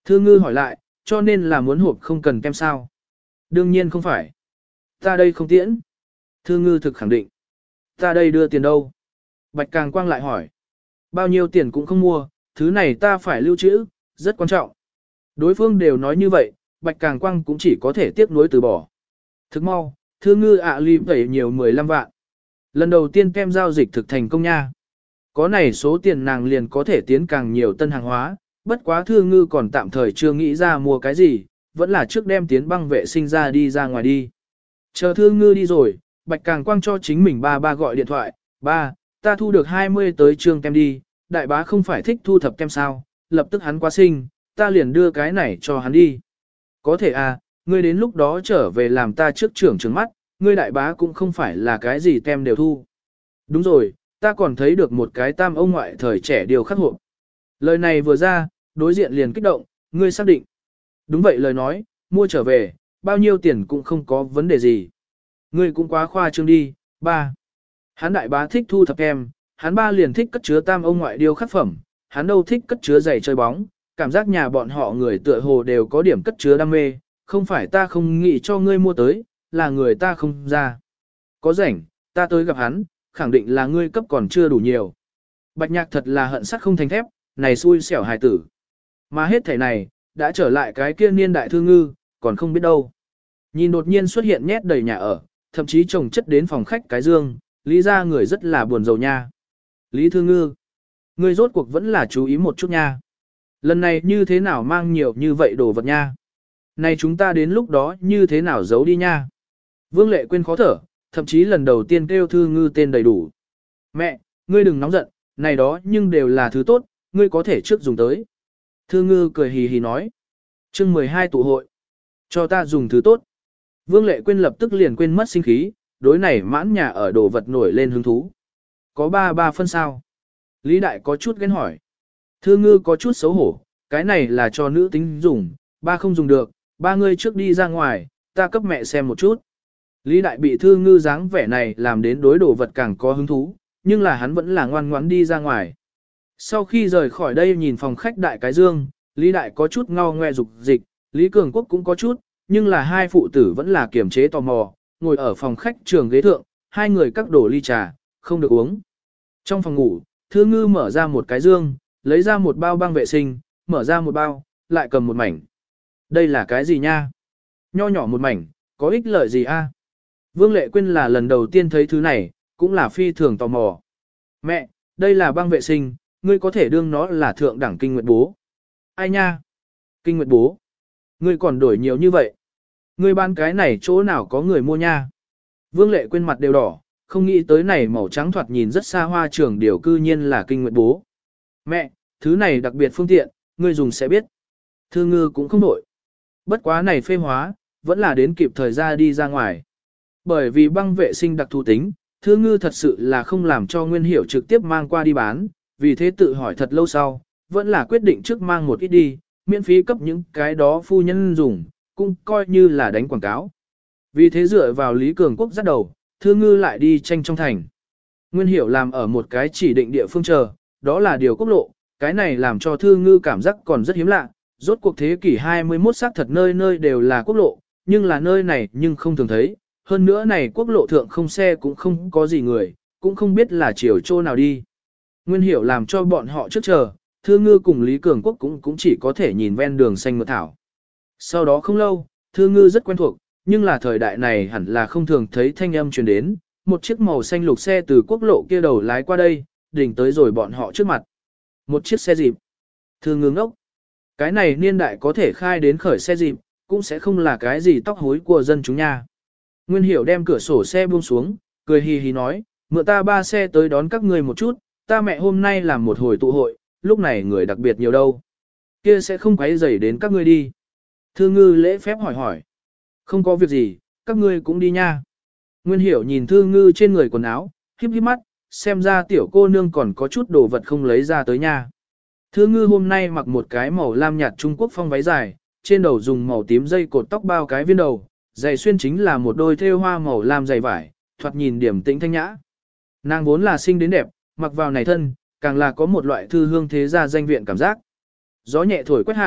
[SPEAKER 1] Thư ngư hỏi lại, cho nên là muốn hộp không cần kem sao? Đương nhiên không phải. Ta đây không tiễn. Thư ngư thực khẳng định. Ta đây đưa tiền đâu? Bạch Càng Quang lại hỏi. Bao nhiêu tiền cũng không mua, thứ này ta phải lưu trữ, rất quan trọng. Đối phương đều nói như vậy, Bạch Càng Quang cũng chỉ có thể tiếc nuối từ bỏ. Thức mau, Thư ngư ly đẩy nhiều 15 vạn. Lần đầu tiên kem giao dịch thực thành công nha. Có này số tiền nàng liền có thể tiến càng nhiều tân hàng hóa, bất quá Thư ngư còn tạm thời chưa nghĩ ra mua cái gì, vẫn là trước đem tiến băng vệ sinh ra đi ra ngoài đi. Chờ Thư ngư đi rồi, Bạch Càng Quang cho chính mình ba gọi điện thoại, ba, ta thu được 20 tới trương kem đi, đại bá không phải thích thu thập kem sao, lập tức hắn quá sinh, ta liền đưa cái này cho hắn đi. Có thể à, ngươi đến lúc đó trở về làm ta trước trưởng trứng mắt, ngươi đại bá cũng không phải là cái gì kem đều thu. Đúng rồi, ta còn thấy được một cái tam ông ngoại thời trẻ điều khắc hộp. Lời này vừa ra, đối diện liền kích động, ngươi xác định. Đúng vậy lời nói, mua trở về, bao nhiêu tiền cũng không có vấn đề gì. Ngươi cũng quá khoa trương đi, ba. Hắn đại bá thích thu thập kem, hắn ba liền thích cất chứa tam ông ngoại điêu khắc phẩm, hắn đâu thích cất chứa giày chơi bóng, cảm giác nhà bọn họ người tựa hồ đều có điểm cất chứa đam mê, không phải ta không nghĩ cho ngươi mua tới, là người ta không ra. Có rảnh, ta tới gặp hắn, khẳng định là ngươi cấp còn chưa đủ nhiều. Bạch Nhạc thật là hận sắt không thành thép, này xui xẻo hài tử. Mà hết thảy này, đã trở lại cái kia niên đại Thư ngư, còn không biết đâu. Nhìn đột nhiên xuất hiện nhét đầy nhà ở, thậm chí trồng chất đến phòng khách cái dương, Lý ra người rất là buồn rầu nha. Lý Thư ngư, ngươi rốt cuộc vẫn là chú ý một chút nha. Lần này như thế nào mang nhiều như vậy đồ vật nha. Này chúng ta đến lúc đó như thế nào giấu đi nha. Vương Lệ Quyên khó thở, thậm chí lần đầu tiên kêu Thư ngư tên đầy đủ. Mẹ, ngươi đừng nóng giận, này đó nhưng đều là thứ tốt, ngươi có thể trước dùng tới. Thư ngư cười hì hì nói. Chương 12 tụ hội. Cho ta dùng thứ tốt. Vương Lệ Quyên lập tức liền quên mất sinh khí, đối này mãn nhà ở đồ vật nổi lên hứng thú. Có ba phân sao? Lý Đại có chút ghen hỏi. Thư ngư có chút xấu hổ, cái này là cho nữ tính dùng, ba không dùng được, ba ngươi trước đi ra ngoài, ta cấp mẹ xem một chút. Lý Đại bị Thư ngư dáng vẻ này làm đến đối đồ vật càng có hứng thú, nhưng là hắn vẫn là ngoan ngoãn đi ra ngoài. Sau khi rời khỏi đây nhìn phòng khách đại cái dương, Lý Đại có chút ngao ngoe dục dịch, Lý Cường Quốc cũng có chút, nhưng là hai phụ tử vẫn là kiềm chế tò mò, ngồi ở phòng khách trường ghế thượng, hai người cắt đổ ly trà, không được uống. Trong phòng ngủ, Thư ngư mở ra một cái dương, lấy ra một bao băng vệ sinh, mở ra một bao, lại cầm một mảnh. Đây là cái gì nha? Nho nhỏ một mảnh, có ích lợi gì a? Vương Lệ Quyên là lần đầu tiên thấy thứ này, cũng là phi thường tò mò. Mẹ, đây là băng vệ sinh, ngươi có thể đương nó là thượng đẳng kinh nguyệt bố. Ai nha? Kinh nguyệt bố? Ngươi còn đổi nhiều như vậy? Ngươi bán cái này chỗ nào có người mua nha? Vương Lệ Quyên mặt đều đỏ, không nghĩ tới này màu trắng thoạt nhìn rất xa hoa trường điều cư nhiên là kinh nguyệt bố. Mẹ, thứ này đặc biệt phương tiện, ngươi dùng sẽ biết. Thư ngư cũng không đổi. Bất quá này phê hóa, vẫn là đến kịp thời ra đi ra ngoài. Bởi vì băng vệ sinh đặc thù tính, Thư ngư thật sự là không làm cho Nguyên Hiểu trực tiếp mang qua đi bán, vì thế tự hỏi thật lâu sau, vẫn là quyết định trước mang một ít đi, miễn phí cấp những cái đó phu nhân dùng, cũng coi như là đánh quảng cáo. Vì thế dựa vào Lý Cường Quốc dắt đầu, Thư ngư lại đi tranh trong thành. Nguyên Hiểu làm ở một cái chỉ định địa phương chờ, đó là điều quốc lộ, cái này làm cho Thư ngư cảm giác còn rất hiếm lạ, rốt cuộc thế kỷ 21 xác thật nơi nơi đều là quốc lộ, nhưng là nơi này nhưng không thường thấy, hơn nữa này quốc lộ thượng không xe cũng không có gì người, cũng không biết là chiều chỗ nào đi. Nguyên Hiểu làm cho bọn họ trước chờ, Thư ngư cùng Lý Cường Quốc cũng chỉ có thể nhìn ven đường xanh mượt thảo. Sau đó không lâu, Thư ngư rất quen thuộc, nhưng là thời đại này hẳn là không thường thấy thanh âm truyền đến, một chiếc màu xanh lục xe từ quốc lộ kia đầu lái qua đây, đỉnh tới rồi bọn họ trước mặt. Một chiếc xe dịp. Thư ngư ngốc. Cái này niên đại có thể khai đến khởi xe dịp, cũng sẽ không là cái gì tóc hối của dân chúng nha. Nguyên Hiểu đem cửa sổ xe buông xuống, cười hì hì nói, mượn ta 3 xe tới đón các người một chút, ta mẹ hôm nay làm một hồi tụ hội, lúc này người đặc biệt nhiều đâu. Kia sẽ không quấy rầy đến các ngươi đi. Thư ngư lễ phép hỏi hỏi. Không có việc gì, các ngươi cũng đi nha. Nguyên Hiểu nhìn Thư ngư trên người quần áo, híp híp mắt, xem ra tiểu cô nương còn có chút đồ vật không lấy ra tới nha. Thư ngư hôm nay mặc một cái màu lam nhạt Trung Quốc phong váy dài, trên đầu dùng màu tím dây cột tóc bao cái viên đầu, giày xuyên chính là một đôi thêu hoa màu lam dày vải, thoạt nhìn điểm tĩnh thanh nhã. Nàng vốn là xinh đến đẹp, mặc vào này thân, càng là có một loại thư hương thế gia danh viện cảm giác. Gió nhẹ thổi quét hạ,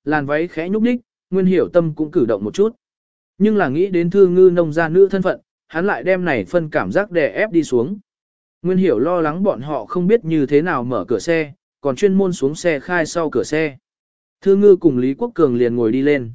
[SPEAKER 1] Làn váy khẽ nhúc nhích, Nguyên Hiểu tâm cũng cử động một chút. Nhưng là nghĩ đến Thư Ngư nông gia nữ thân phận, hắn lại đem này phân cảm giác đè ép đi xuống. Nguyên Hiểu lo lắng bọn họ không biết như thế nào mở cửa xe, còn chuyên môn xuống xe khai sau cửa xe. Thư Ngư cùng Lý Quốc Cường liền ngồi đi lên.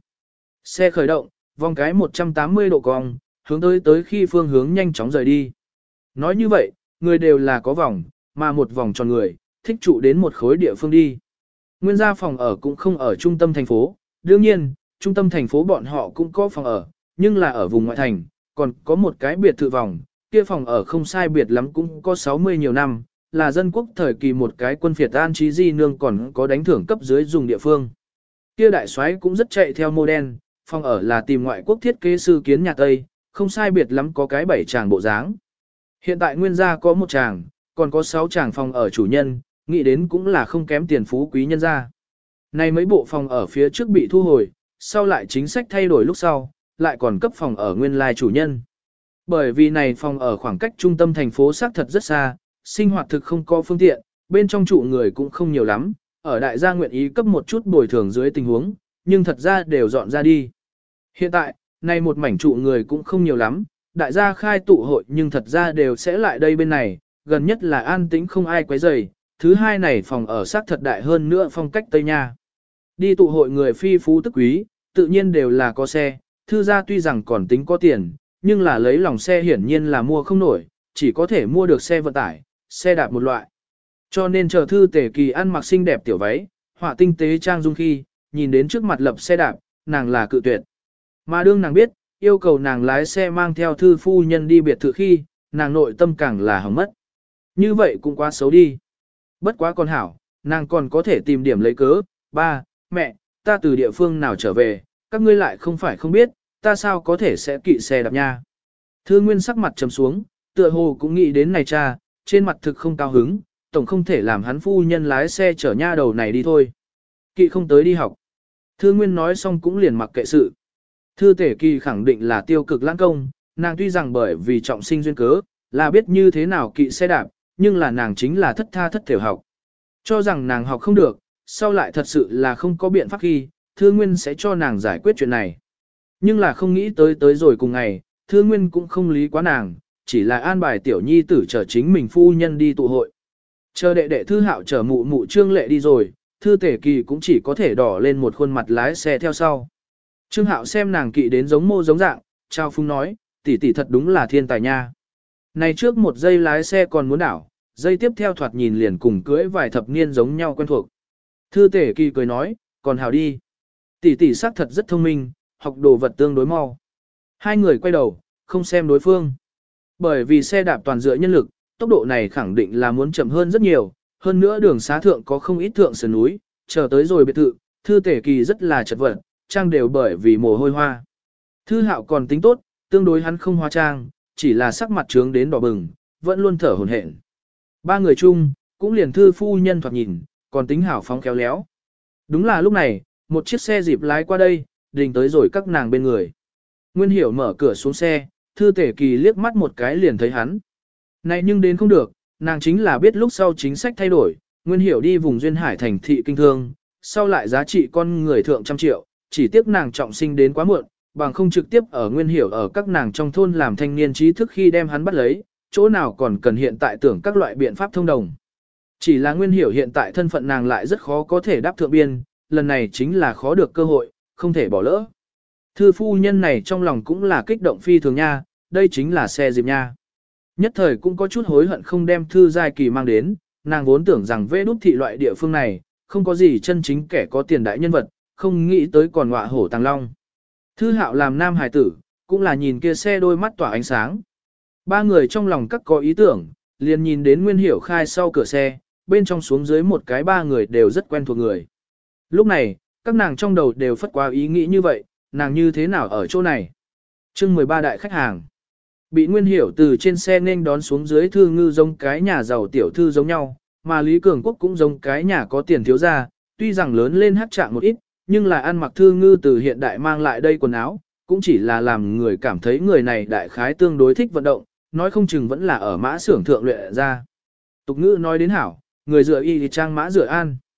[SPEAKER 1] Xe khởi động, vòng cái 180 độ cong, hướng tới khi phương hướng nhanh chóng rời đi. Nói như vậy, người đều là có vòng, mà một vòng tròn người, thích trụ đến một khối địa phương đi. Nguyên gia phòng ở cũng không ở trung tâm thành phố, đương nhiên, trung tâm thành phố bọn họ cũng có phòng ở, nhưng là ở vùng ngoại thành, còn có một cái biệt thự vòng, kia phòng ở không sai biệt lắm cũng có 60 nhiều năm, là dân quốc thời kỳ một cái quân phiệt an trí di nương còn có đánh thưởng cấp dưới dùng địa phương. Kia đại soái cũng rất chạy theo mô đen, phòng ở là tìm ngoại quốc thiết kế sư kiến nhà Tây, không sai biệt lắm có cái 7 tràng bộ dáng. Hiện tại nguyên gia có 1 tràng, còn có 6 tràng phòng ở chủ nhân, nghĩ đến cũng là không kém tiền phú quý nhân gia. Này mấy bộ phòng ở phía trước bị thu hồi, sau lại chính sách thay đổi lúc sau, lại còn cấp phòng ở nguyên lai chủ nhân. Bởi vì này phòng ở khoảng cách trung tâm thành phố xác thật rất xa, sinh hoạt thực không có phương tiện, bên trong trụ người cũng không nhiều lắm, ở đại gia nguyện ý cấp một chút bồi thường dưới tình huống, nhưng thật ra đều dọn ra đi. Hiện tại, này một mảnh trụ người cũng không nhiều lắm, đại gia khai tụ hội nhưng thật ra đều sẽ lại đây bên này, gần nhất là an tĩnh không ai quấy rầy. Thứ hai này phòng ở xác thật đại hơn nữa phong cách Tây Nha. Đi tụ hội người phi phú tức quý, tự nhiên đều là có xe, thư gia tuy rằng còn tính có tiền, nhưng là lấy lòng xe hiển nhiên là mua không nổi, chỉ có thể mua được xe vận tải, xe đạp một loại. Cho nên chờ Thư Tề Kỳ ăn mặc xinh đẹp tiểu váy, họa tinh tế trang dung khi, nhìn đến trước mặt lập xe đạp, nàng là cự tuyệt. Mà đương nàng biết, yêu cầu nàng lái xe mang theo Thư phu nhân đi biệt thự khi, nàng nội tâm càng là hỏng mất. Như vậy cũng quá xấu đi. Bất quá con hảo, nàng còn có thể tìm điểm lấy cớ, ba, mẹ, ta từ địa phương nào trở về, các ngươi lại không phải không biết, ta sao có thể sẽ kỵ xe đạp nha. Thư Nguyên sắc mặt trầm xuống, tựa hồ cũng nghĩ đến này cha, trên mặt thực không cao hứng, tổng không thể làm hắn phu nhân lái xe chở nha đầu này đi thôi. Kỵ không tới đi học. Thư Nguyên nói xong cũng liền mặc kệ sự. Thư Tể Kỳ khẳng định là tiêu cực lãng công, nàng tuy rằng bởi vì trọng sinh duyên cớ, là biết như thế nào kỵ xe đạp, nhưng là nàng chính là thất tha thất thểu học. Cho rằng nàng học không được, sau lại thật sự là không có biện pháp khi, Thư Nguyên sẽ cho nàng giải quyết chuyện này. Nhưng là không nghĩ tới rồi cùng ngày, Thư Nguyên cũng không lý quá nàng, chỉ là an bài tiểu nhi tử chở chính mình phu nhân đi tụ hội. Chờ đệ đệ Thư Hạo chở mụ mụ Trương Lệ đi rồi, Thư Tể Kỳ cũng chỉ có thể đỏ lên một khuôn mặt lái xe theo sau. Trương Hạo xem nàng kỵ đến giống mô giống dạng, trao phung nói, tỷ tỷ thật đúng là thiên tài nha. Này trước một giây lái xe còn muốn đảo, giây tiếp theo thoạt nhìn liền cùng cưới vài thập niên giống nhau quen thuộc. Thư Tể Kỳ cười nói, còn hào đi. Tỷ tỷ xác thật rất thông minh, học đồ vật tương đối mau. Hai người quay đầu, không xem đối phương. Bởi vì xe đạp toàn dựa nhân lực, tốc độ này khẳng định là muốn chậm hơn rất nhiều, hơn nữa đường xá thượng có không ít thượng sườn núi, chờ tới rồi biệt thự, Thư Tể Kỳ rất là chật vật, trang đều bởi vì mồ hôi hoa. Thư Hạo còn tính tốt, tương đối hắn không hóa trang, chỉ là sắc mặt trướng đến đỏ bừng, vẫn luôn thở hổn hển. Ba người chung, cũng liền Thư phu nhân thoạt nhìn, còn tính hảo phóng khéo léo. Đúng là lúc này, một chiếc xe dịp lái qua đây, đình tới rồi các nàng bên người. Nguyên Hiểu mở cửa xuống xe, Thư Tể Kỳ liếc mắt một cái liền thấy hắn. Này nhưng đến không được, nàng chính là biết lúc sau chính sách thay đổi, Nguyên Hiểu đi vùng duyên hải thành thị kinh thương, sau lại giá trị con người thượng trăm triệu, chỉ tiếc nàng trọng sinh đến quá muộn, bằng không trực tiếp ở Nguyên Hiểu ở các nàng trong thôn làm thanh niên trí thức khi đem hắn bắt lấy, chỗ nào còn cần hiện tại tưởng các loại biện pháp thông đồng. Chỉ là Nguyên Hiểu hiện tại thân phận nàng lại rất khó có thể đáp thượng biên, lần này chính là khó được cơ hội, không thể bỏ lỡ. Thư phu nhân này trong lòng cũng là kích động phi thường nha, đây chính là xe dịp nha. Nhất thời cũng có chút hối hận không đem Thư Giai Kỳ mang đến, nàng vốn tưởng rằng Vê Đút thị loại địa phương này, không có gì chân chính kẻ có tiền đại nhân vật, không nghĩ tới còn ngọa hổ tàng long. Thư Hạo làm nam hài tử, cũng là nhìn kia xe đôi mắt tỏa ánh sáng. Ba người trong lòng các có ý tưởng, liền nhìn đến Nguyên Hiểu khai sau cửa xe, bên trong xuống dưới một cái ba người đều rất quen thuộc người. Lúc này, các nàng trong đầu đều phất qua ý nghĩ như vậy, nàng như thế nào ở chỗ này. Chương 13 đại khách hàng. Bị Nguyên Hiểu từ trên xe nên đón xuống dưới Thư Ngư giống cái nhà giàu tiểu thư giống nhau, mà Lý Cường Quốc cũng giống cái nhà có tiền thiếu gia, tuy rằng lớn lên hát trạng một ít, nhưng là ăn mặc Thư Ngư từ hiện đại mang lại đây quần áo, cũng chỉ là làm người cảm thấy người này đại khái tương đối thích vận động, nói không chừng vẫn là ở mã xưởng thượng luyện ra. Tục ngữ nói đến hảo, người dựa y thì trang mã dựa an.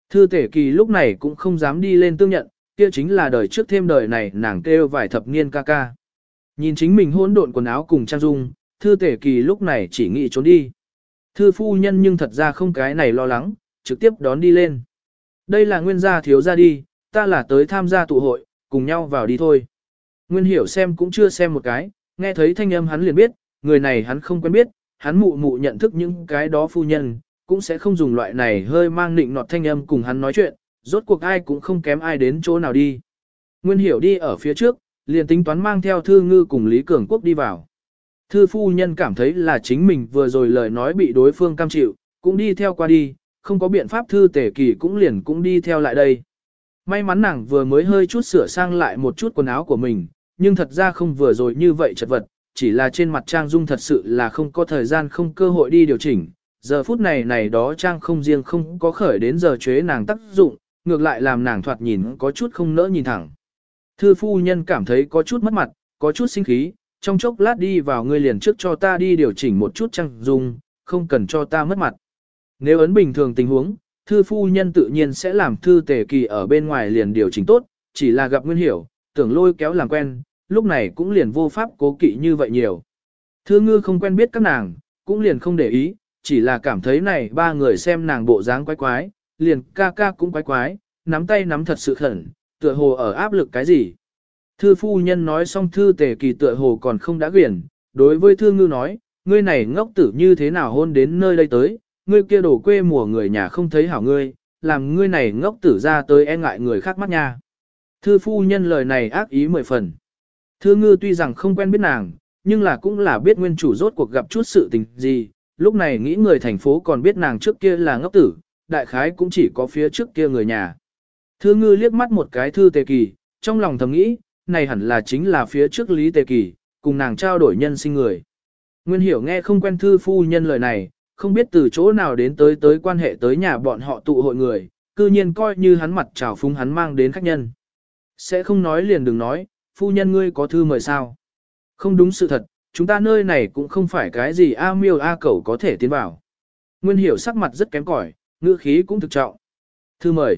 [SPEAKER 1] Thư Tể Kỳ lúc này cũng không dám đi lên tương nhận, kia chính là đời trước thêm đời này nàng kêu vài thập niên ca ca. Nhìn chính mình hỗn độn quần áo cùng trang dung, Thư Tể Kỳ lúc này chỉ nghĩ trốn đi. Thư phu nhân nhưng thật ra không cái này lo lắng, trực tiếp đón đi lên. Đây là Nguyên gia thiếu gia đi, ta là tới tham gia tụ hội, cùng nhau vào đi thôi. Nguyên Hiểu xem cũng chưa xem một cái, nghe thấy thanh âm hắn liền biết, người này hắn không quen biết, hắn mụ mụ nhận thức những cái đó phu nhân, cũng sẽ không dùng loại này hơi mang nịnh nọt thanh âm cùng hắn nói chuyện, rốt cuộc ai cũng không kém ai đến chỗ nào đi. Nguyên Hiểu đi ở phía trước, liền tính toán mang theo Thư Ngư cùng Lý Cường Quốc đi vào. Thư phu nhân cảm thấy là chính mình vừa rồi lời nói bị đối phương cam chịu, cũng đi theo qua đi, không có biện pháp Thư Tể Kỳ cũng liền cũng đi theo lại đây. May mắn nàng vừa mới hơi chút sửa sang lại một chút quần áo của mình, nhưng thật ra không vừa rồi như vậy chật vật, chỉ là trên mặt trang dung thật sự là không có thời gian không cơ hội đi điều chỉnh. Giờ phút này này đó trang không riêng không có khởi đến giờ chế nàng tác dụng, ngược lại làm nàng thoạt nhìn có chút không nỡ nhìn thẳng. Thư phu nhân cảm thấy có chút mất mặt, có chút sinh khí, trong chốc lát đi vào ngươi liền trước cho ta đi điều chỉnh một chút trang dung, không cần cho ta mất mặt. Nếu ấn bình thường tình huống, thư phu nhân tự nhiên sẽ làm Thư Tể Kỳ ở bên ngoài liền điều chỉnh tốt, chỉ là gặp Nguyên Hiểu, tưởng lôi kéo làm quen, lúc này cũng liền vô pháp cố kỵ như vậy nhiều. Thư Ngư không quen biết các nàng, cũng liền không để ý, chỉ là cảm thấy này ba người xem nàng bộ dáng quái quái, liền ca ca cũng quái quái, nắm tay nắm thật sự khẩn, tựa hồ ở áp lực cái gì. Thư phu nhân nói xong Thư Tể Kỳ tựa hồ còn không đã quyển, đối với Thư Ngư nói, ngươi này ngốc tử như thế nào hôn đến nơi đây tới, ngươi kia đổ quê mùa người nhà không thấy hảo ngươi, làm ngươi này ngốc tử ra tới e ngại người khác mắt nha. Thư phu nhân lời này ác ý 10 phần. Thư Ngư tuy rằng không quen biết nàng, nhưng là cũng là biết nguyên chủ rốt cuộc gặp chút sự tình gì, lúc này nghĩ người thành phố còn biết nàng trước kia là ngốc tử, đại khái cũng chỉ có phía trước kia người nhà. Thư Ngư liếc mắt một cái Thư Tể Kỳ, trong lòng thầm nghĩ, này hẳn là chính là phía trước Lý Tể Kỳ, cùng nàng trao đổi nhân sinh người. Nguyên Hiểu nghe không quen Thư phu nhân lời này, không biết từ chỗ nào đến tới quan hệ tới nhà bọn họ tụ hội người, cư nhiên coi như hắn mặt trào phúng hắn mang đến khách nhân. Sẽ không nói liền đừng nói, phu nhân ngươi có thư mời sao? Không đúng sự thật, chúng ta nơi này cũng không phải cái gì A miêu A cẩu có thể tiến vào. Nguyên Hiểu sắc mặt rất kém cỏi, ngữ khí cũng thực trọng. Thư mời.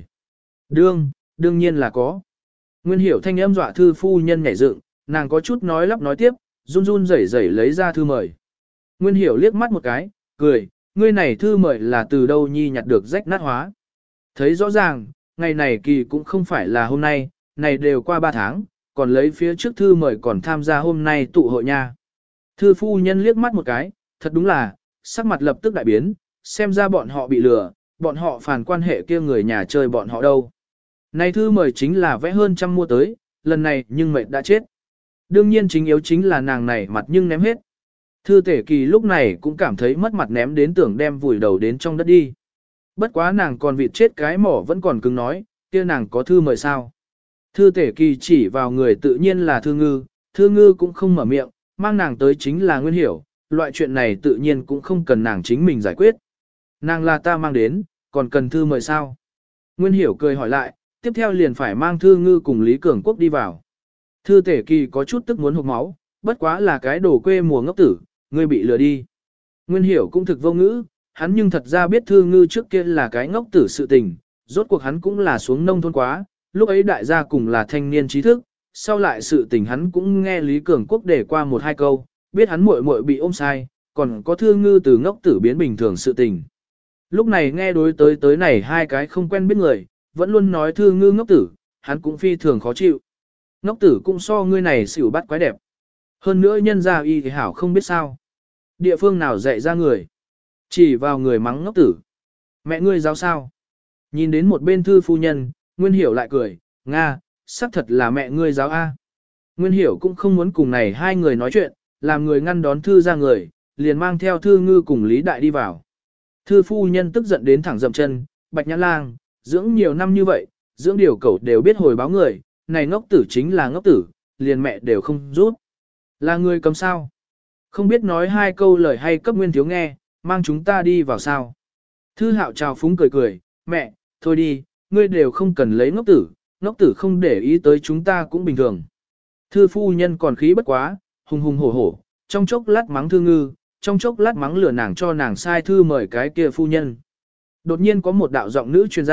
[SPEAKER 1] Đương nhiên là có. Nguyên Hiểu thanh âm dọa thư phu nhân nhảy dựng, nàng có chút nói lắp nói tiếp, run run rẩy rẩy lấy ra thư mời. Nguyên Hiểu liếc mắt một cái, cười, ngươi này thư mời là từ đâu nhi nhặt được rách nát hóa. Thấy rõ ràng, ngày này kỳ cũng không phải là hôm nay, này đều qua 3 tháng, còn lấy phía trước thư mời còn tham gia hôm nay tụ hội nha. Thư phu nhân liếc mắt một cái, thật đúng là, sắc mặt lập tức đại biến, xem ra bọn họ bị lừa, bọn họ phản quan hệ kia người nhà chơi bọn họ đâu. Này thư mời chính là vẽ hơn trăm mua tới, lần này nhưng mệt đã chết. Đương nhiên chính yếu chính là nàng này mặt nhưng ném hết. Thư Tể Kỳ lúc này cũng cảm thấy mất mặt ném đến tưởng đem vùi đầu đến trong đất đi. Bất quá nàng còn vịt chết cái mỏ vẫn còn cứng nói, kia nàng có thư mời sao. Thư Tể Kỳ chỉ vào người tự nhiên là Thư Ngư cũng không mở miệng, mang nàng tới chính là Nguyên Hiểu, loại chuyện này tự nhiên cũng không cần nàng chính mình giải quyết. Nàng là ta mang đến, còn cần thư mời sao? Nguyên Hiểu cười hỏi lại, tiếp theo liền phải mang Thư Ngư cùng Lý Cường Quốc đi vào. Thư Tể Kỳ có chút tức muốn hộc máu, bất quá là cái đồ quê mùa ngốc tử, ngươi bị lừa đi. Nguyên Hiểu cũng thực vô ngữ, hắn nhưng thật ra biết Thư Ngư trước kia là cái ngốc tử sự tình, rốt cuộc hắn cũng là xuống nông thôn quá, lúc ấy đại gia cùng là thanh niên trí thức, sau lại sự tình hắn cũng nghe Lý Cường Quốc để qua một hai câu, biết hắn muội muội bị ôm sai, còn có Thư Ngư từ ngốc tử biến bình thường sự tình. Lúc này nghe đối tới này hai cái không quen biết người, vẫn luôn nói Thư Ngư ngốc tử, hắn cũng phi thường khó chịu. Ngốc tử cũng so ngươi này xỉu bắt quái đẹp. Hơn nữa nhân gia y thì hảo không biết sao. Địa phương nào dạy ra người. Chỉ vào người mắng ngốc tử. Mẹ ngươi giáo sao. Nhìn đến một bên Thư phu nhân, Nguyên Hiểu lại cười, Nga, xác thật là mẹ ngươi giáo A. Nguyên Hiểu cũng không muốn cùng này hai người nói chuyện, làm người ngăn đón Thư ra người, liền mang theo Thư Ngư cùng Lý Đại đi vào. Thư phu nhân tức giận đến thẳng dậm chân, Bạch Nhã Lang, dưỡng nhiều năm như vậy, dưỡng điều cẩu đều biết hồi báo người, này ngốc tử chính là ngốc tử, liền mẹ đều không rút. Là người cầm sao? Không biết nói hai câu lời hay cấp Nguyên thiếu nghe, mang chúng ta đi vào sao? Thư Hạo chào phúng cười cười, mẹ, thôi đi, ngươi đều không cần lấy ngốc tử không để ý tới chúng ta cũng bình thường. Thư phu nhân còn khí bất quá, hùng hùng hổ hổ, trong chốc lát mắng Thư Ngư, trong chốc lát mắng lừa nàng cho nàng sai thư mời cái kia phu nhân. Đột nhiên có một đạo giọng nữ truyền ra,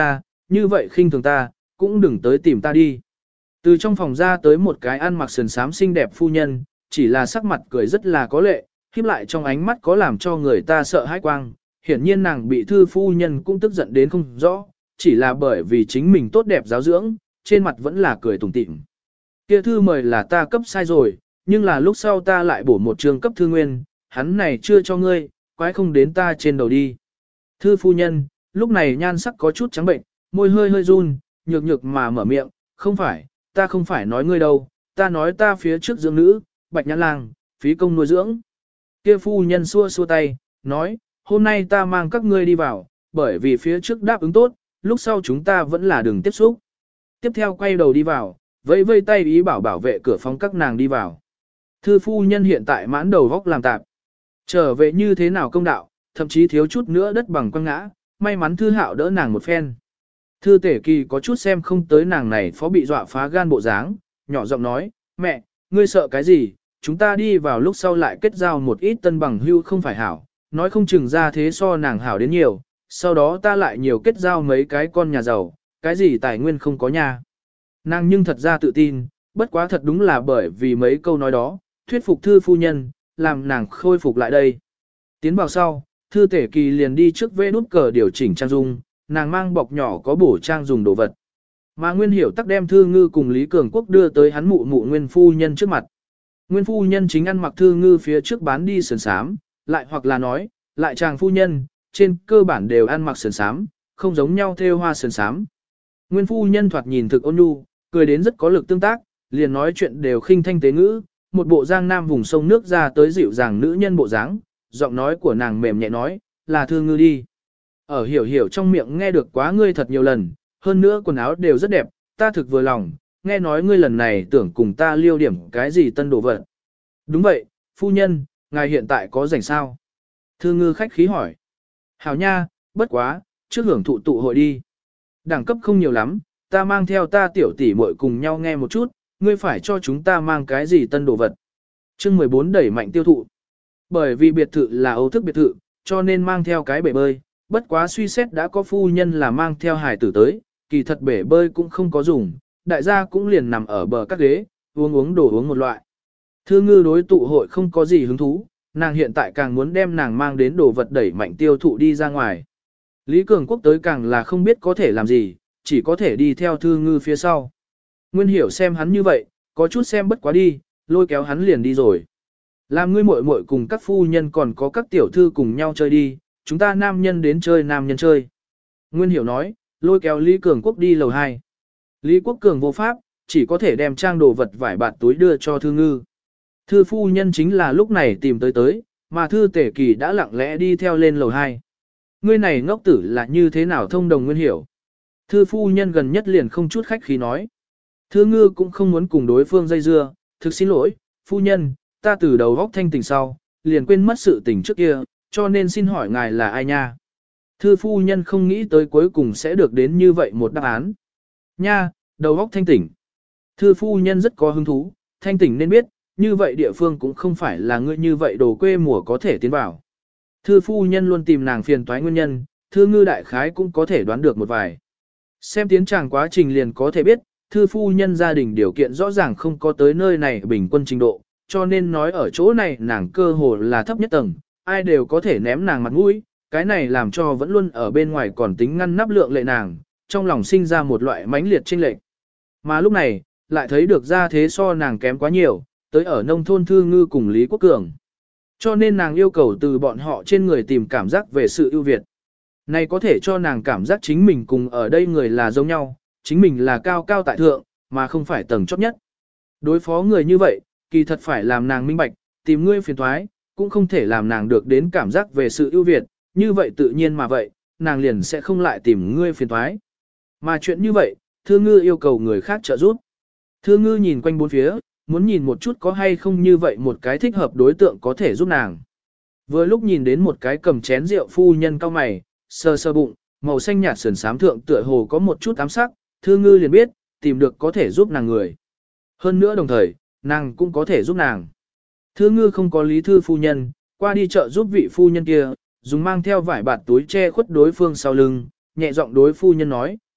[SPEAKER 1] như vậy khinh thường ta, cũng đừng tới tìm ta đi. Từ trong phòng ra tới một cái ăn mặc sườn xám xinh đẹp phu nhân, chỉ là sắc mặt cười rất là có lệ, khiếp lại trong ánh mắt có làm cho người ta sợ hãi quang. Hiển nhiên nàng bị thư phu nhân cũng tức giận đến không rõ, chỉ là bởi vì chính mình tốt đẹp giáo dưỡng, trên mặt vẫn là cười tủm tỉm. Kia thư mời là ta cấp sai rồi, nhưng là lúc sau ta lại bổ một trường cấp thư nguyên, hắn này chưa cho ngươi, quái không đến ta trên đầu đi. Thư phu nhân, lúc này nhan sắc có chút trắng bệnh, môi hơi hơi run, nhược nhược mà mở miệng, không phải, ta không phải nói ngươi đâu, ta nói ta phía trước dưỡng nữ, bạch nhãn lang, phí công nuôi dưỡng. Kia phu nhân xua xua tay, nói, hôm nay ta mang các ngươi đi vào, bởi vì phía trước đáp ứng tốt, lúc sau chúng ta vẫn là đừng tiếp xúc. Tiếp theo quay đầu đi vào, vẫy vây tay ý bảo vệ cửa phóng các nàng đi vào. Thư phu nhân hiện tại mãn đầu vóc làm tạp. Trở về như thế nào công đạo, thậm chí thiếu chút nữa đất bằng quăng ngã, may mắn Thư Hạo đỡ nàng một phen. Thư Tể Kỳ có chút xem không tới nàng này phó bị dọa phá gan bộ dáng, nhỏ giọng nói, mẹ, ngươi sợ cái gì, chúng ta đi vào lúc sau lại kết giao một ít tân bằng hưu không phải hảo, nói không chừng ra thế so nàng hảo đến nhiều, sau đó ta lại nhiều kết giao mấy cái con nhà giàu, cái gì tài nguyên không có nhà. Nàng nhưng thật ra tự tin, bất quá thật đúng là bởi vì mấy câu nói đó, thuyết phục Thư phu nhân, làm nàng khôi phục lại đây. Tiến vào sau, Thư Tể Kỳ liền đi trước vê nút cờ điều chỉnh trang dung, nàng mang bọc nhỏ có bổ trang dùng đồ vật. Mà Nguyên Hiểu tắc đem Thư Ngư cùng Lý Cường Quốc đưa tới hắn mụ mụ Nguyên phu nhân trước mặt. Nguyên phu nhân chính ăn mặc Thư Ngư phía trước bán đi sườn sám, lại hoặc là nói, lại chàng phu nhân, trên cơ bản đều ăn mặc sườn sám, không giống nhau thêu hoa sườn sám. Nguyên phu nhân thoạt nhìn thực ôn nhu, cười đến rất có lực tương tác, liền nói chuyện đều khinh thanh tế ngữ, một bộ giang nam vùng sông nước ra tới dịu dàng nữ nhân bộ dáng, giọng nói của nàng mềm nhẹ nói, là Thư Ngư đi. Ở hiểu hiểu trong miệng nghe được quá ngươi thật nhiều lần, hơn nữa quần áo đều rất đẹp, ta thực vừa lòng, nghe nói ngươi lần này tưởng cùng ta liêu điểm cái gì tân đồ vật. Đúng vậy, phu nhân, ngài hiện tại có rảnh sao? Thư Ngư khách khí hỏi. Hảo nha, bất quá, trước hưởng thụ tụ hội đi. Đẳng cấp không nhiều lắm, ta mang theo ta tiểu tỷ muội cùng nhau nghe một chút, ngươi phải cho chúng ta mang cái gì tân đồ vật. Chương 14 đẩy mạnh tiêu thụ. Bởi vì biệt thự là Âu thức biệt thự, cho nên mang theo cái bể bơi, bất quá suy xét đã có phu nhân là mang theo hài tử tới, kỳ thật bể bơi cũng không có dùng, đại gia cũng liền nằm ở bờ các ghế, uống đồ uống một loại. Thư Ngư đối tụ hội không có gì hứng thú, nàng hiện tại càng muốn đem nàng mang đến đồ vật đẩy mạnh tiêu thụ đi ra ngoài. Lý Cường Quốc tới càng là không biết có thể làm gì, chỉ có thể đi theo Thư Ngư phía sau. Nguyên Hiểu xem hắn như vậy, có chút xem bất quá đi, lôi kéo hắn liền đi rồi. Làm ngươi muội muội cùng các phu nhân còn có các tiểu thư cùng nhau chơi đi, chúng ta nam nhân đến chơi nam nhân chơi. Nguyên Hiểu nói, lôi kéo Lý Cường Quốc đi lầu 2. Lý Quốc Cường vô pháp, chỉ có thể đem trang đồ vật vải bạt túi đưa cho Thư Ngư. Thư phu nhân chính là lúc này tìm tới, mà Thư Tể Kỳ đã lặng lẽ đi theo lên lầu 2. Ngươi này ngốc tử là như thế nào thông đồng Nguyên Hiểu. Thư phu nhân gần nhất liền không chút khách khí nói. Thư Ngư cũng không muốn cùng đối phương dây dưa, thực xin lỗi, phu nhân, ta từ đầu góc thanh tỉnh sau, liền quên mất sự tình trước kia, cho nên xin hỏi ngài là ai nha. Thư phu nhân không nghĩ tới cuối cùng sẽ được đến như vậy một đáp án. Nha, đầu góc thanh tỉnh. Thư phu nhân rất có hứng thú, thanh tỉnh nên biết, như vậy địa phương cũng không phải là ngươi như vậy đồ quê mùa có thể tiến vào. Thư phu nhân luôn tìm nàng phiền toái nguyên nhân, Thư Ngư đại khái cũng có thể đoán được một vài. Xem tiến tràng quá trình liền có thể biết, thư phu nhân gia đình điều kiện rõ ràng không có tới nơi này bình quân trình độ, cho nên nói ở chỗ này nàng cơ hồ là thấp nhất tầng, ai đều có thể ném nàng mặt mũi, cái này làm cho vẫn luôn ở bên ngoài còn tính ngăn nắp lượng lệ nàng, trong lòng sinh ra một loại mãnh liệt chênh lệch. Mà lúc này, lại thấy được ra thế so nàng kém quá nhiều, tới ở nông thôn Thư Ngư cùng Lý Quốc Cường. Cho nên nàng yêu cầu từ bọn họ trên người tìm cảm giác về sự ưu việt. Này có thể cho nàng cảm giác chính mình cùng ở đây người là giống nhau, chính mình là cao cao tại thượng, mà không phải tầng chót nhất. Đối phó người như vậy, kỳ thật phải làm nàng minh bạch, tìm ngươi phiền thoái, cũng không thể làm nàng được đến cảm giác về sự ưu việt, như vậy tự nhiên mà vậy, nàng liền sẽ không lại tìm ngươi phiền thoái. Mà chuyện như vậy, Thư Ngư yêu cầu người khác trợ giúp. Thư Ngư nhìn quanh bốn phía, muốn nhìn một chút có hay không như vậy một cái thích hợp đối tượng có thể giúp nàng. Vừa lúc nhìn đến một cái cầm chén rượu phu nhân cao mày, sờ sờ bụng, màu xanh nhạt sườn xám thượng tựa hồ có một chút ám sắc, Thư Ngư liền biết, tìm được có thể giúp nàng người. Hơn nữa đồng thời, nàng cũng có thể giúp nàng. Thư Ngư không có lý thư phu nhân, qua đi chợ giúp vị phu nhân kia, dùng mang theo vải bạt túi che khuất đối phương sau lưng, nhẹ giọng đối phu nhân nói,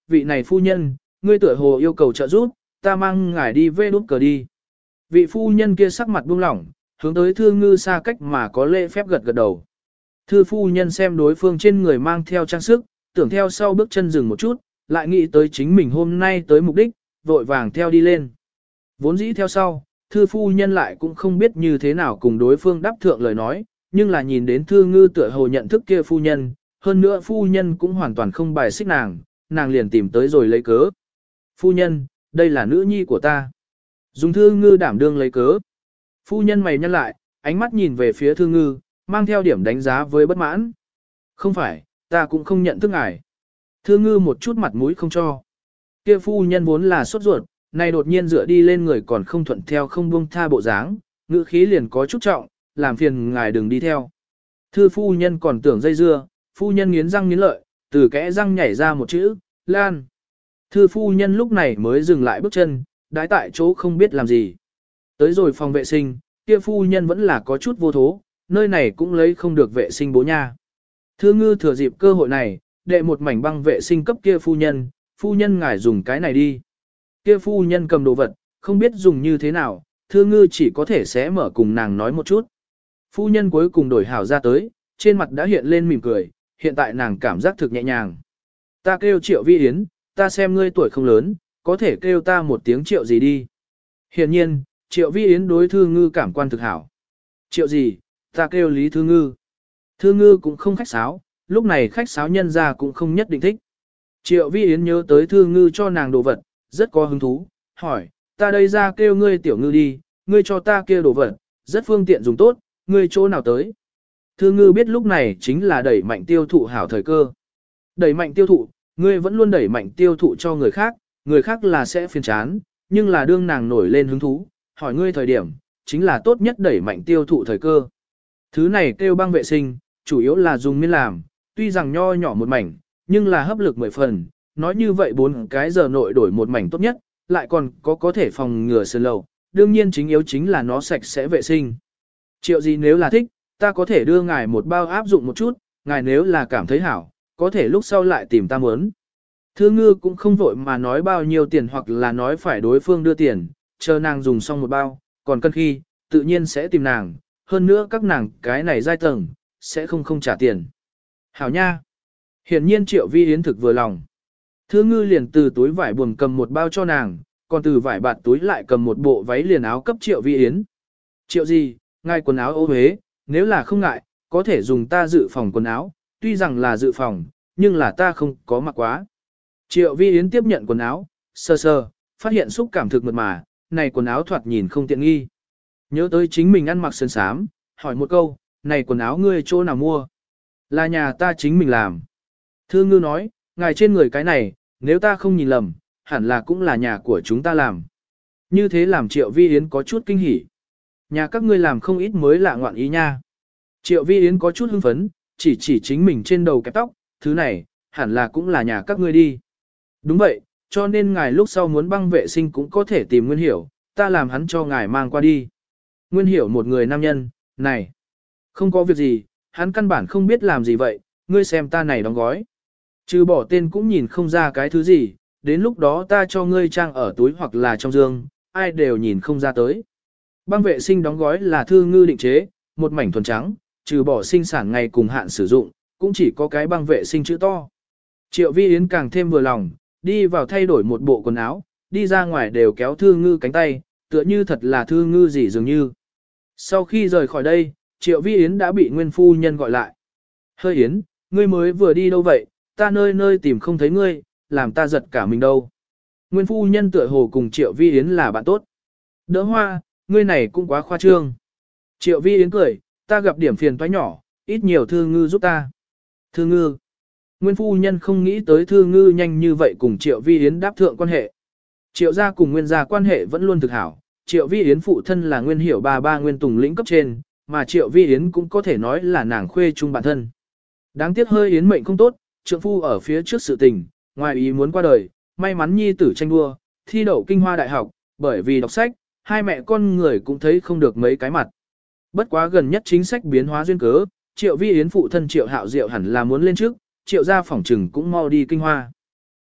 [SPEAKER 1] vị này phu nhân, ngươi tựa hồ yêu cầu trợ giúp, ta mang ngài đi về đút cờ đi. Vị phu nhân kia sắc mặt buông lỏng, hướng tới Thư Ngư xa cách mà có lễ phép gật gật đầu. Thư phu nhân xem đối phương trên người mang theo trang sức, tưởng theo sau bước chân dừng một chút, lại nghĩ tới chính mình hôm nay tới mục đích, vội vàng theo đi lên. Vốn dĩ theo sau, Thư phu nhân lại cũng không biết như thế nào cùng đối phương đáp thượng lời nói, nhưng là nhìn đến Thư Ngư tựa hồ nhận thức kia phu nhân, hơn nữa phu nhân cũng hoàn toàn không bài xích nàng liền tìm tới rồi lấy cớ. Phu nhân, đây là nữ nhi của ta. Dùng Thư Ngư đảm đương lấy cớ. Phu nhân mày nhăn lại, ánh mắt nhìn về phía Thư Ngư, mang theo điểm đánh giá với bất mãn. Không phải, ta cũng không nhận thức ngài. Thư Ngư một chút mặt mũi không cho. Kia phu nhân vốn là sốt ruột, này đột nhiên dựa đi lên người còn không thuận theo không buông tha bộ dáng, ngữ khí liền có chút trọng, làm phiền ngài đừng đi theo. Thư phu nhân còn tưởng dây dưa, phu nhân nghiến răng nghiến lợi, từ kẽ răng nhảy ra một chữ, Lan. Thư phu nhân lúc này mới dừng lại bước chân, đái tại chỗ không biết làm gì. Tới rồi phòng vệ sinh, kia phu nhân vẫn là có chút vô thố, nơi này cũng lấy không được vệ sinh bố nha. Thư Ngư thừa dịp cơ hội này, đệ một mảnh băng vệ sinh cấp kia phu nhân ngài dùng cái này đi. Kia phu nhân cầm đồ vật, không biết dùng như thế nào, Thư Ngư chỉ có thể sẽ mở cùng nàng nói một chút. Phu nhân cuối cùng đổi hảo ra tới, trên mặt đã hiện lên mỉm cười, hiện tại nàng cảm giác thực nhẹ nhàng. Ta kêu Triệu Vi Yến, ta xem ngươi tuổi không lớn, có thể kêu ta một tiếng Triệu gì đi. Hiện nhiên, Triệu Vi Yến đối Thư Ngư cảm quan thực hảo. Triệu gì, ta kêu Lý Thư Ngư. Thư Ngư cũng không khách sáo, lúc này khách sáo nhân ra cũng không nhất định thích. Triệu Vi Yến nhớ tới Thư Ngư cho nàng đồ vật, rất có hứng thú, hỏi, ta đây ra kêu ngươi Tiểu Ngư đi, ngươi cho ta kia đồ vật, rất phương tiện dùng tốt, ngươi chỗ nào tới. Thư Ngư biết lúc này chính là đẩy mạnh tiêu thụ hảo thời cơ. Đẩy mạnh tiêu thụ, ngươi vẫn luôn đẩy mạnh tiêu thụ cho người khác là sẽ phiền chán, nhưng là đương nàng nổi lên hứng thú, hỏi ngươi thời điểm, chính là tốt nhất đẩy mạnh tiêu thụ thời cơ. Thứ này kêu băng vệ sinh, chủ yếu là dùng miên làm, tuy rằng nho nhỏ một mảnh, nhưng là hấp lực 10 phần, nói như vậy 4 cái giờ nội đổi một mảnh tốt nhất, lại còn có thể phòng ngừa sơn lầu, đương nhiên chính yếu chính là nó sạch sẽ vệ sinh. Triệu gì nếu là thích, ta có thể đưa ngài một bao áp dụng một chút, ngài nếu là cảm thấy hảo, có thể lúc sau lại tìm ta muốn. Thư Ngư cũng không vội mà nói bao nhiêu tiền hoặc là nói phải đối phương đưa tiền, chờ nàng dùng xong một bao, còn cân khi, tự nhiên sẽ tìm nàng, hơn nữa các nàng cái này giai tầng, sẽ không trả tiền. Hảo nha! Hiển nhiên Triệu Vi Yến thực vừa lòng. Thư Ngư liền từ túi vải buồm cầm một bao cho nàng, còn từ vải bạt túi lại cầm một bộ váy liền áo cấp Triệu Vi Yến. Triệu gì, ngài quần áo ô uế, nếu là không ngại, có thể dùng ta dự phòng quần áo, tuy rằng là dự phòng, nhưng là ta không có mặc quá. Triệu Vi Yến tiếp nhận quần áo, sơ sơ, phát hiện xúc cảm thực mượt mà, này quần áo thoạt nhìn không tiện nghi. Nhớ tới chính mình ăn mặc sơn sám, hỏi một câu, này quần áo ngươi chỗ nào mua? Là nhà ta chính mình làm. Thư Ngư nói, ngài trên người cái này, nếu ta không nhìn lầm, hẳn là cũng là nhà của chúng ta làm. Như thế làm Triệu Vi Yến có chút kinh hỉ. Nhà các ngươi làm không ít mới lạ ngoạn ý nha. Triệu Vi Yến có chút hưng phấn, chỉ chính mình trên đầu kẹp tóc, thứ này, hẳn là cũng là nhà các ngươi đi. Đúng vậy, cho nên ngài lúc sau muốn băng vệ sinh cũng có thể tìm Nguyên Hiểu, ta làm hắn cho ngài mang qua đi. Nguyên Hiểu một người nam nhân, này, không có việc gì, hắn căn bản không biết làm gì vậy, ngươi xem ta này đóng gói. Trừ bỏ tên cũng nhìn không ra cái thứ gì, đến lúc đó ta cho ngươi trang ở túi hoặc là trong giường, ai đều nhìn không ra tới. Băng vệ sinh đóng gói là Thư Ngư định chế, một mảnh thuần trắng, trừ bỏ sinh sản ngày cùng hạn sử dụng, cũng chỉ có cái băng vệ sinh chữ to. Triệu Vi Yến càng thêm vừa lòng, đi vào thay đổi một bộ quần áo, đi ra ngoài đều kéo Thư Ngư cánh tay, tựa như thật là Thư Ngư gì dường như. Sau khi rời khỏi đây, Triệu Vi Yến đã bị Nguyên phu nhân gọi lại. Hơi Yến, ngươi mới vừa đi đâu vậy, ta nơi nơi tìm không thấy ngươi, làm ta giật cả mình đâu. Nguyên phu nhân tựa hồ cùng Triệu Vi Yến là bạn tốt. Đỡ Hoa, ngươi này cũng quá khoa trương. Triệu Vi Yến cười, ta gặp điểm phiền toái nhỏ, ít nhiều Thư Ngư giúp ta. Thư Ngư. Nguyên phu nhân không nghĩ tới Thư Ngư nhanh như vậy cùng Triệu Vi Yến đáp thượng quan hệ. Triệu gia cùng Nguyên gia quan hệ vẫn luôn thực hảo. Triệu Vi Yến phụ thân là Nguyên Hiểu ba Nguyên Tùng lĩnh cấp trên, mà Triệu Vi Yến cũng có thể nói là nàng khuê chung bản thân. Đáng tiếc hơi Yến mệnh không tốt, trượng phu ở phía trước sự tình, ngoài ý muốn qua đời, may mắn nhi tử tranh đua, thi đậu Kinh Hoa Đại học, bởi vì đọc sách, hai mẹ con người cũng thấy không được mấy cái mặt. Bất quá gần nhất chính sách biến hóa duyên cớ, Triệu Vi Yến phụ thân Triệu Hạo Diệu hẳn là muốn lên trước, Triệu gia phỏng trừng cũng mau đi Kinh Hoa.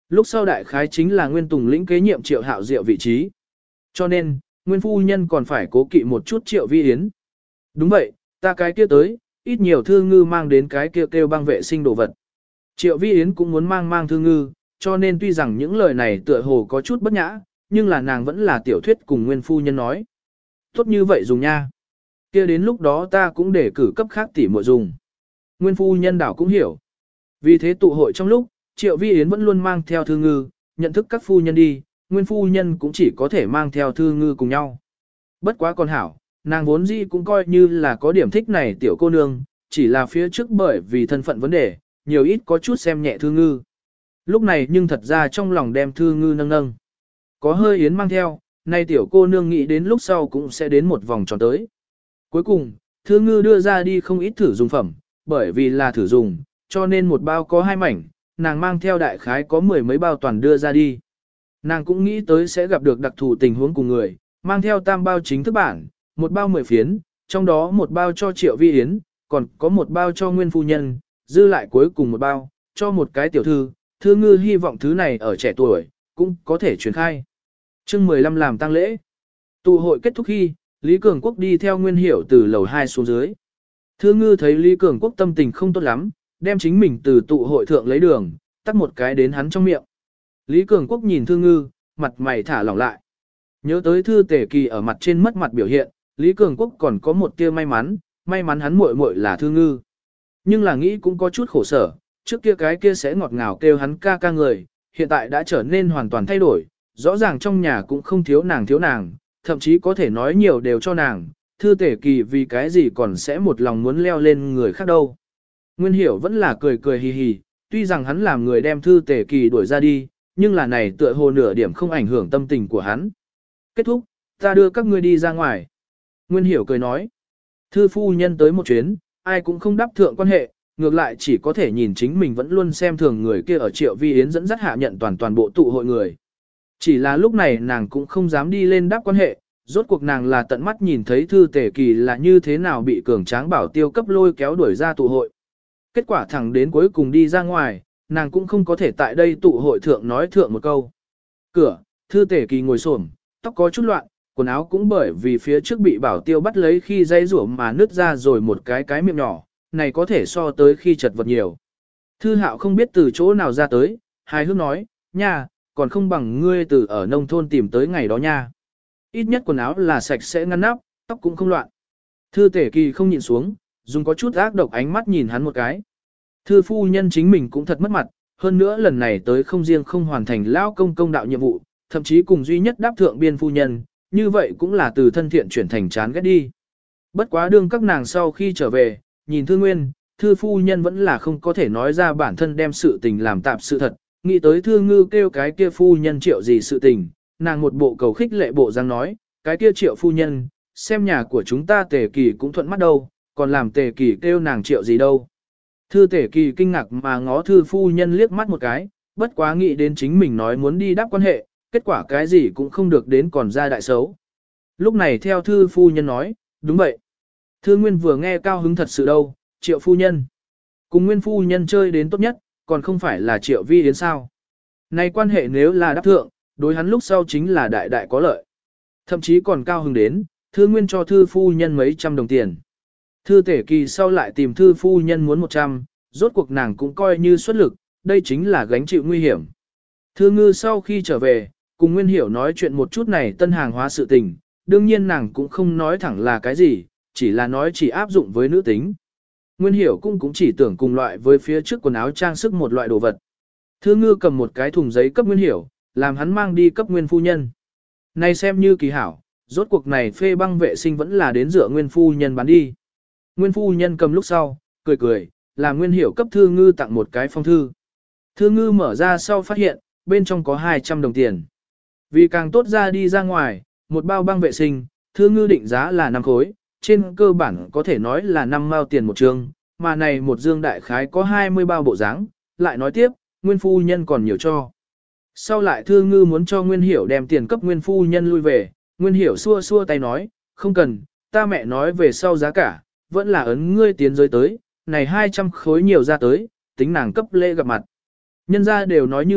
[SPEAKER 1] Lúc sau đại khái chính là Nguyên Tùng lĩnh kế nhiệm Triệu Hạo Diệu vị trí. Cho nên, Nguyên phu nhân còn phải cố kỵ một chút Triệu Vi Yến. Đúng vậy, ta cái kia tới, ít nhiều Thư Ngư mang đến cái kia kêu băng vệ sinh đồ vật. Triệu Vi Yến cũng muốn mang Thư Ngư, cho nên tuy rằng những lời này tựa hồ có chút bất nhã, nhưng là nàng vẫn là tiểu thuyết cùng Nguyên phu nhân nói. Tốt như vậy dùng nha. Kia đến lúc đó ta cũng để cử cấp khác tỉ muội dùng. Nguyên phu nhân đảo cũng hiểu. Vì thế tụ hội trong lúc, Triệu Vi Yến vẫn luôn mang theo Thư Ngư, nhận thức các phu nhân đi, Nguyên phu nhân cũng chỉ có thể mang theo Thư Ngư cùng nhau. Bất quá còn hảo, nàng vốn dĩ cũng coi như là có điểm thích này tiểu cô nương, chỉ là phía trước bởi vì thân phận vấn đề, nhiều ít có chút xem nhẹ Thư Ngư. Lúc này nhưng thật ra trong lòng đem Thư Ngư nâng nâng. Có hơi Yến mang theo, nay tiểu cô nương nghĩ đến lúc sau cũng sẽ đến một vòng tròn tới. Cuối cùng, Thư Ngư đưa ra đi không ít thử dùng phẩm, bởi vì là thử dùng, cho nên một bao có 2 mảnh, nàng mang theo đại khái có 10 mấy bao toàn đưa ra đi. Nàng cũng nghĩ tới sẽ gặp được đặc thù tình huống cùng người, mang theo tam bao chính thức bản, một bao 10 phiến, trong đó một bao cho Triệu Vi Yến, còn có một bao cho Nguyên phu nhân, dư lại cuối cùng một bao, cho một cái tiểu thư. Thư Ngư hy vọng thứ này ở trẻ tuổi, cũng có thể truyền khai. Chương 15 làm tang lễ. Tụ hội kết thúc khi, Lý Cường Quốc đi theo Nguyên Hiểu từ lầu 2 xuống dưới. Thư Ngư thấy Lý Cường Quốc tâm tình không tốt lắm, đem chính mình từ tụ hội thượng lấy đường, tắt một cái đến hắn trong miệng. Lý Cường Quốc nhìn Thư Ngư, mặt mày thả lỏng lại. Nhớ tới Thư Tể Kỳ ở mặt trên mất mặt biểu hiện, Lý Cường Quốc còn có một tia may mắn hắn muội muội là Thư Ngư. Nhưng là nghĩ cũng có chút khổ sở, trước kia cái kia sẽ ngọt ngào kêu hắn ca ca người, hiện tại đã trở nên hoàn toàn thay đổi, rõ ràng trong nhà cũng không thiếu nàng, thậm chí có thể nói nhiều đều cho nàng, Thư Tể Kỳ vì cái gì còn sẽ một lòng muốn leo lên người khác đâu. Nguyên Hiểu vẫn là cười cười hì hì, tuy rằng hắn làm người đem Thư Tể Kỳ đuổi ra đi, nhưng là này tựa hồ nửa điểm không ảnh hưởng tâm tình của hắn. Kết thúc, ta đưa các ngươi đi ra ngoài. Nguyên Hiểu cười nói, Thư phu nhân tới một chuyến, ai cũng không đáp thượng quan hệ, ngược lại chỉ có thể nhìn chính mình vẫn luôn xem thường người kia ở Triệu Vi Yến dẫn dắt hạ nhận toàn bộ tụ hội người. Chỉ là lúc này nàng cũng không dám đi lên đáp quan hệ, rốt cuộc nàng là tận mắt nhìn thấy Thư Tể Kỳ là như thế nào bị cường tráng bảo tiêu cấp lôi kéo đuổi ra tụ hội. Kết quả thẳng đến cuối cùng đi ra ngoài, nàng cũng không có thể tại đây tụ hội thượng nói thượng một câu. Cửa, Thư Tể Kỳ ngồi xổm, tóc có chút loạn, quần áo cũng bởi vì phía trước bị bảo tiêu bắt lấy khi dây rủa mà nứt ra rồi một cái miệng nhỏ, này có thể so tới khi chật vật nhiều. Thư Hạo không biết từ chỗ nào ra tới, hài hước nói, nha, còn không bằng ngươi từ ở nông thôn tìm tới ngày đó nha. Ít nhất quần áo là sạch sẽ ngăn nắp, tóc cũng không loạn. Thư Tể Kỳ không nhịn xuống, dùng có chút ác độc ánh mắt nhìn hắn một cái. Thư phu nhân chính mình cũng thật mất mặt, hơn nữa lần này tới không riêng không hoàn thành lao công đạo nhiệm vụ, thậm chí cùng duy nhất đáp thượng biên phu nhân, như vậy cũng là từ thân thiện chuyển thành chán ghét đi. Bất quá đương các nàng sau khi trở về, nhìn Thư Nguyên, Thư phu nhân vẫn là không có thể nói ra bản thân đem sự tình làm tạp sự thật, nghĩ tới Thư Ngư kêu cái kia phu nhân Triệu gì sự tình, nàng một bộ cầu khích lệ bộ dáng nói, cái kia Triệu phu nhân, xem nhà của chúng ta Tề Kỳ cũng thuận mắt đâu, còn làm Tề Kỳ kêu nàng Triệu gì đâu. Thư Tể Kỳ kinh ngạc mà ngó Thư phu nhân liếc mắt một cái, bất quá nghĩ đến chính mình nói muốn đi đáp quan hệ, kết quả cái gì cũng không được đến còn ra đại xấu. Lúc này theo Thư phu nhân nói, đúng vậy. Thư Nguyên vừa nghe cao hứng thật sự đâu, Triệu phu nhân. Cùng Nguyên phu nhân chơi đến tốt nhất, còn không phải là Triệu Vi Yến sao. Này quan hệ nếu là đáp thượng, đối hắn lúc sau chính là đại đại có lợi. Thậm chí còn cao hứng đến, Thư Nguyên cho Thư phu nhân mấy trăm đồng tiền. Thư Tể Kỳ sau lại tìm Thư phu nhân muốn 100, rốt cuộc nàng cũng coi như xuất lực, đây chính là gánh chịu nguy hiểm. Thư Ngư sau khi trở về, cùng Nguyên Hiểu nói chuyện một chút này tân hàng hóa sự tình, đương nhiên nàng cũng không nói thẳng là cái gì, chỉ là nói chỉ áp dụng với nữ tính. Nguyên Hiểu cũng chỉ tưởng cùng loại với phía trước quần áo trang sức một loại đồ vật. Thư Ngư cầm một cái thùng giấy cấp Nguyên Hiểu, làm hắn mang đi cấp Nguyên phu nhân. Này xem như kỳ hảo, rốt cuộc này phê băng vệ sinh vẫn là đến dựa Nguyên phu nhân bán đi. Nguyên phu nhân cầm lúc sau, cười, làm Nguyên Hiểu cấp Thư Ngư tặng một cái phong thư. Thư Ngư mở ra sau phát hiện, bên trong có 200 đồng tiền. Vì càng tốt ra đi ra ngoài, một bao băng vệ sinh, Thư Ngư định giá là 5 khối, trên cơ bản có thể nói là 5 mao tiền một chương, mà này một dương đại khái có 20 bao bộ dáng. Lại nói tiếp, Nguyên phu nhân còn nhiều cho. Sau lại Thư Ngư muốn cho Nguyên Hiểu đem tiền cấp Nguyên phu nhân lui về, Nguyên Hiểu xua tay nói, không cần, ta mẹ nói về sau giá cả, vẫn là ấn ngươi tiến giới tới, này 200 khối nhiều ra tới, tính nàng cấp lễ gặp mặt. Nhân ra đều nói như vậy,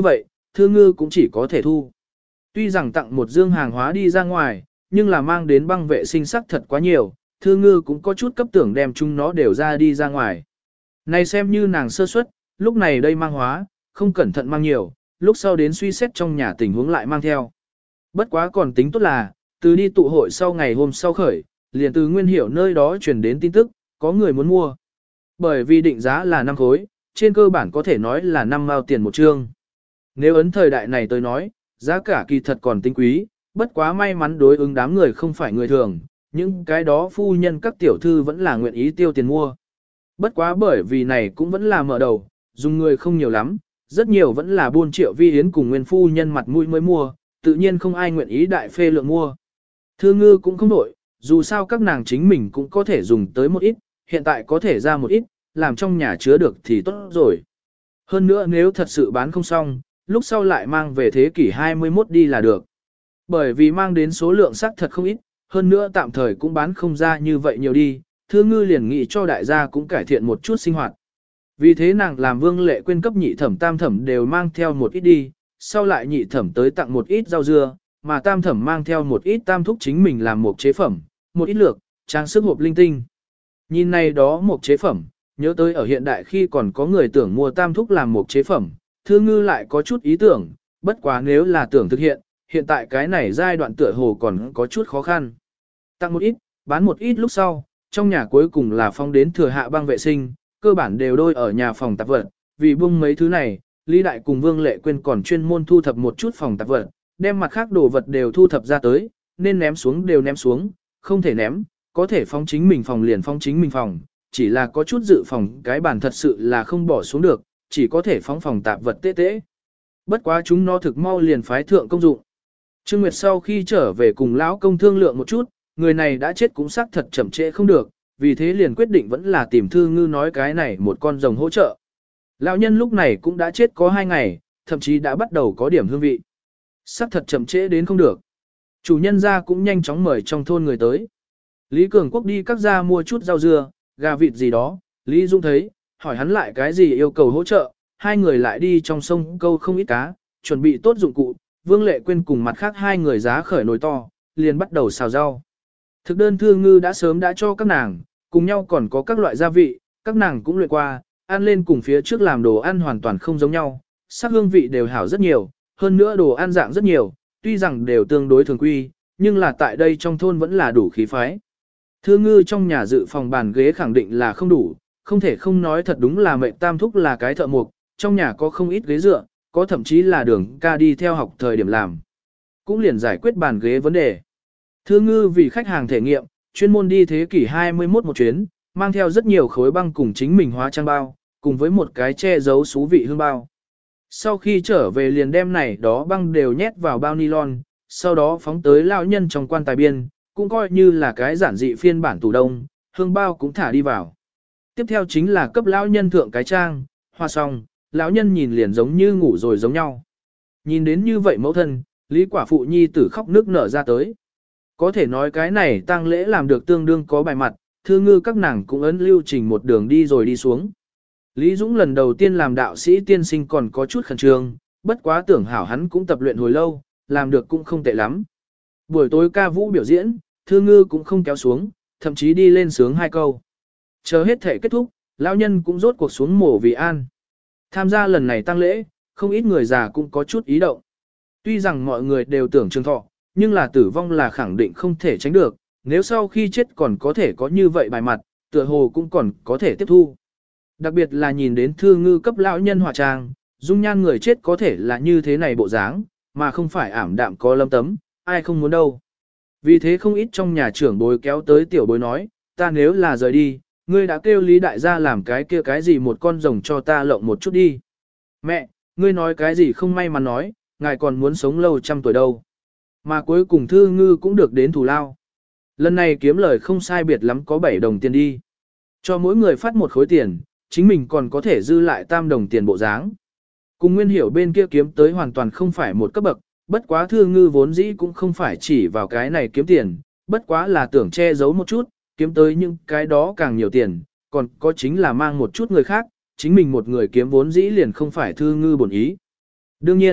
[SPEAKER 1] Thư Ngư cũng chỉ có thể thu. Tuy rằng tặng một dương hàng hóa đi ra ngoài, nhưng là mang đến băng vệ sinh sắc thật quá nhiều, Thư Ngư cũng có chút cấp tưởng đem chúng nó đều ra đi ra ngoài. Này xem như nàng sơ suất, lúc này đây mang hóa, không cẩn thận mang nhiều, lúc sau đến suy xét trong nhà tình huống lại mang theo. Bất quá còn tính tốt là, từ đi tụ hội sau ngày hôm sau khởi, liền từ Nguyên Hiểu nơi đó truyền đến tin tức, có người muốn mua. Bởi vì định giá là 5 khối, trên cơ bản có thể nói là 5 mao tiền một chương. Nếu ấn thời đại này tôi nói, giá cả kỳ thật còn tinh quý, bất quá may mắn đối ứng đám người không phải người thường, những cái đó phu nhân các tiểu thư vẫn là nguyện ý tiêu tiền mua. Bất quá bởi vì này cũng vẫn là mở đầu, dùng người không nhiều lắm, rất nhiều vẫn là buôn triệu vi yến cùng nguyên phu nhân mặt mũi mới mua, tự nhiên không ai nguyện ý đại phê lượng mua. Thư Ngư cũng không đổi, dù sao các nàng chính mình cũng có thể dùng tới một ít, hiện tại có thể ra một ít, làm trong nhà chứa được thì tốt rồi. Hơn nữa nếu thật sự bán không xong, lúc sau lại mang về thế kỷ 21 đi là được. Bởi vì mang đến số lượng sắc thật không ít, hơn nữa tạm thời cũng bán không ra như vậy nhiều đi, Thư Ngư liền nghĩ cho đại gia cũng cải thiện một chút sinh hoạt. Vì thế nàng làm Vương Lệ Quyên cấp nhị thẩm tam thẩm đều mang theo một ít đi, sau lại nhị thẩm tới tặng một ít rau dưa, mà tam thẩm mang theo một ít tam thúc chính mình làm một chế phẩm, một ít lược, trang sức hộp linh tinh. Nhìn này đó một chế phẩm, nhớ tới ở hiện đại khi còn có người tưởng mua tam thúc làm một chế phẩm, Thư Ngư lại có chút ý tưởng, bất quá nếu là tưởng thực hiện, hiện tại cái này giai đoạn tựa hồ còn có chút khó khăn. Tặng một ít, bán một ít lúc sau, trong nhà cuối cùng là phong đến thừa hạ băng vệ sinh, cơ bản đều đôi ở nhà phòng tạp vật, vì bung mấy thứ này, Lý Đại cùng Vương Lệ Quyên còn chuyên môn thu thập một chút phòng tạp vật, đem mặt khác đồ vật đều thu thập ra tới, nên ném xuống đều ném xuống, không thể ném, có thể phong chính mình phòng liền phong chính mình phòng, chỉ là có chút dự phòng cái bản thật sự là không bỏ xuống được, chỉ có thể phóng phòng tạp vật tế tế. Bất quá chúng nó thực mau liền phái thượng công dụng. Trương Nguyệt sau khi trở về cùng lão công thương lượng một chút, người này đã chết cũng xác thật chậm trễ không được, vì thế liền quyết định vẫn là tìm Thư Ngư nói cái này một con rồng hỗ trợ. Lão nhân lúc này cũng đã chết có 2 ngày, thậm chí đã bắt đầu có điểm hương vị. Xác thật chậm trễ đến không được. Chủ nhân gia cũng nhanh chóng mời trong thôn người tới. Lý Cường Quốc đi các gia mua chút rau dưa, gà vịt gì đó, Lý Dung thấy, hỏi hắn lại cái gì yêu cầu hỗ trợ, hai người lại đi trong sông câu không ít cá, chuẩn bị tốt dụng cụ, Vương Lệ Quyên cùng mặt khác 2 người giá khởi nồi to, liền bắt đầu xào rau. Thực đơn Thư Ngư đã sớm đã cho các nàng, cùng nhau còn có các loại gia vị, các nàng cũng luyện qua, ăn lên cùng phía trước làm đồ ăn hoàn toàn không giống nhau, sắc hương vị đều hảo rất nhiều, hơn nữa đồ ăn dạng rất nhiều, tuy rằng đều tương đối thường quy, nhưng là tại đây trong thôn vẫn là đủ khí phái. Thư Ngư trong nhà dự phòng bàn ghế khẳng định là không đủ, không thể không nói thật đúng là mệnh tam thúc là cái thợ mộc, trong nhà có không ít ghế dựa, có thậm chí là đường ca đi theo học thời điểm làm. Cũng liền giải quyết bàn ghế vấn đề. Thư Ngư vì khách hàng thể nghiệm, chuyên môn đi thế kỷ 21 một chuyến, mang theo rất nhiều khối băng cùng chính mình hóa trang bao, cùng với một cái che giấu xú vị hương bao. Sau khi trở về liền đem này đó băng đều nhét vào bao nylon, sau đó phóng tới lão nhân trong quan tài biên, cũng coi như là cái giản dị phiên bản tủ đông, hương bao cũng thả đi vào. Tiếp theo chính là cấp lão nhân thượng cái trang, hoa xong, lão nhân nhìn liền giống như ngủ rồi giống nhau. Nhìn đến như vậy mẫu thân, Lý quả phụ nhi tử khóc nước nở ra tới. Có thể nói cái này tang lễ làm được tương đương có bài mặt, Thư Ngư các nàng cũng ấn lưu trình một đường đi rồi đi xuống. Lý Dũng lần đầu tiên làm đạo sĩ tiên sinh còn có chút khẩn trương, bất quá tưởng hảo hắn cũng tập luyện hồi lâu, làm được cũng không tệ lắm. Buổi tối ca vũ biểu diễn, Thư Ngư cũng không kéo xuống, thậm chí đi lên sướng 2 câu. Chờ hết thể kết thúc, lão nhân cũng rốt cuộc xuống mổ vì an. Tham gia lần này tang lễ, không ít người già cũng có chút ý động. Tuy rằng mọi người đều tưởng trường thọ, nhưng là tử vong là khẳng định không thể tránh được, nếu sau khi chết còn có thể có như vậy bài mặt, tựa hồ cũng còn có thể tiếp thu. Đặc biệt là nhìn đến Thư Ngư cấp lão nhân họa trang, dung nhan người chết có thể là như thế này bộ dáng, mà không phải ảm đạm có lâm tấm, ai không muốn đâu. Vì thế không ít trong nhà trưởng bối kéo tới tiểu bối nói, ta nếu là rời đi, ngươi đã kêu Lý đại gia làm cái kia cái gì một con rồng cho ta lộng một chút đi. Mẹ, ngươi nói cái gì không may mà nói, ngài còn muốn sống lâu 100 tuổi đâu. Mà cuối cùng Thư Ngư cũng được đến thù lao. Lần này kiếm lời không sai biệt lắm có 7 đồng tiền đi. Cho mỗi người phát 1 khối tiền, chính mình còn có thể dư lại 3 đồng tiền bộ dáng. Cùng Nguyên Hiểu bên kia kiếm tới hoàn toàn không phải một cấp bậc, bất quá Thư Ngư vốn dĩ cũng không phải chỉ vào cái này kiếm tiền, bất quá là tưởng che giấu một chút, kiếm tới những cái đó càng nhiều tiền, còn có chính là mang một chút người khác, chính mình một người kiếm vốn dĩ liền không phải Thư Ngư bổn ý. Đương nhiên,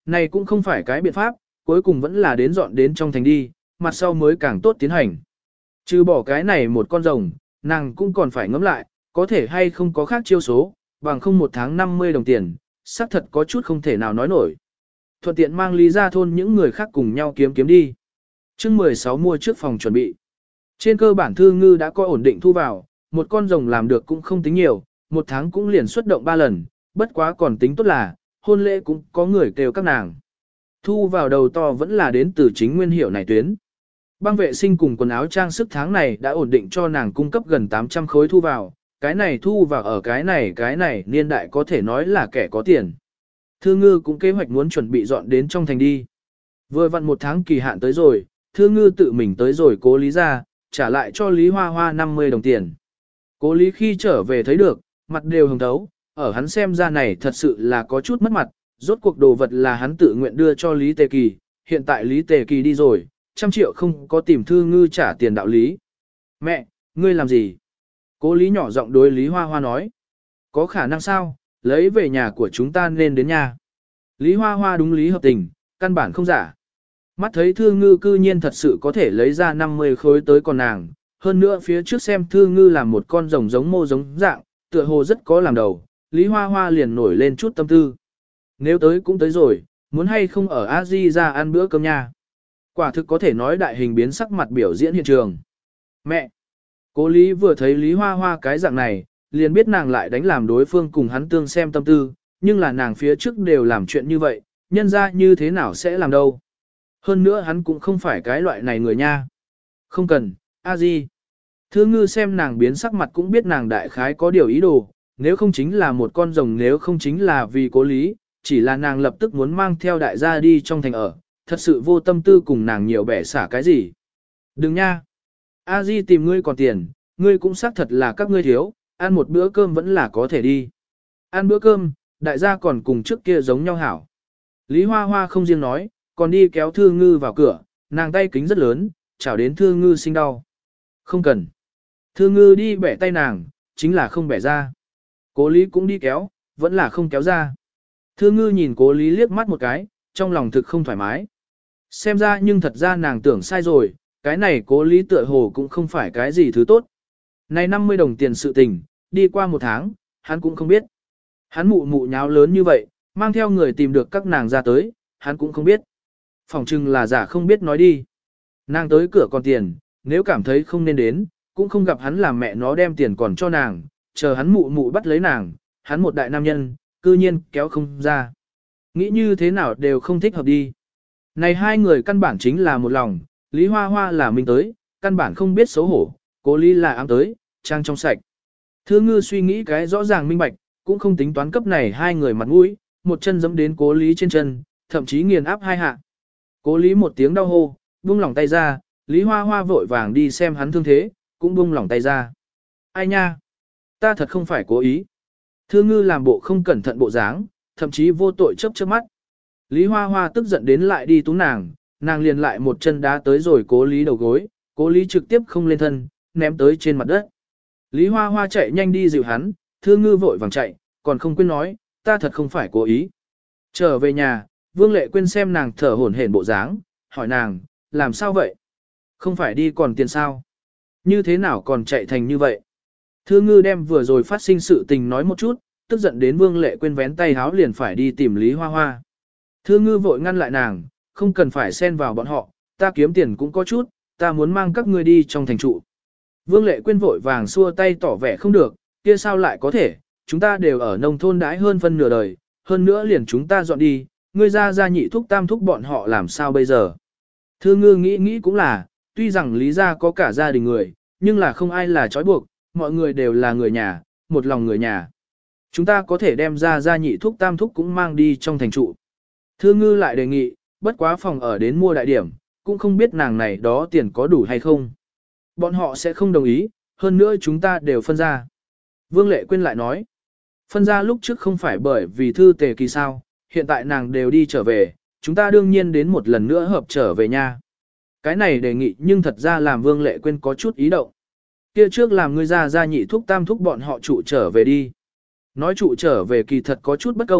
[SPEAKER 1] Này cũng không phải cái biện pháp, cuối cùng vẫn là đến dọn đến trong thành đi, mặt sau mới càng tốt tiến hành. Trừ bỏ cái này một con rồng, nàng cũng còn phải ngẫm lại, có thể hay không có khác chiêu số, bằng không một tháng 50 đồng tiền, xác thật có chút không thể nào nói nổi. Thuận tiện mang Lý ra thôn những người khác cùng nhau kiếm kiếm đi. Chương 16 mua trước phòng chuẩn bị. Trên cơ bản Thư Ngư đã có ổn định thu vào, một con rồng làm được cũng không tính nhiều, một tháng cũng liền xuất động 3 lần, bất quá còn tính tốt là, hôn lễ cũng có người kêu các nàng. Thu vào đầu to vẫn là đến từ chính nguyên hiệu này tuyến. Băng vệ sinh cùng quần áo trang sức tháng này đã ổn định cho nàng cung cấp gần 800 khối thu vào, cái này thu vào ở cái này niên đại có thể nói là kẻ có tiền. Thư Ngư cũng kế hoạch muốn chuẩn bị dọn đến trong thành đi. Vừa vặn một tháng kỳ hạn tới rồi, Thư Ngư tự mình tới rồi Cố Lý ra, trả lại cho Lý Hoa Hoa 50 đồng tiền. Cố Lý khi trở về thấy được, mặt đều hồng thấu, ở hắn xem ra này thật sự là có chút mất mặt, rốt cuộc đồ vật là hắn tự nguyện đưa cho Lý Tề Kỳ, hiện tại Lý Tề Kỳ đi rồi, 100 triệu không có tìm Thư Ngư trả tiền đạo lý. Mẹ, ngươi làm gì? Cố Lý nhỏ giọng đối Lý Hoa Hoa nói. Có khả năng sao, lấy về nhà của chúng ta nên đến nhà. Lý Hoa Hoa đúng lý hợp tình, căn bản không giả. Mắt thấy Thư Ngư cư nhiên thật sự có thể lấy ra 50 khối tới con nàng, hơn nữa phía trước xem Thư Ngư làm một con rồng giống mô giống dạng, tựa hồ rất có làm đầu, Lý Hoa Hoa liền nổi lên chút tâm tư. Nếu tới cũng tới rồi, muốn hay không ở A Di ra ăn bữa cơm nha. Quả thực có thể nói đại hình biến sắc mặt biểu diễn hiện trường. Mẹ! Cố Lý vừa thấy Lý Hoa Hoa cái dạng này, liền biết nàng lại đánh làm đối phương cùng hắn tương xem tâm tư, nhưng là nàng phía trước đều làm chuyện như vậy, nhân ra như thế nào sẽ làm đâu. Hơn nữa hắn cũng không phải cái loại này người nha. Không cần, A Di. Thư Ngư xem nàng biến sắc mặt cũng biết nàng đại khái có điều ý đồ, nếu không chính là một con rồng, nếu không chính là vì Cố Lý, chỉ là nàng lập tức muốn mang theo đại gia đi trong thành ở, thật sự vô tâm tư cùng nàng nhiều bẻ xả cái gì. Đừng nha. A Di tìm ngươi còn tiền, ngươi cũng xác thật là các ngươi thiếu, ăn một bữa cơm vẫn là có thể đi. Ăn bữa cơm, đại gia còn cùng trước kia giống nhau hảo. Lý Hoa Hoa không riêng nói, còn đi kéo Thư Ngư vào cửa, nàng tay kính rất lớn, chảo đến Thư Ngư sinh đau. Không cần. Thư Ngư đi bẻ tay nàng, chính là không bẻ ra. Cố Lý cũng đi kéo, vẫn là không kéo ra. Thư Ngư nhìn Cố Lý liếc mắt một cái, trong lòng thực không thoải mái. Xem ra nhưng thật ra nàng tưởng sai rồi, cái này Cố Lý tựa hồ cũng không phải cái gì thứ tốt. Này 50 đồng tiền sự tình, đi qua một tháng, hắn cũng không biết. Hắn mụ mụ nháo lớn như vậy, mang theo người tìm được các nàng ra tới, hắn cũng không biết. Phỏng chừng là giả không biết nói đi. Nàng tới cửa còn tiền, nếu cảm thấy không nên đến, cũng không gặp hắn làm mẹ nó đem tiền còn cho nàng, chờ hắn mụ mụ bắt lấy nàng, hắn một đại nam nhân, cư nhiên kéo không ra. Nghĩ như thế nào đều không thích hợp đi. Này hai người căn bản chính là một lòng, Lý Hoa Hoa là mình tới, căn bản không biết xấu hổ, Cố Lý là ám tới, trang trong sạch. Thư Ngư suy nghĩ cái rõ ràng minh bạch, cũng không tính toán cấp này hai người mặt mũi, một chân giẫm đến Cố Lý trên chân, thậm chí nghiền áp hai hạ. Cố Lý một tiếng đau hô, buông lỏng tay ra, Lý Hoa Hoa vội vàng đi xem hắn thương thế, cũng buông lỏng tay ra. Ai nha? Ta thật không phải cố ý. Thư Ngư làm bộ không cẩn thận bộ dáng, thậm chí vô tội chớp chớp mắt. Lý Hoa Hoa tức giận đến lại đi túm nàng, nàng liền lại một chân đá tới rồi Cố Lý đầu gối, Cố Lý trực tiếp không lên thân, ném tới trên mặt đất. Lý Hoa Hoa chạy nhanh đi dịu hắn, Thư Ngư vội vàng chạy, còn không quên nói, ta thật không phải cố ý. Trở về nhà, Vương Lệ Quyên xem nàng thở hổn hển bộ dáng, hỏi nàng, làm sao vậy? Không phải đi còn tiền sao? Như thế nào còn chạy thành như vậy? Thư Ngư đem vừa rồi phát sinh sự tình nói một chút, tức giận đến Vương Lệ Quyên vén tay háo liền phải đi tìm Lý Hoa Hoa. Thư Ngư vội ngăn lại nàng, không cần phải xen vào bọn họ, ta kiếm tiền cũng có chút, ta muốn mang các ngươi đi trong thành trụ. Vương Lệ Quyên vội vàng xua tay tỏ vẻ không được, kia sao lại có thể, chúng ta đều ở nông thôn đãi hơn phân nửa đời, hơn nữa liền chúng ta dọn đi, ngươi ra nhị thúc tam thúc bọn họ làm sao bây giờ. Thư Ngư nghĩ cũng là, tuy rằng Lý gia có cả gia đình người, nhưng là không ai là trói buộc, mọi người đều là người nhà, một lòng người nhà. Chúng ta có thể đem ra nhị thúc tam thúc cũng mang đi trong thành trụ. Thư Ngư lại đề nghị, bất quá phòng ở đến mua đại điểm, cũng không biết nàng này đó tiền có đủ hay không. Bọn họ sẽ không đồng ý, hơn nữa chúng ta đều phân ra. Vương Lệ Quyên lại nói, phân ra lúc trước không phải bởi vì Thư Tề Kỳ sao, hiện tại nàng đều đi trở về, chúng ta đương nhiên đến một lần nữa hợp trở về nha. Cái này đề nghị nhưng thật ra làm Vương Lệ Quyên có chút ý động. Kia trước làm ngươi ra nhị thúc tam thúc bọn họ trụ trở về đi. Nói trụ trở về kỳ thật có chút bất công,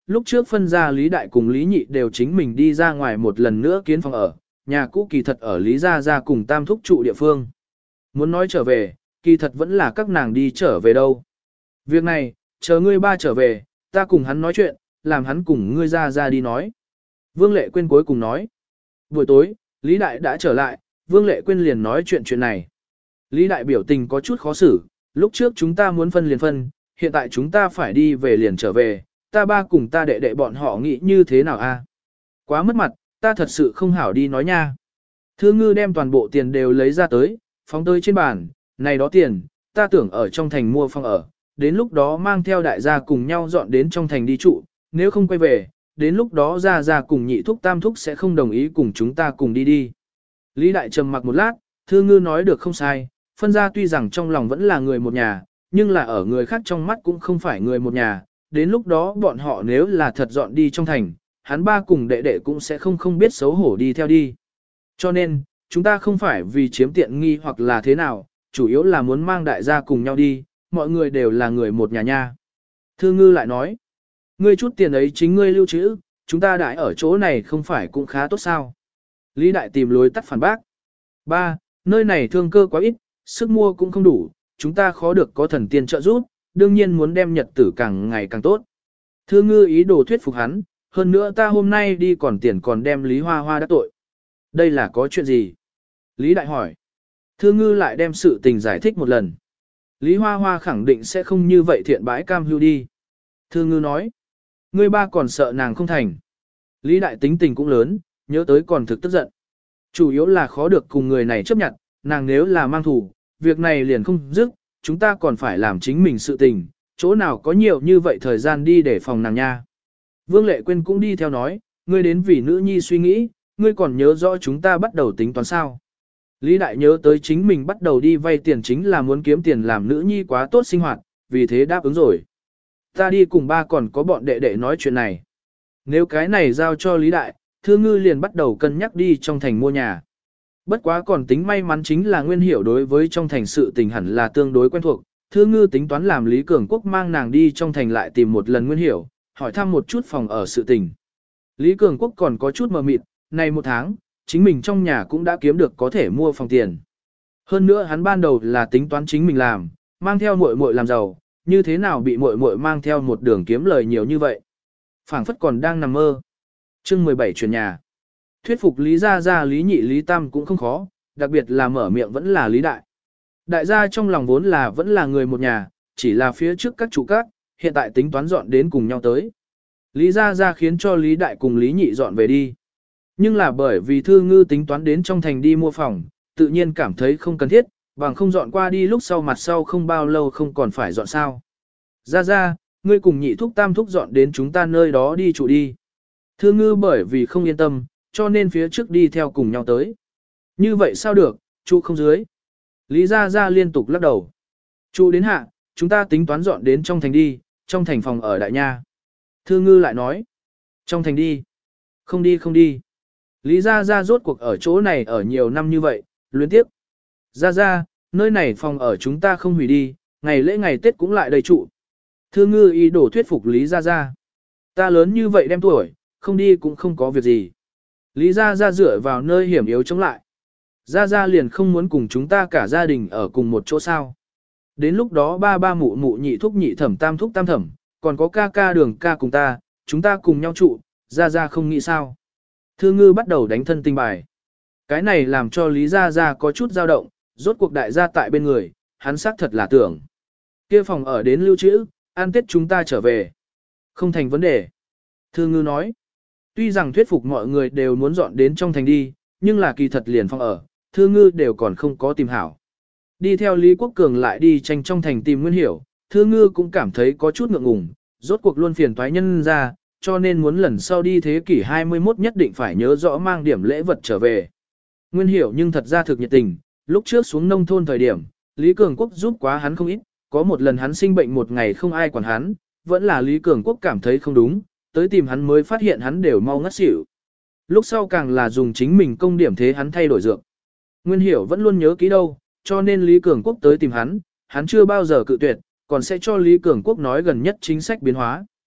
[SPEAKER 1] lúc trước phân ra Lý Đại cùng Lý Nhị đều chính mình đi ra ngoài một lần nữa kiến phòng ở, nhà cũ kỳ thật ở Lý Gia Gia cùng Tam Thúc trụ địa phương. Muốn nói trở về, kỳ thật vẫn là các nàng đi trở về đâu. Việc này, chờ ngươi ba trở về, ta cùng hắn nói chuyện, làm hắn cùng ngươi ra đi nói. Vương Lệ Quyên cuối cùng nói. Buổi tối, Lý Đại đã trở lại, Vương Lệ Quyên liền nói chuyện này. Lý Đại biểu tình có chút khó xử, lúc trước chúng ta muốn phân liền phân, hiện tại chúng ta phải đi về liền trở về, ta ba cùng ta đệ đệ bọn họ nghĩ như thế nào a? Quá mất mặt, ta thật sự không hảo đi nói nha. Thư Ngư đem toàn bộ tiền đều lấy ra tới, phóng tới trên bàn, này đó tiền, ta tưởng ở trong thành mua phòng ở, đến lúc đó mang theo đại gia cùng nhau dọn đến trong thành đi trụ, nếu không quay về, đến lúc đó ra cùng nhị thúc tam thúc sẽ không đồng ý cùng chúng ta cùng đi. Lý Đại trầm mặc một lát, Thư Ngư nói được không sai, phân ra tuy rằng trong lòng vẫn là người một nhà, nhưng là ở người khác trong mắt cũng không phải người một nhà, đến lúc đó bọn họ nếu là thật dọn đi trong thành, hắn ba cùng đệ đệ cũng sẽ không biết xấu hổ đi theo đi. Cho nên, chúng ta không phải vì chiếm tiện nghi hoặc là thế nào, chủ yếu là muốn mang đại gia cùng nhau đi, mọi người đều là người một nhà nha. Thư Ngư lại nói, ngươi chút tiền ấy chính ngươi lưu trữ, chúng ta đại ở chỗ này không phải cũng khá tốt sao. Lý Đại tìm lối tắt phản bác. Ba, nơi này thương cơ quá ít, sức mua cũng không đủ, chúng ta khó được có thần tiên trợ giúp, đương nhiên muốn đem nhật tử càng ngày càng tốt. Thư Ngư ý đồ thuyết phục hắn, hơn nữa ta hôm nay đi còn tiền còn đem Lý Hoa Hoa đắc tội. Đây là có chuyện gì? Lý Đại hỏi. Thư Ngư lại đem sự tình giải thích một lần. Lý Hoa Hoa khẳng định sẽ không như vậy thiện bãi cam hưu đi. Thư Ngư nói. Ngươi ba còn sợ nàng không thành. Lý Đại tính tình cũng lớn, nhớ tới còn thực tức giận. Chủ yếu là khó được cùng người này chấp nhận, nàng nếu là mang thủ, việc này liền không dứt, chúng ta còn phải làm chính mình sự tình, chỗ nào có nhiều như vậy thời gian đi để phòng nàng nha. Vương Lệ Quyên cũng đi theo nói, ngươi đến vì nữ nhi suy nghĩ, ngươi còn nhớ rõ chúng ta bắt đầu tính toán sao. Lý Đại nhớ tới chính mình bắt đầu đi vay tiền chính là muốn kiếm tiền làm nữ nhi quá tốt sinh hoạt, vì thế đáp ứng rồi. Ta đi cùng ba còn có bọn đệ đệ nói chuyện này. Nếu cái này giao cho Lý Đại, Thư Ngư liền bắt đầu cân nhắc đi trong thành mua nhà. Bất quá còn tính may mắn chính là Nguyên Hiểu đối với trong thành sự tình hẳn là tương đối quen thuộc. Thư Ngư tính toán làm Lý Cường Quốc mang nàng đi trong thành lại tìm một lần Nguyên Hiểu, hỏi thăm một chút phòng ở sự tình. Lý Cường Quốc còn có chút mờ mịt, này một tháng, chính mình trong nhà cũng đã kiếm được có thể mua phòng tiền. Hơn nữa hắn ban đầu là tính toán chính mình làm, mang theo muội muội làm giàu, như thế nào bị muội muội mang theo một đường kiếm lời nhiều như vậy. Phảng phất còn đang nằm mơ. Chương 17 chuyển nhà. Thuyết phục Lý Gia Gia Lý Nhị Lý Tam cũng không khó, đặc biệt là mở miệng vẫn là Lý Đại. Đại gia trong lòng vốn là vẫn là người một nhà, chỉ là phía trước các chủ các, hiện tại tính toán dọn đến cùng nhau tới. Lý Gia Gia khiến cho Lý Đại cùng Lý Nhị dọn về đi. Nhưng là bởi vì Thư Ngư tính toán đến trong thành đi mua phòng, tự nhiên cảm thấy không cần thiết, bằng không dọn qua đi lúc sau mặt sau không bao lâu không còn phải dọn sao. Gia Gia, ngươi cùng Nhị thúc Tam thúc dọn đến chúng ta nơi đó đi trụ đi. Thư Ngư bởi vì không yên tâm, cho nên phía trước đi theo cùng nhau tới. Như vậy sao được, trụ không dưới. Lý Gia Gia liên tục lắc đầu. Trụ đến hạ, chúng ta tính toán dọn đến trong thành đi, trong thành phòng ở Đại Nha. Thư Ngư lại nói. Trong thành đi. Không đi không đi. Lý Gia Gia rốt cuộc ở chỗ này ở nhiều năm như vậy, luyến tiếp. Gia Gia, nơi này phòng ở chúng ta không hủy đi, ngày lễ ngày Tết cũng lại đầy trụ. Thư Ngư ý đồ thuyết phục Lý Gia Gia. Ta lớn như vậy đem tuổi, không đi cũng không có việc gì. Lý Gia Gia dựa vào nơi hiểm yếu chống lại. Gia Gia liền không muốn cùng chúng ta cả gia đình ở cùng một chỗ sao. Đến lúc đó ba ba mụ mụ nhị thúc nhị thẩm tam thúc tam thẩm, còn có ca ca Đường ca cùng ta, chúng ta cùng nhau trụ, Gia Gia không nghĩ sao. Thư Ngư bắt đầu đánh thân tình bài. Cái này làm cho Lý Gia Gia có chút dao động, rốt cuộc đại gia tại bên người, hắn xác thật là tưởng. Kia phòng ở đến lưu trữ, ăn Tết chúng ta trở về. Không thành vấn đề. Thư Ngư nói. Tuy rằng thuyết phục mọi người đều muốn dọn đến trong thành đi, nhưng là kỳ thật liền phòng ở, Thư Ngư đều còn không có tìm hảo. Đi theo Lý Quốc Cường lại đi tranh trong thành tìm Nguyên Hiểu, Thư Ngư cũng cảm thấy có chút ngượng ngùng, rốt cuộc luôn phiền toái nhân ra, cho nên muốn lần sau đi thế kỷ 21 nhất định phải nhớ rõ mang điểm lễ vật trở về. Nguyên Hiểu nhưng thật ra thực nhiệt tình, lúc trước xuống nông thôn thời điểm, Lý Cường Quốc giúp quá hắn không ít, có một lần hắn sinh bệnh một ngày không ai quản hắn, vẫn là Lý Cường Quốc cảm thấy không đúng, tới tìm hắn mới phát hiện hắn đều mau ngất xỉu. Lúc sau càng là dùng chính mình công điểm thế hắn thay đổi dược. Nguyên Hiểu vẫn luôn nhớ kỹ đâu, cho nên Lý Cường Quốc tới tìm hắn chưa bao giờ cự tuyệt, còn sẽ cho Lý Cường Quốc nói gần nhất chính sách biến hóa.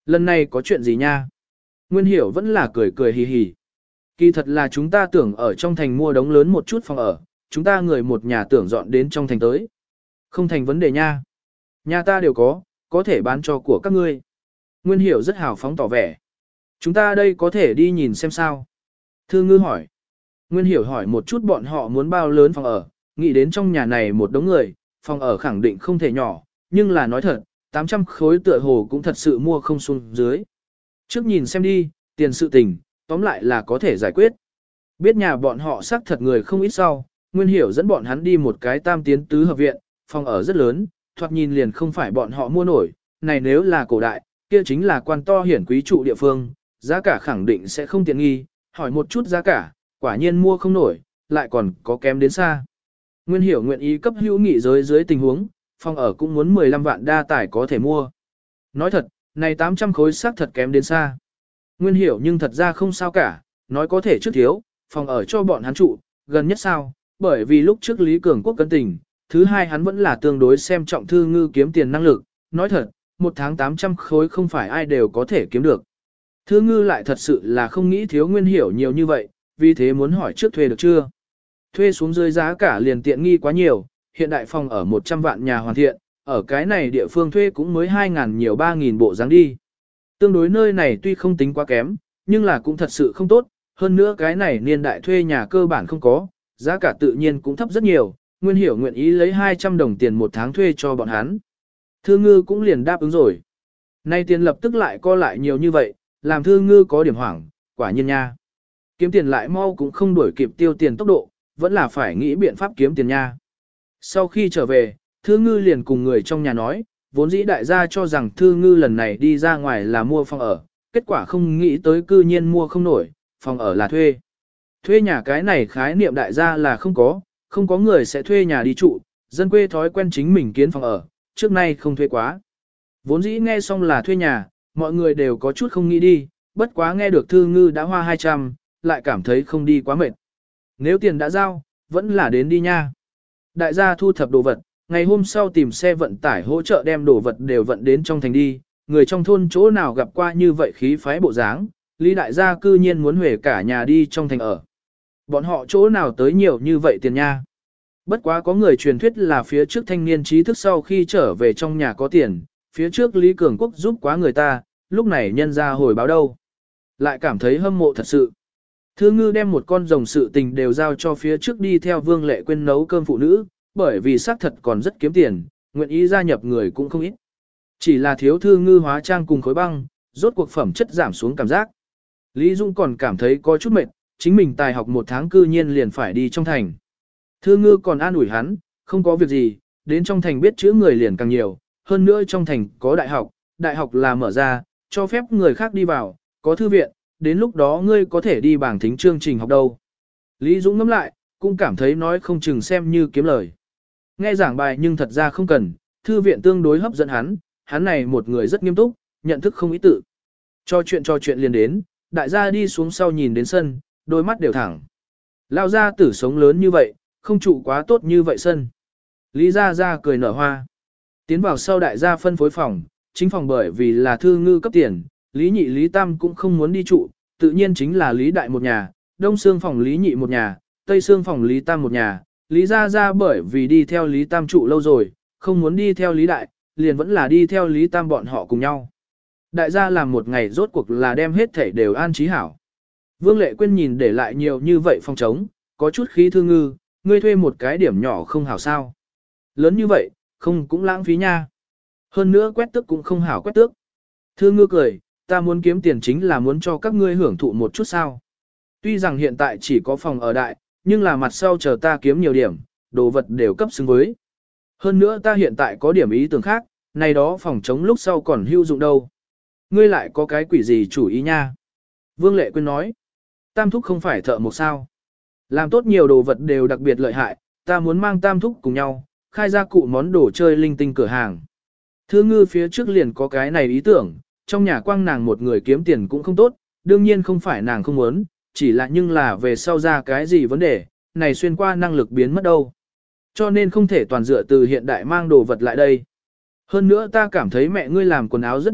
[SPEAKER 1] Lần này có chuyện gì nha? Nguyên Hiểu vẫn là cười cười hì hì. Kỳ thật là chúng ta tưởng ở trong thành mua đống lớn một chút phòng ở, chúng ta người một nhà tưởng dọn đến trong thành tới. Không thành vấn đề nha. Nhà ta đều có thể bán cho của các ngươi. Nguyên Hiểu rất hào phóng tỏ vẻ. Chúng ta đây có thể đi nhìn xem sao. Thư Ngư hỏi. Nguyên Hiểu hỏi một chút bọn họ muốn bao lớn phòng ở, nghĩ đến trong nhà này một đống người, phòng ở khẳng định không thể nhỏ, nhưng là nói thật, 800 khối tựa hồ cũng thật sự mua không xuống dưới. Trước nhìn xem đi, tiền sự tình, tóm lại là có thể giải quyết. Biết nhà bọn họ xác thật người không ít sau, Nguyên Hiểu dẫn bọn hắn đi một cái tam tiến tứ hợp viện, phòng ở rất lớn, thoạt nhìn liền không phải bọn họ mua nổi, này nếu là cổ đại, kia chính là quan to hiển quý trụ địa phương, giá cả khẳng định sẽ không tiện nghi, hỏi một chút giá cả, quả nhiên mua không nổi, lại còn có kém đến xa. Nguyên Hiểu nguyện ý cấp hữu nghị giới dưới tình huống, phòng ở cũng muốn 15 vạn đa tải có thể mua. Nói thật, này 800 khối xác thật kém đến xa. Nguyên Hiểu nhưng thật ra không sao cả, nói có thể trước thiếu, phòng ở cho bọn hắn trụ, gần nhất sao, bởi vì lúc trước Lý Cường Quốc cân tình, thứ hai hắn vẫn là tương đối xem trọng Thư Ngư kiếm tiền năng lực, nói thật, một tháng 800 khối không phải ai đều có thể kiếm được. Thư Ngư lại thật sự là không nghĩ thiếu Nguyên Hiểu nhiều như vậy, vì thế muốn hỏi trước thuê được chưa. Thuê xuống dưới giá cả liền tiện nghi quá nhiều, hiện đại phòng ở 100 vạn nhà hoàn thiện, ở cái này địa phương thuê cũng mới 2.000 nhiều 3.000 bộ dáng đi. Tương đối nơi này tuy không tính quá kém, nhưng là cũng thật sự không tốt, hơn nữa cái này niên đại thuê nhà cơ bản không có, giá cả tự nhiên cũng thấp rất nhiều, Nguyên Hiểu nguyện ý lấy 200 đồng tiền một tháng thuê cho bọn hắn. Thư Ngư cũng liền đáp ứng rồi. Nay tiền lập tức lại co lại nhiều như vậy, làm Thư Ngư có điểm hoảng, quả nhiên nha. Kiếm tiền lại mau cũng không đuổi kịp tiêu tiền tốc độ, vẫn là phải nghĩ biện pháp kiếm tiền nha. Sau khi trở về, Thư Ngư liền cùng người trong nhà nói, vốn dĩ đại gia cho rằng Thư Ngư lần này đi ra ngoài là mua phòng ở, kết quả không nghĩ tới cư nhiên mua không nổi, phòng ở là thuê. Thuê nhà cái này khái niệm đại gia là không có người sẽ thuê nhà đi trụ, dân quê thói quen chính mình kiến phòng ở, trước nay không thuê quá. Vốn dĩ nghe xong là thuê nhà, mọi người đều có chút không nghĩ đi, bất quá nghe được Thư Ngư đã hoa 200, lại cảm thấy không đi quá mệt. Nếu tiền đã giao, vẫn là đến đi nha. Đại gia thu thập đồ vật, ngày hôm sau tìm xe vận tải hỗ trợ đem đồ vật đều vận đến trong thành đi, người trong thôn chỗ nào gặp qua như vậy khí phái bộ dáng, Lý đại gia cư nhiên muốn huề cả nhà đi trong thành ở. Bọn họ chỗ nào tới nhiều như vậy tiền nha. Bất quá có người truyền thuyết là phía trước thanh niên trí thức sau khi trở về trong nhà có tiền, phía trước Lý Cường Quốc giúp quá người ta, lúc này nhân ra hồi báo đâu. Lại cảm thấy hâm mộ thật sự. Thư Ngư đem một con rồng sự tình đều giao cho phía trước đi theo Vương Lệ Quyên nấu cơm phụ nữ, bởi vì xác thật còn rất kiếm tiền, nguyện ý gia nhập người cũng không ít. Chỉ là thiếu Thư Ngư hóa trang cùng khối băng, rốt cuộc phẩm chất giảm xuống cảm giác. Lý Dung còn cảm thấy có chút mệt, chính mình tài học một tháng cư nhiên liền phải đi trong thành. Thư Ngư còn an ủi hắn, không có việc gì, đến trong thành biết chữ người liền càng nhiều, hơn nữa trong thành có đại học là mở ra, cho phép người khác đi vào, có thư viện, đến lúc đó ngươi có thể đi bảng thính chương trình học đâu. Lý Dũng ngẫm lại, cũng cảm thấy nói không chừng xem như kiếm lời. Nghe giảng bài nhưng thật ra không cần, thư viện tương đối hấp dẫn hắn này một người rất nghiêm túc, nhận thức không ý tự. Cho chuyện liền đến, đại gia đi xuống sau nhìn đến sân, đôi mắt đều thẳng. Lao ra tử sống lớn như vậy, không trụ quá tốt như vậy sân. Lý Gia Gia cười nở hoa. Tiến vào sau đại gia phân phối phòng, chính phòng bởi vì là Thư Ngư cấp tiền, Lý Nhị Lý Tam cũng không muốn đi trụ, tự nhiên chính là Lý Đại một nhà, Đông Xương phòng Lý Nhị một nhà, Tây Xương phòng Lý Tam một nhà, Lý Gia Gia bởi vì đi theo Lý Tam trụ lâu rồi, không muốn đi theo Lý Đại, liền vẫn là đi theo Lý Tam bọn họ cùng nhau. Đại gia làm một ngày rốt cuộc là đem hết thảy đều an trí hảo. Vương Lệ Quyên nhìn để lại nhiều như vậy phòng trống, có chút khí Thư Ngư, ngươi thuê một cái điểm nhỏ không hảo sao. Lớn như vậy, không cũng lãng phí nha. Hơn nữa quét tước cũng không hảo quét tước. Thư Ngư cười, ta muốn kiếm tiền chính là muốn cho các ngươi hưởng thụ một chút sao. Tuy rằng hiện tại chỉ có phòng ở đại, nhưng là mặt sau chờ ta kiếm nhiều điểm, đồ vật đều cấp xứng với. Hơn nữa ta hiện tại có điểm ý tưởng khác, này đó phòng chống lúc sau còn hữu dụng đâu. Ngươi lại có cái quỷ gì chủ ý nha. Vương Lệ Quyên nói, Tam Thúc không phải thợ một sao. Làm tốt nhiều đồ vật đều đặc biệt lợi hại, ta muốn mang Tam Thúc cùng nhau, khai ra cụ món đồ chơi linh tinh cửa hàng. Thư Ngư phía trước liền có cái này ý tưởng, trong nhà quang nàng một người kiếm tiền cũng không tốt, đương nhiên không phải nàng không muốn, chỉ là nhưng là về sau ra cái gì vấn đề, này xuyên qua năng lực biến mất đâu. Cho nên không thể toàn dựa từ hiện đại mang đồ vật lại đây. Hơn nữa ta cảm thấy mẹ ngươi làm quần áo rất đẹp,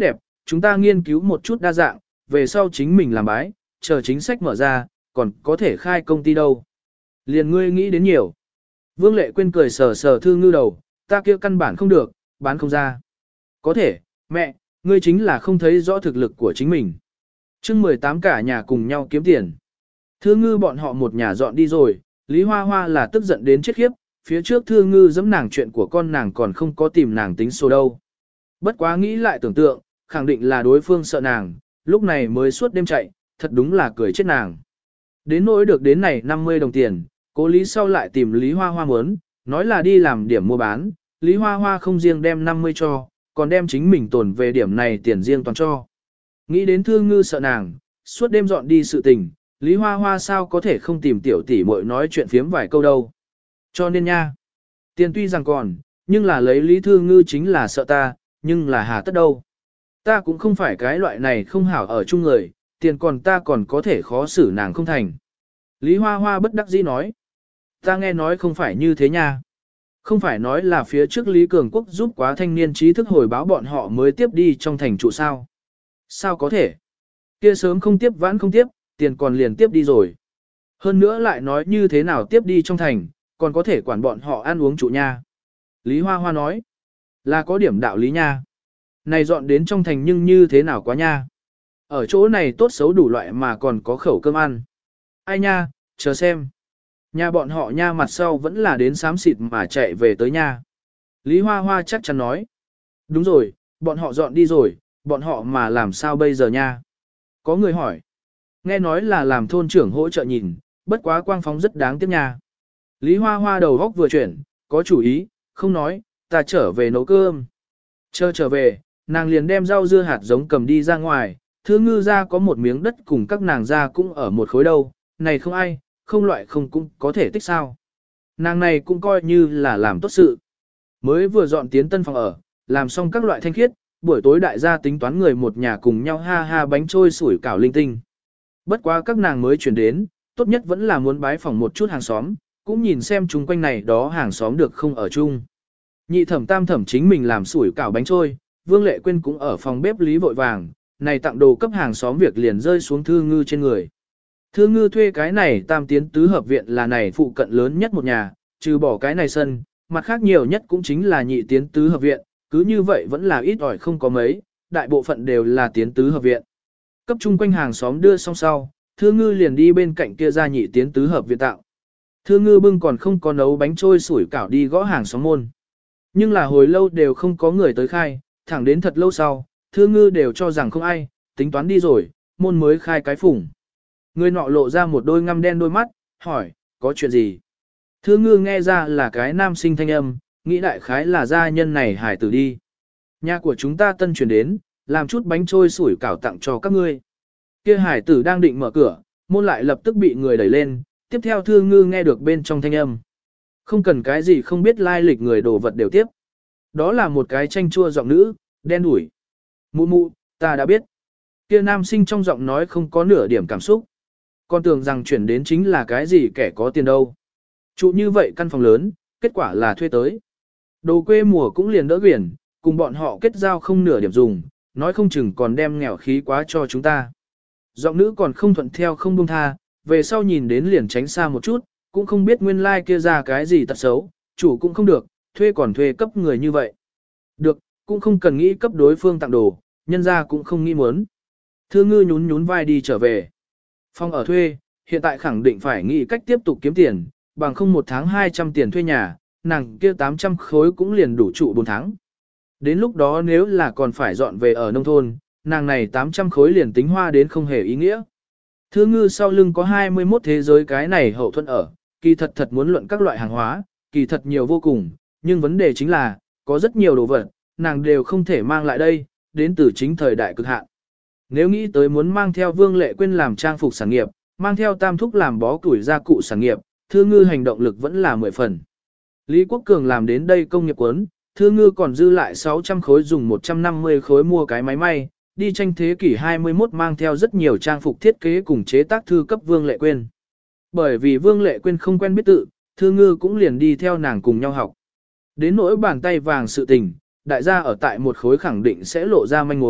[SPEAKER 1] chúng ta nghiên cứu một chút đa dạng, về sau chính mình làm bái, chờ chính sách mở ra, còn có thể khai công ty đâu. Liền ngươi nghĩ đến nhiều. Vương Lệ Quyên cười sờ sờ Thư Ngư đầu, ta kia căn bản không được, bán không ra. Có thể, mẹ, ngươi chính là không thấy rõ thực lực của chính mình. chương 18 cả nhà cùng nhau kiếm tiền. Thư Ngư bọn họ một nhà dọn đi rồi, Lý Hoa Hoa là tức giận đến chết khiếp, phía trước Thư Ngư giẫm nàng chuyện của con nàng còn không có tìm nàng tính số đâu. Bất quá nghĩ lại tưởng tượng, khẳng định là đối phương sợ nàng, lúc này mới suốt đêm chạy, thật đúng là cười chết nàng. Đến nỗi được đến này 50 đồng tiền, Cố Lý sau lại tìm Lý Hoa Hoa muốn, nói là đi làm điểm mua bán, Lý Hoa Hoa không riêng đem 50 cho, còn đem chính mình tồn về điểm này tiền riêng toàn cho. Nghĩ đến Thư Ngư sợ nàng, suốt đêm dọn đi sự tình, Lý Hoa Hoa sao có thể không tìm tiểu tỷ muội nói chuyện phiếm vài câu đâu. Cho nên nha, tiền tuy rằng còn, nhưng là lấy Lý Thư Ngư chính là sợ ta, nhưng là hà tất đâu. Ta cũng không phải cái loại này không hảo ở chung người, tiền còn ta còn có thể khó xử nàng không thành. Lý Hoa Hoa bất đắc dĩ nói. Ta nghe nói không phải như thế nha. Không phải nói là phía trước Lý Cường Quốc giúp quá thanh niên trí thức hồi báo bọn họ mới tiếp đi trong thành trụ sao. Sao có thể? Kia sớm không tiếp vãn không tiếp, tiền còn liền tiếp đi rồi. Hơn nữa lại nói như thế nào tiếp đi trong thành, còn có thể quản bọn họ ăn uống trụ nha. Lý Hoa Hoa nói. Là có điểm đạo lý nha. Này dọn đến trong thành nhưng như thế nào quá nha. Ở chỗ này tốt xấu đủ loại mà còn có khẩu cơm ăn. Ai nha, chờ xem. Nhà bọn họ nha mặt sau vẫn là đến xám xịt mà chạy về tới nha. Lý Hoa Hoa chắc chắn nói. Đúng rồi, bọn họ dọn đi rồi, bọn họ mà làm sao bây giờ nha? Có người hỏi. Nghe nói là làm thôn trưởng hỗ trợ nhìn, bất quá quang phóng rất đáng tiếc nha. Lý Hoa Hoa đầu góc vừa chuyển, có chủ ý, không nói, ta trở về nấu cơm. Chờ trở về, nàng liền đem rau dưa hạt giống cầm đi ra ngoài, Thư Ngư ra có một miếng đất cùng các nàng ra cũng ở một khối đâu, này không ai, không loại không cũng có thể tích sao. Nàng này cũng coi như là làm tốt sự. Mới vừa dọn tiến tân phòng ở, làm xong các loại thanh khiết, buổi tối đại gia tính toán người một nhà cùng nhau ha ha bánh trôi sủi cảo linh tinh. Bất quá các nàng mới chuyển đến, tốt nhất vẫn là muốn bái phỏng một chút hàng xóm, cũng nhìn xem chung quanh này đó hàng xóm được không ở chung. Nhị thẩm tam thẩm chính mình làm sủi cảo bánh trôi, Vương Lệ Quyên cũng ở phòng bếp lý vội vàng, này tặng đồ cấp hàng xóm việc liền rơi xuống Thư Ngư trên người. Thư Ngư thuê cái này tam tiến tứ hợp viện là này phụ cận lớn nhất một nhà, trừ bỏ cái này sân, mặt khác nhiều nhất cũng chính là nhị tiến tứ hợp viện, cứ như vậy vẫn là ít ỏi không có mấy, đại bộ phận đều là tiến tứ hợp viện. Cấp chung quanh hàng xóm đưa xong sau, Thư Ngư liền đi bên cạnh kia ra nhị tiến tứ hợp viện tạo. Thư Ngư bưng còn không có nấu bánh trôi sủi cảo đi gõ hàng xóm môn. Nhưng là hồi lâu đều không có người tới khai, thẳng đến thật lâu sau, Thư Ngư đều cho rằng không ai, tính toán đi rồi, môn mới khai cái phủng. Người nọ lộ ra một đôi ngăm đen đôi mắt, hỏi, có chuyện gì? Thư Ngư nghe ra là cái nam sinh thanh âm, nghĩ đại khái là gia nhân này hải tử đi. Nhà của chúng ta tân chuyển đến, làm chút bánh trôi sủi cảo tặng cho các ngươi. Kia hải tử đang định mở cửa, môn lại lập tức bị người đẩy lên, tiếp theo Thư Ngư nghe được bên trong thanh âm. Không cần cái gì không biết lai lịch người đồ vật đều tiếp. Đó là một cái chanh chua giọng nữ, đen đủi. Mụ mụ, ta đã biết. Kia nam sinh trong giọng nói không có nửa điểm cảm xúc. Con tưởng rằng chuyển đến chính là cái gì kẻ có tiền đâu. Trụ như vậy căn phòng lớn, kết quả là thuê tới. Đồ quê mùa cũng liền đỡ quyển, cùng bọn họ kết giao không nửa điểm dùng, nói không chừng còn đem nghèo khí quá cho chúng ta. Giọng nữ còn không thuận theo không buông tha, về sau nhìn đến liền tránh xa một chút, cũng không biết nguyên lai kia ra cái gì tật xấu, chủ cũng không được, thuê còn thuê cấp người như vậy. Được, cũng không cần nghĩ cấp đối phương tặng đồ, nhân ra cũng không nghĩ muốn. Thư Ngư nhún nhún vai đi trở về. Phòng ở thuê, hiện tại khẳng định phải nghĩ cách tiếp tục kiếm tiền, bằng không một tháng 200 tiền thuê nhà, nàng kia 800 khối cũng liền đủ trụ 4 tháng. Đến lúc đó nếu là còn phải dọn về ở nông thôn, nàng này 800 khối liền tính hoa đến không hề ý nghĩa. Thư Ngư sau lưng có 21 thế giới cái này hậu thuẫn ở, kỳ thật muốn luận các loại hàng hóa, kỳ thật nhiều vô cùng, nhưng vấn đề chính là, có rất nhiều đồ vật, nàng đều không thể mang lại đây, đến từ chính thời đại cực hạn. Nếu nghĩ tới muốn mang theo Vương Lệ Quyên làm trang phục sản nghiệp, mang theo Tam Thúc làm bó củi gia cụ sản nghiệp, Thư Ngư hành động lực vẫn là 10 phần. Lý Quốc Cường làm đến đây công nghiệp quấn, Thư Ngư còn dư lại 600 khối dùng 150 khối mua cái máy may, đi tranh thế kỷ 21 mang theo rất nhiều trang phục thiết kế cùng chế tác thư cấp Vương Lệ Quyên. Bởi vì Vương Lệ Quyên không quen biết tự, Thư Ngư cũng liền đi theo nàng cùng nhau học. Đến nỗi bàn tay vàng sự tình, đại gia ở tại một khối khẳng định sẽ lộ ra manh mối,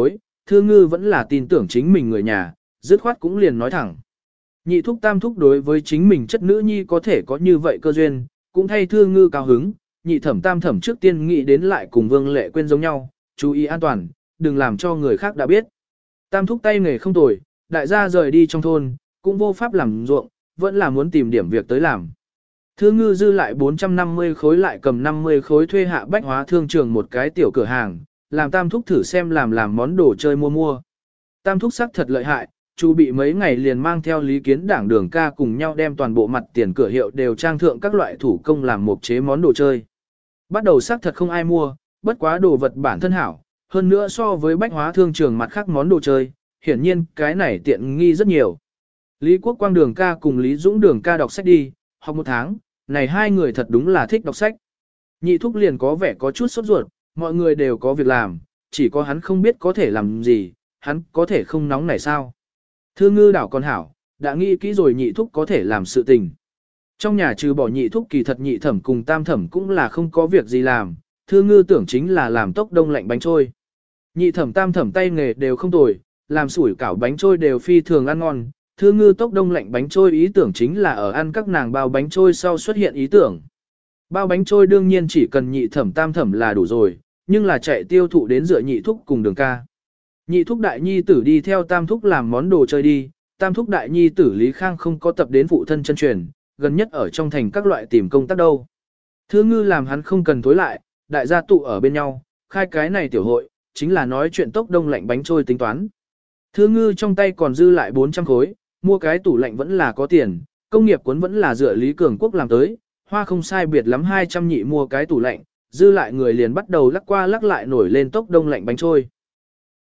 [SPEAKER 1] Thư Ngư vẫn là tin tưởng chính mình người nhà, dứt khoát cũng liền nói thẳng. Nhị thúc tam thúc đối với chính mình chất nữ nhi có thể có như vậy cơ duyên, cũng thay Thư Ngư cao hứng, nhị thẩm tam thẩm trước tiên nghĩ đến lại cùng Vương Lệ Quyên giống nhau, chú ý an toàn, đừng làm cho người khác đã biết. Tam thúc tay nghề không tồi, đại gia rời đi trong thôn, cũng vô pháp làm ruộng, vẫn là muốn tìm điểm việc tới làm. Thư Ngư dư lại 450 khối lại cầm 50 khối thuê hạ bách hóa thương trường một cái tiểu cửa hàng, làm tam thúc thử xem làm món đồ chơi mua. Tam thúc sắc thật lợi hại, chu bị mấy ngày liền mang theo Lý Kiến Đảng Đường ca cùng nhau đem toàn bộ mặt tiền cửa hiệu đều trang thượng các loại thủ công làm mộc chế món đồ chơi. Bắt đầu sắc thật không ai mua, bất quá đồ vật bản thân hảo, hơn nữa so với bách hóa thương trường mặt khác món đồ chơi, hiển nhiên cái này tiện nghi rất nhiều. Lý Quốc Quang Đường ca cùng Lý Dũng Đường ca đọc sách đi, học một tháng, này hai người thật đúng là thích đọc sách. Nhị thúc liền có vẻ có chút sốt ruột, mọi người đều có việc làm, chỉ có hắn không biết có thể làm gì, hắn có thể không nóng này sao. Thư Ngư đảo con hảo, đã nghĩ kỹ rồi nhị thúc có thể làm sự tình. Trong nhà trừ bỏ nhị thúc kỳ thật nhị thẩm cùng tam thẩm cũng là không có việc gì làm, Thư Ngư tưởng chính là làm tốc đông lạnh bánh trôi. Nhị thẩm tam thẩm tay nghề đều không tồi, làm sủi cảo bánh trôi đều phi thường ăn ngon. Thư Ngư tốc đông lạnh bánh trôi ý tưởng chính là ở ăn các nàng bao bánh trôi sau xuất hiện ý tưởng. Bao bánh trôi đương nhiên chỉ cần nhị thẩm tam thẩm là đủ rồi, nhưng là chạy tiêu thụ đến dựa nhị thúc cùng Đường ca. Nhị thúc đại nhi tử đi theo tam thúc làm món đồ chơi đi, tam thúc đại nhi tử Lý Khang không có tập đến phụ thân chân truyền, gần nhất ở trong thành các loại tìm công tác đâu. Thư Ngư làm hắn không cần tối lại, đại gia tụ ở bên nhau, khai cái này tiểu hội, chính là nói chuyện tốc đông lạnh bánh trôi tính toán. Thư Ngư trong tay còn dư lại 400 khối, mua cái tủ lạnh vẫn là có tiền, công nghiệp cuốn vẫn là dựa Lý Cường Quốc làm tới, hoa không sai biệt lắm 200 nhị mua cái tủ lạnh, dư lại người liền bắt đầu lắc qua lắc lại nổi lên tốc đông lạnh bánh trôi.